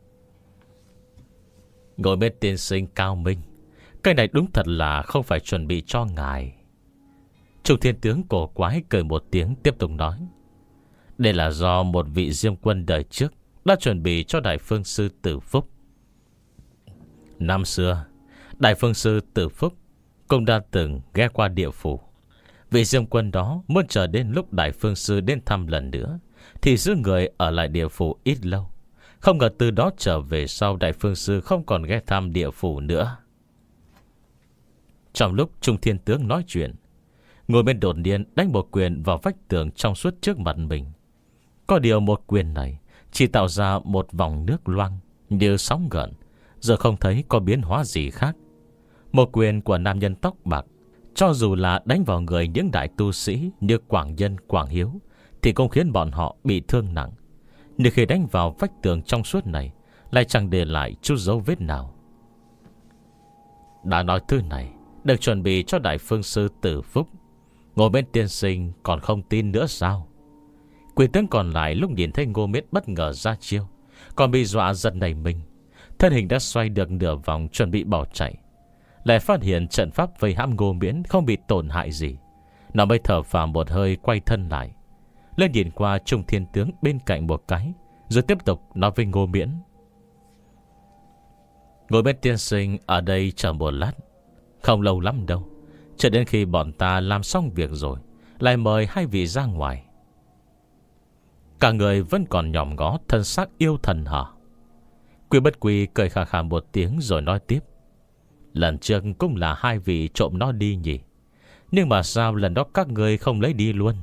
Ngồi bên tiên sinh cao minh, cái này đúng thật là không phải chuẩn bị cho ngài. Trung Thiên Tướng cổ quái cười một tiếng, tiếp tục nói: đây là do một vị Diêm Quân đời trước đã chuẩn bị cho Đại Phương Sư Tử Phúc. Năm xưa, Đại Phương Sư Tử Phúc cũng đã từng ghé qua địa phủ. Vị Diêm Quân đó muốn chờ đến lúc Đại Phương Sư đến thăm lần nữa thì giữ người ở lại địa phủ ít lâu. Không ngờ từ đó trở về sau, Đại Phương Sư không còn ghé thăm địa phủ nữa. Trong lúc Trung Thiên Tướng nói chuyện, ngồi bên đột nhiên đánh một quyền vào vách tường trong suốt trước mặt mình. Có điều một quyền này chỉ tạo ra một vòng nước loang như sóng gợn, giờ không thấy có biến hóa gì khác. Một quyền của nam nhân tóc bạc, cho dù là đánh vào người những đại tu sĩ như Quảng Nhân, Quảng Hiếu, thì cũng khiến bọn họ bị thương nặng. Nhưng khi đánh vào vách tường trong suốt này, lại chẳng để lại chút dấu vết nào. Đã nói thứ này được chuẩn bị cho Đại Phương Sư Tử Phúc, ngồi bên tiên sinh còn không tin nữa sao? Quỷ tướng còn lại lúc nhìn thấy Ngô Miễn bất ngờ ra chiêu, còn bị dọa giật nảy mình, thân hình đã xoay được nửa vòng chuẩn bị bỏ chạy, lại phát hiện trận pháp vây hãm Ngô Miễn không bị tổn hại gì. Nó mới thở phào một hơi, quay thân lại lên nhìn qua Trung Thiên Tướng bên cạnh một cái, rồi tiếp tục nói với Ngô Miễn: ngồi bên tiên sinh ở đây chờ một lát, không lâu lắm đâu, chờ đến khi bọn ta làm xong việc rồi lại mời hai vị ra ngoài. Cả người vẫn còn nhòm ngó thân xác yêu thần hả? Quy Bất Quy cười khà khà một tiếng rồi nói tiếp: lần trước cũng là hai vị trộm nó đi nhỉ, nhưng mà sao lần đó các người không lấy đi luôn?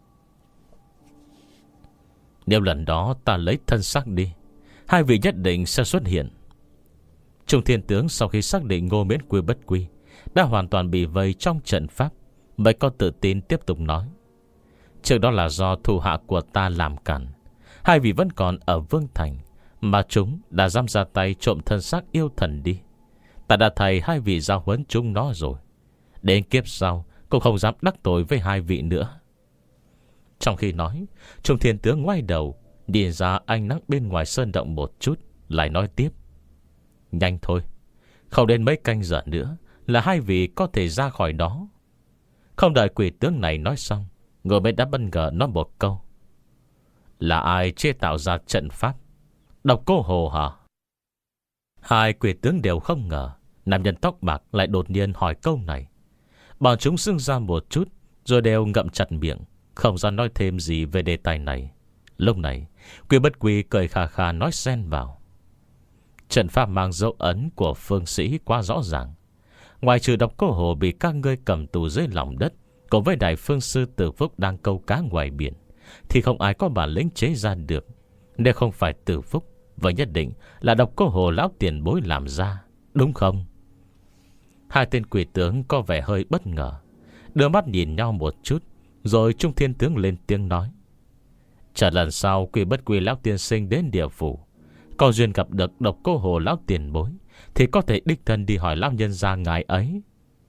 Nếu lần đó ta lấy thân xác đi, hai vị nhất định sẽ xuất hiện. Trung Thiên Tướng sau khi xác định Ngô Miễn Quy Bất Quy đã hoàn toàn bị vây trong trận pháp, mới có tự tin tiếp tục nói: trước đó là do thủ hạ của ta làm cản, hai vị vẫn còn ở Vương Thành, mà chúng đã dám ra tay trộm thân xác yêu thần đi. Ta đã thầy hai vị giao huấn chúng nó rồi, đến kiếp sau cũng không dám đắc tội với hai vị nữa. Trong khi nói, Trung Thiên Tướng ngoái đầu nhìn ra ánh nắng bên ngoài sơn động một chút, lại nói tiếp: nhanh thôi, không đến mấy canh giờ nữa là hai vị có thể ra khỏi đó. Không đợi quỷ tướng này nói xong, người bên đã bất ngờ nói một câu: là ai chế tạo ra trận pháp? Độc Cô Hồ hả? Hai quỷ tướng đều không ngờ nam nhân tóc bạc lại đột nhiên hỏi câu này. Bọn chúng sưng ra một chút, rồi đều ngậm chặt miệng, không dám nói thêm gì về đề tài này. Lúc này Quy Bất Quy cười khà khà nói xen vào. Trận pháp mang dấu ấn của phương sĩ quá rõ ràng. Ngoài trừ Độc Cô Hồ bị các ngươi cầm tù dưới lòng đất, cùng với đại phương sư Tử Phúc đang câu cá ngoài biển, thì không ai có bản lĩnh chế ra được. Nếu không phải Tử Phúc, vậy nhất định là Độc Cô Hồ lão tiền bối làm ra, đúng không? Hai tên quỷ tướng có vẻ hơi bất ngờ, đưa mắt nhìn nhau một chút, rồi Trung Thiên Tướng lên tiếng nói. Chả lần sau Quy Bất Quy lão tiên sinh đến địa phủ, có duyên gặp được Độc Cô Hồ lão tiền bối, thì có thể đích thân đi hỏi lão nhân gia ngài ấy.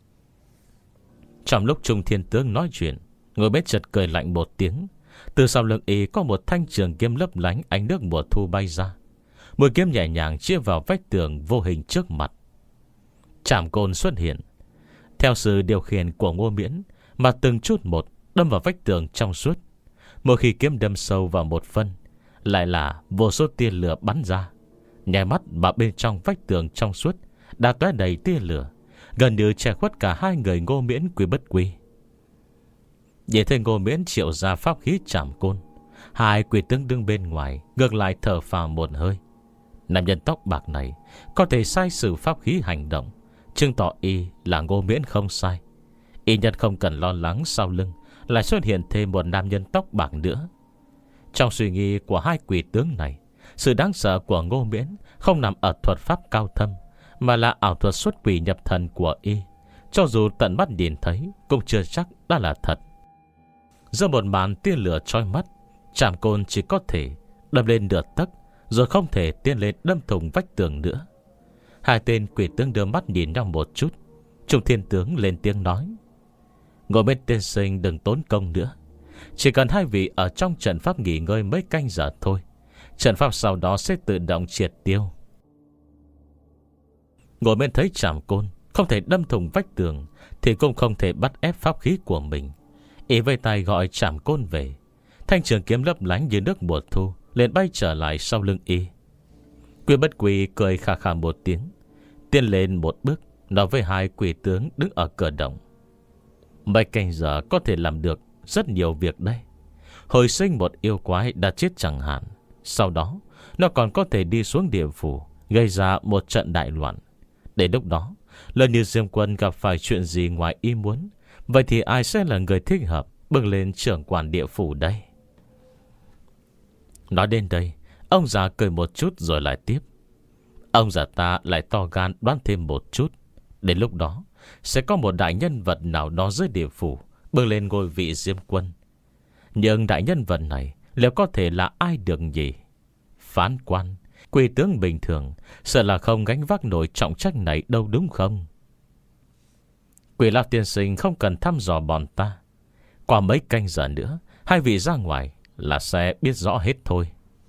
Trong lúc Trung Thiên Tướng nói chuyện, ngồi bên chợt cười lạnh một tiếng. Từ sau lưng y có một thanh trường kiếm lấp lánh ánh nước mùa thu bay ra. Mũi kiếm nhẹ nhàng chĩa vào vách tường vô hình trước mặt. Trảm côn xuất hiện theo sự điều khiển của Ngô Miễn, mà từng chút một đâm vào vách tường trong suốt. Mỗi khi kiếm đâm sâu vào một phân, lại là vô số tia lửa bắn ra. Nhảy mắt mà bên trong vách tường trong suốt đã tóe đầy tia lửa, gần như che khuất cả hai người Ngô Miễn Quy Bất Quy. Nhìn thấy Ngô Miễn triệu ra pháp khí trảm côn, hai quỷ tướng đứng bên ngoài ngược lại thở phào một hơi. Nam nhân tóc bạc này có thể sai sử pháp khí hành động, chứng tỏ y là Ngô Miễn không sai. Y nhân không cần lo lắng sau lưng lại xuất hiện thêm một nam nhân tóc bạc nữa. Trong suy nghĩ của hai quỷ tướng này, sự đáng sợ của Ngô Miễn không nằm ở thuật pháp cao thâm, mà là ảo thuật xuất quỷ nhập thần của y. Cho dù tận mắt nhìn thấy cũng chưa chắc đã là thật. Giữa một màn tia lửa chói mắt, trảm côn chỉ có thể đâm lên nửa tấc, rồi không thể tiến lên đâm thủng vách tường nữa. Hai tên quỷ tướng đưa mắt nhìn nhau một chút. Trung Thiên Tướng lên tiếng nói. Ngồi bên tiên sinh đừng tốn công nữa, chỉ cần hai vị ở trong trận pháp nghỉ ngơi mấy canh giờ thôi, trận pháp sau đó sẽ tự động triệt tiêu. Ngồi bên thấy trảm côn không thể đâm thủng vách tường, thì cũng không thể bắt ép pháp khí của mình. Ý vây tay gọi trảm côn về. Thanh trường kiếm lấp lánh như nước mùa thu liền bay trở lại sau lưng y. Quy Bất Quy cười khà khà một tiếng, tiến lên một bước, nói với hai quỷ tướng đứng ở cửa động. Mấy canh giờ có thể làm được rất nhiều việc đây. Hồi sinh một yêu quái đã chết chẳng hạn, sau đó nó còn có thể đi xuống địa phủ, gây ra một trận đại loạn. Để lúc đó, lỡ như Diêm Quân gặp phải chuyện gì ngoài ý muốn, vậy thì ai sẽ là người thích hợp bước lên trưởng quản địa phủ đây? Nói đến đây, ông già cười một chút rồi lại tiếp. Ông già ta lại to gan đoán thêm một chút. Đến lúc đó sẽ có một đại nhân vật nào đó dưới địa phủ bước lên ngôi vị Diêm Quân. Nhưng đại nhân vật này liệu có thể là ai được nhỉ? Phán quan, quỷ tướng bình thường sợ là không gánh vác nổi trọng trách này đâu, đúng không? Quỷ lão tiên sinh không cần thăm dò bọn ta. Qua mấy canh giờ nữa, hai vị ra ngoài là sẽ biết rõ hết thôi.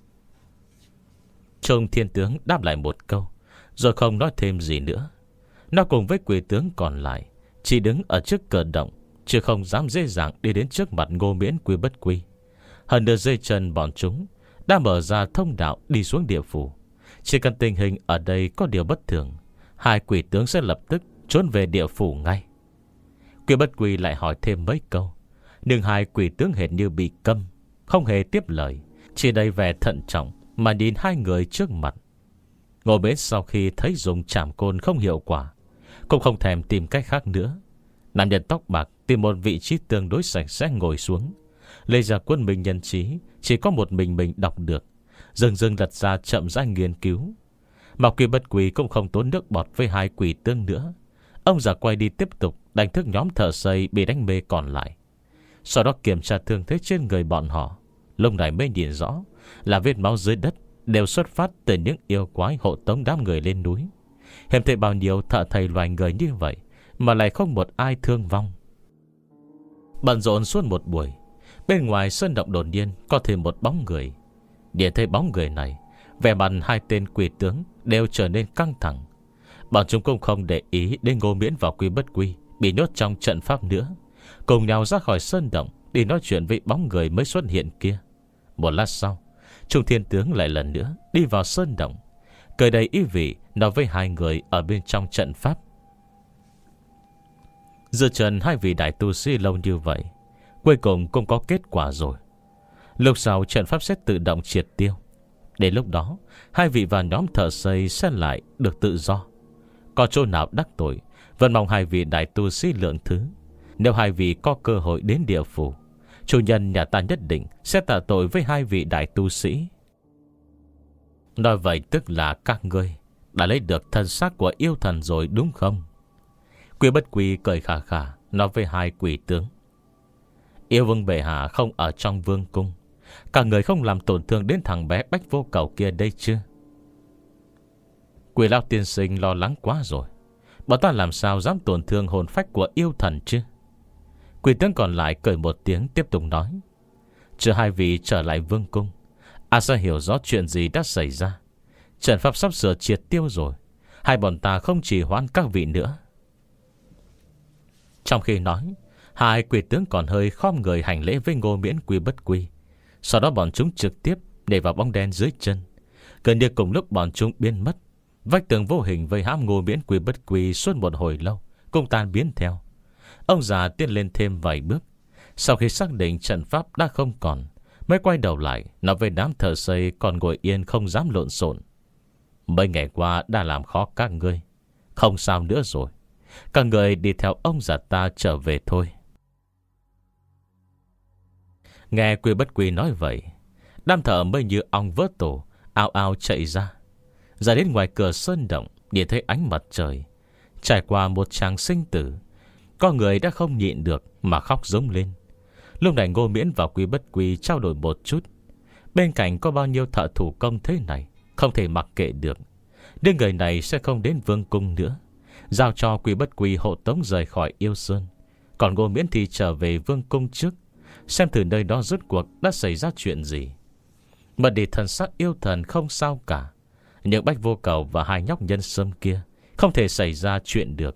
Trung Thiên Tướng đáp lại một câu, rồi không nói thêm gì nữa. Nó cùng với quỷ tướng còn lại chỉ đứng ở trước cửa động, chứ không dám dễ dàng đi đến trước mặt Ngô Miễn Quy Bất Quy. Hơn nửa dây chân bọn chúng đã mở ra thông đạo đi xuống địa phủ. Chỉ cần tình hình ở đây có điều bất thường, hai quỷ tướng sẽ lập tức trốn về địa phủ ngay. Quy Bất Quy lại hỏi thêm mấy câu, nhưng hai quỷ tướng hệt như bị câm, không hề tiếp lời, chỉ đầy vẻ thận trọng mà nhìn hai người trước mặt. Ngô Miễn sau khi thấy dùng trảm côn không hiệu quả, cũng không thèm tìm cách khác nữa. Nam nhân tóc bạc tìm một vị trí tương đối sạch sẽ ngồi xuống, lấy ra Quân Minh Nhân Trí chỉ có một mình mình đọc được, dừng dừng lật ra chậm rãi nghiên cứu. Mà Quy Bất Quy cũng không tốn nước bọt với hai quỷ tướng nữa. Ông già quay đi tiếp tục đánh thức nhóm thợ xây bị đánh mê còn lại. Sau đó kiểm tra thương thế trên người bọn họ. Lúc này mới nhìn rõ là vết máu dưới đất đều xuất phát từ những yêu quái hộ tống đám người lên núi. Hiếm thấy bao nhiêu thợ thầy loài người như vậy mà lại không một ai thương vong. Bận rộn suốt một buổi, bên ngoài sơn động đột nhiên có thêm một bóng người. Nhìn thấy bóng người này, vẻ mặt hai tên quỷ tướng đều trở nên căng thẳng. Bọn chúng cũng không để ý đến Ngô Miễn và Quy Bất Quy bị nhốt trong trận pháp nữa, cùng nhau ra khỏi sơn động đi nói chuyện với bóng người mới xuất hiện kia. Một lát sau, Trung Thiên Tướng lại lần nữa đi vào sơn động. cười đầy ý vị nói với hai người ở bên trong trận pháp. Dựa chân hai vị đại tu sĩ lâu như vậy, cuối cùng cũng có kết quả rồi. Lúc sau trận pháp sẽ tự động triệt tiêu. Đến lúc đó, hai vị và nhóm thợ xây sẽ lại được tự do. Có chỗ nào đắc tội, vẫn mong hai vị đại tu sĩ lượng thứ. Nếu hai vị có cơ hội đến địa phủ, chủ nhân nhà ta nhất định sẽ tạ tội với hai vị đại tu sĩ. Nói vậy tức là các ngươi đã lấy được thân xác của yêu thần rồi đúng không? Quỷ Bất Quy cười khà khà nói với hai quỷ tướng. Yêu vương bệ hạ không ở trong vương cung, cả người không làm tổn thương đến thằng bé Bách Vô Cầu kia đây chứ? Quỷ lão tiên sinh lo lắng quá rồi. Bọn ta làm sao dám tổn thương hồn phách của yêu thần chứ? Quỷ tướng còn lại cười một tiếng tiếp tục nói. Chờ hai vị trở lại vương cung, A sẽ hiểu rõ chuyện gì đã xảy ra. Trận pháp sắp sửa triệt tiêu rồi, hai bọn ta không trì hoãn các vị nữa. Trong khi nói, hai quỷ tướng còn hơi khom người hành lễ với Ngô Miễn Quỷ Bất Quy. Sau đó bọn chúng trực tiếp nhảy vào bóng đen dưới chân. Gần như cùng lúc bọn chúng biến mất, vách tường vô hình vây hãm Ngô Miễn Quỷ Bất Quy suốt một hồi lâu cũng tan biến theo. Ông già tiến lên thêm vài bước. Sau khi xác định trận pháp đã không còn, mới quay đầu lại nói với đám thợ xây còn ngồi yên không dám lộn xộn. Mấy ngày qua đã làm khó các ngươi, không sao nữa rồi. Các người đi theo ông già ta trở về thôi. Nghe Quỷ Bất Quy nói vậy, đám thợ mới như ong vỡ tổ, ao ao chạy ra. Ra đến ngoài cửa sơn động, nhìn thấy ánh mặt trời. Trải qua một tràng sinh tử, có người đã không nhịn được mà khóc rống lên. Lúc này Ngô Miễn và Quỷ Bất Quy trao đổi một chút. Bên cạnh có bao nhiêu thợ thủ công thế này, không thể mặc kệ được. Đến người này sẽ không đến vương cung nữa, giao cho Quỷ Bất Quy hộ tống rời khỏi Yêu Sơn. Còn Ngô Miễn thì trở về vương cung trước, xem thử nơi đó rốt cuộc đã xảy ra chuyện gì. Mất đi thần sắc yêu thần không sao cả, nhưng Bách Vô Cầu và hai nhóc nhân sâm kia không thể xảy ra chuyện được.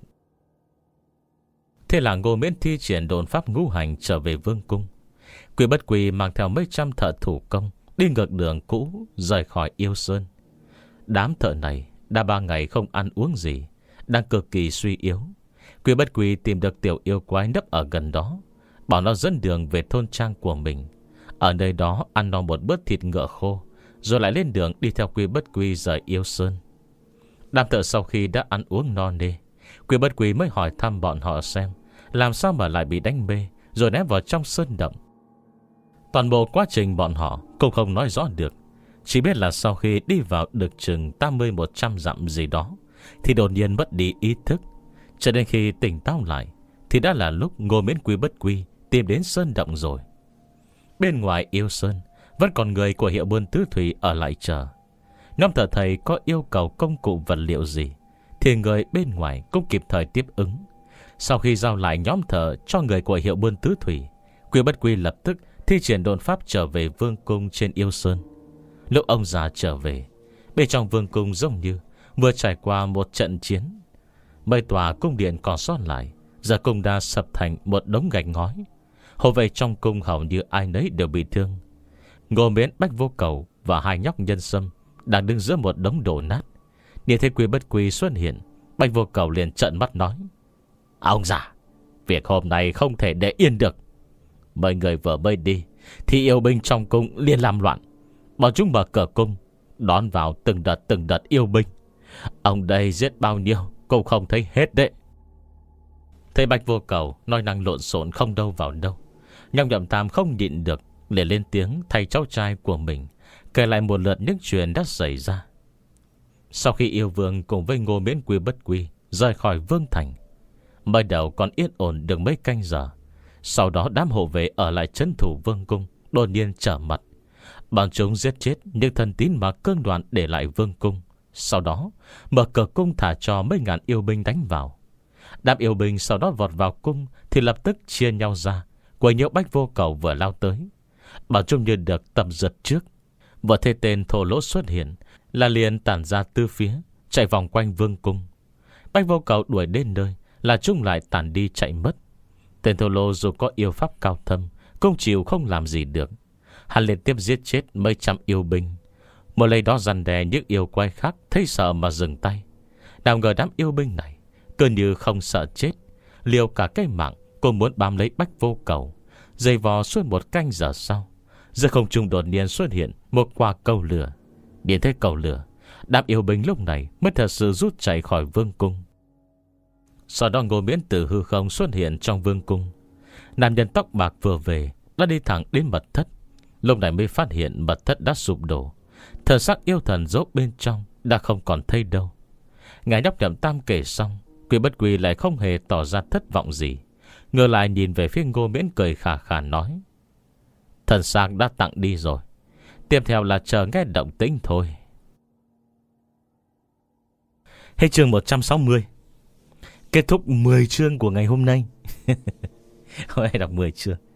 Thế là Ngô Miễn thi triển đồn pháp ngũ hành trở về vương cung. Quỷ Bất Quy mang theo mấy trăm thợ thủ công đi ngược đường cũ rời khỏi Yêu Sơn. Đám thợ này đã ba ngày không ăn uống gì, đang cực kỳ suy yếu. Quỷ Bất Quy tìm được tiểu yêu quái nấp ở gần đó, bảo nó dẫn đường về thôn trang của mình. Ở nơi đó ăn no một bữa thịt ngựa khô, rồi lại lên đường đi theo Quỷ Bất Quy rời Yêu Sơn. Đám thợ sau khi đã ăn uống no nê, Quỷ Bất Quy mới hỏi thăm bọn họ xem làm sao mà lại bị đánh mê rồi ném vào trong sơn động. Toàn bộ quá trình bọn họ cũng không nói rõ được, chỉ biết là sau khi đi vào được chừng tám mươi một trăm dặm gì đó thì đột nhiên mất đi ý thức. Cho đến khi tỉnh táo lại thì đã là lúc Ngô Miễn Quỷ Bất Quy tìm đến sơn động rồi. Bên ngoài Yêu Sơn vẫn còn người của hiệu buôn tứ thủy ở lại chờ. Nhóm thợ thầy có yêu cầu công cụ vật liệu gì thì người bên ngoài cũng kịp thời tiếp ứng. Sau khi giao lại nhóm thợ cho người của hiệu buôn tứ thủy, Quỷ Bất Quy lập tức thi triển đồn pháp trở về vương cung trên Yêu Sơn. Lúc ông già trở về, bên trong vương cung giống như vừa trải qua một trận chiến. Mấy tòa cung điện còn sót lại giờ cũng đã sập thành một đống gạch ngói. Hộ vệ trong cung hầu như ai nấy đều bị thương. Ngô Miễn, Bách Vô Cầu và hai nhóc nhân sâm đang đứng giữa một đống đổ nát. Nhìn thấy Quỷ Bất Quy xuất hiện, Bách Vô Cầu liền trợn mắt nói: Ông già, việc hôm nay không thể để yên được. Mấy người vừa mới đi thì yêu binh trong cung liền làm loạn. Bọn chúng mở cửa cung đón vào từng đợt từng đợt yêu binh. Ông đây giết bao nhiêu cũng không thấy hết đấy. Thấy Bách Vô Cầu nói năng lộn xộn không đâu vào đâu, Nhong Nhậm Tam không nhịn được liền lên tiếng thay cháu trai của mình kể lại một lượt những chuyện đã xảy ra. Sau khi yêu vương cùng với Ngô Miễn Quỷ Bất Quy rời khỏi vương thành, mới đầu còn yên ổn được mấy canh giờ. Sau đó đám hộ vệ ở lại trấn thủ vương cung đột nhiên trở mặt. Bọn chúng giết chết những thân tín mà cương đoàn để lại vương cung. Sau đó mở cửa cung thả cho mấy ngàn yêu binh đánh vào. Đám yêu binh sau đó vọt vào cung thì lập tức chia nhau ra, quấy nhiễu Bách Vô Cầu vừa lao tới. Bọn chúng như được tập giật trước, vừa thấy tên thô lỗ xuất hiện là liền tản ra tư phía, chạy vòng quanh vương cung. Bách Vô Cầu đuổi đến nơi là chúng lại tản đi chạy mất. Tên thô lỗ dù có yêu pháp cao thâm cũng chịu không làm gì được. Hắn liên tiếp giết chết mấy trăm yêu binh. Một lấy đó răn đè những yêu quái khác thấy sợ mà dừng tay. Nào ngờ đám yêu binh này cứ như không sợ chết, liều cả cái mạng cũng muốn bám lấy Bách Vô Cầu. Dày vò suốt một canh giờ sau, giữa không trung đột nhiên xuất hiện một quả cầu lửa. Điện thế cầu lửa, đám yêu binh lúc này mới thật sự rút chạy khỏi vương cung. Sau đó Ngô Miễn từ hư không xuất hiện trong vương cung. Nam nhân tóc bạc vừa về đã đi thẳng đến mật thất. Lúc này mới phát hiện mật thất đã sụp đổ. Thần sắc yêu thần giấu bên trong đã không còn thấy đâu. Ngài nhóc Nhậm Tam kể xong, Quy Bất Quy lại không hề tỏ ra thất vọng gì. Ngược lại nhìn về phía Ngô Miễn cười khà khà nói: thần xác đã tặng đi rồi, tiếp theo là chờ nghe động tĩnh thôi. Hết chương một trăm sáu mươi. Kết thúc mười chương của ngày hôm nay. Hôm nay đọc mười chương.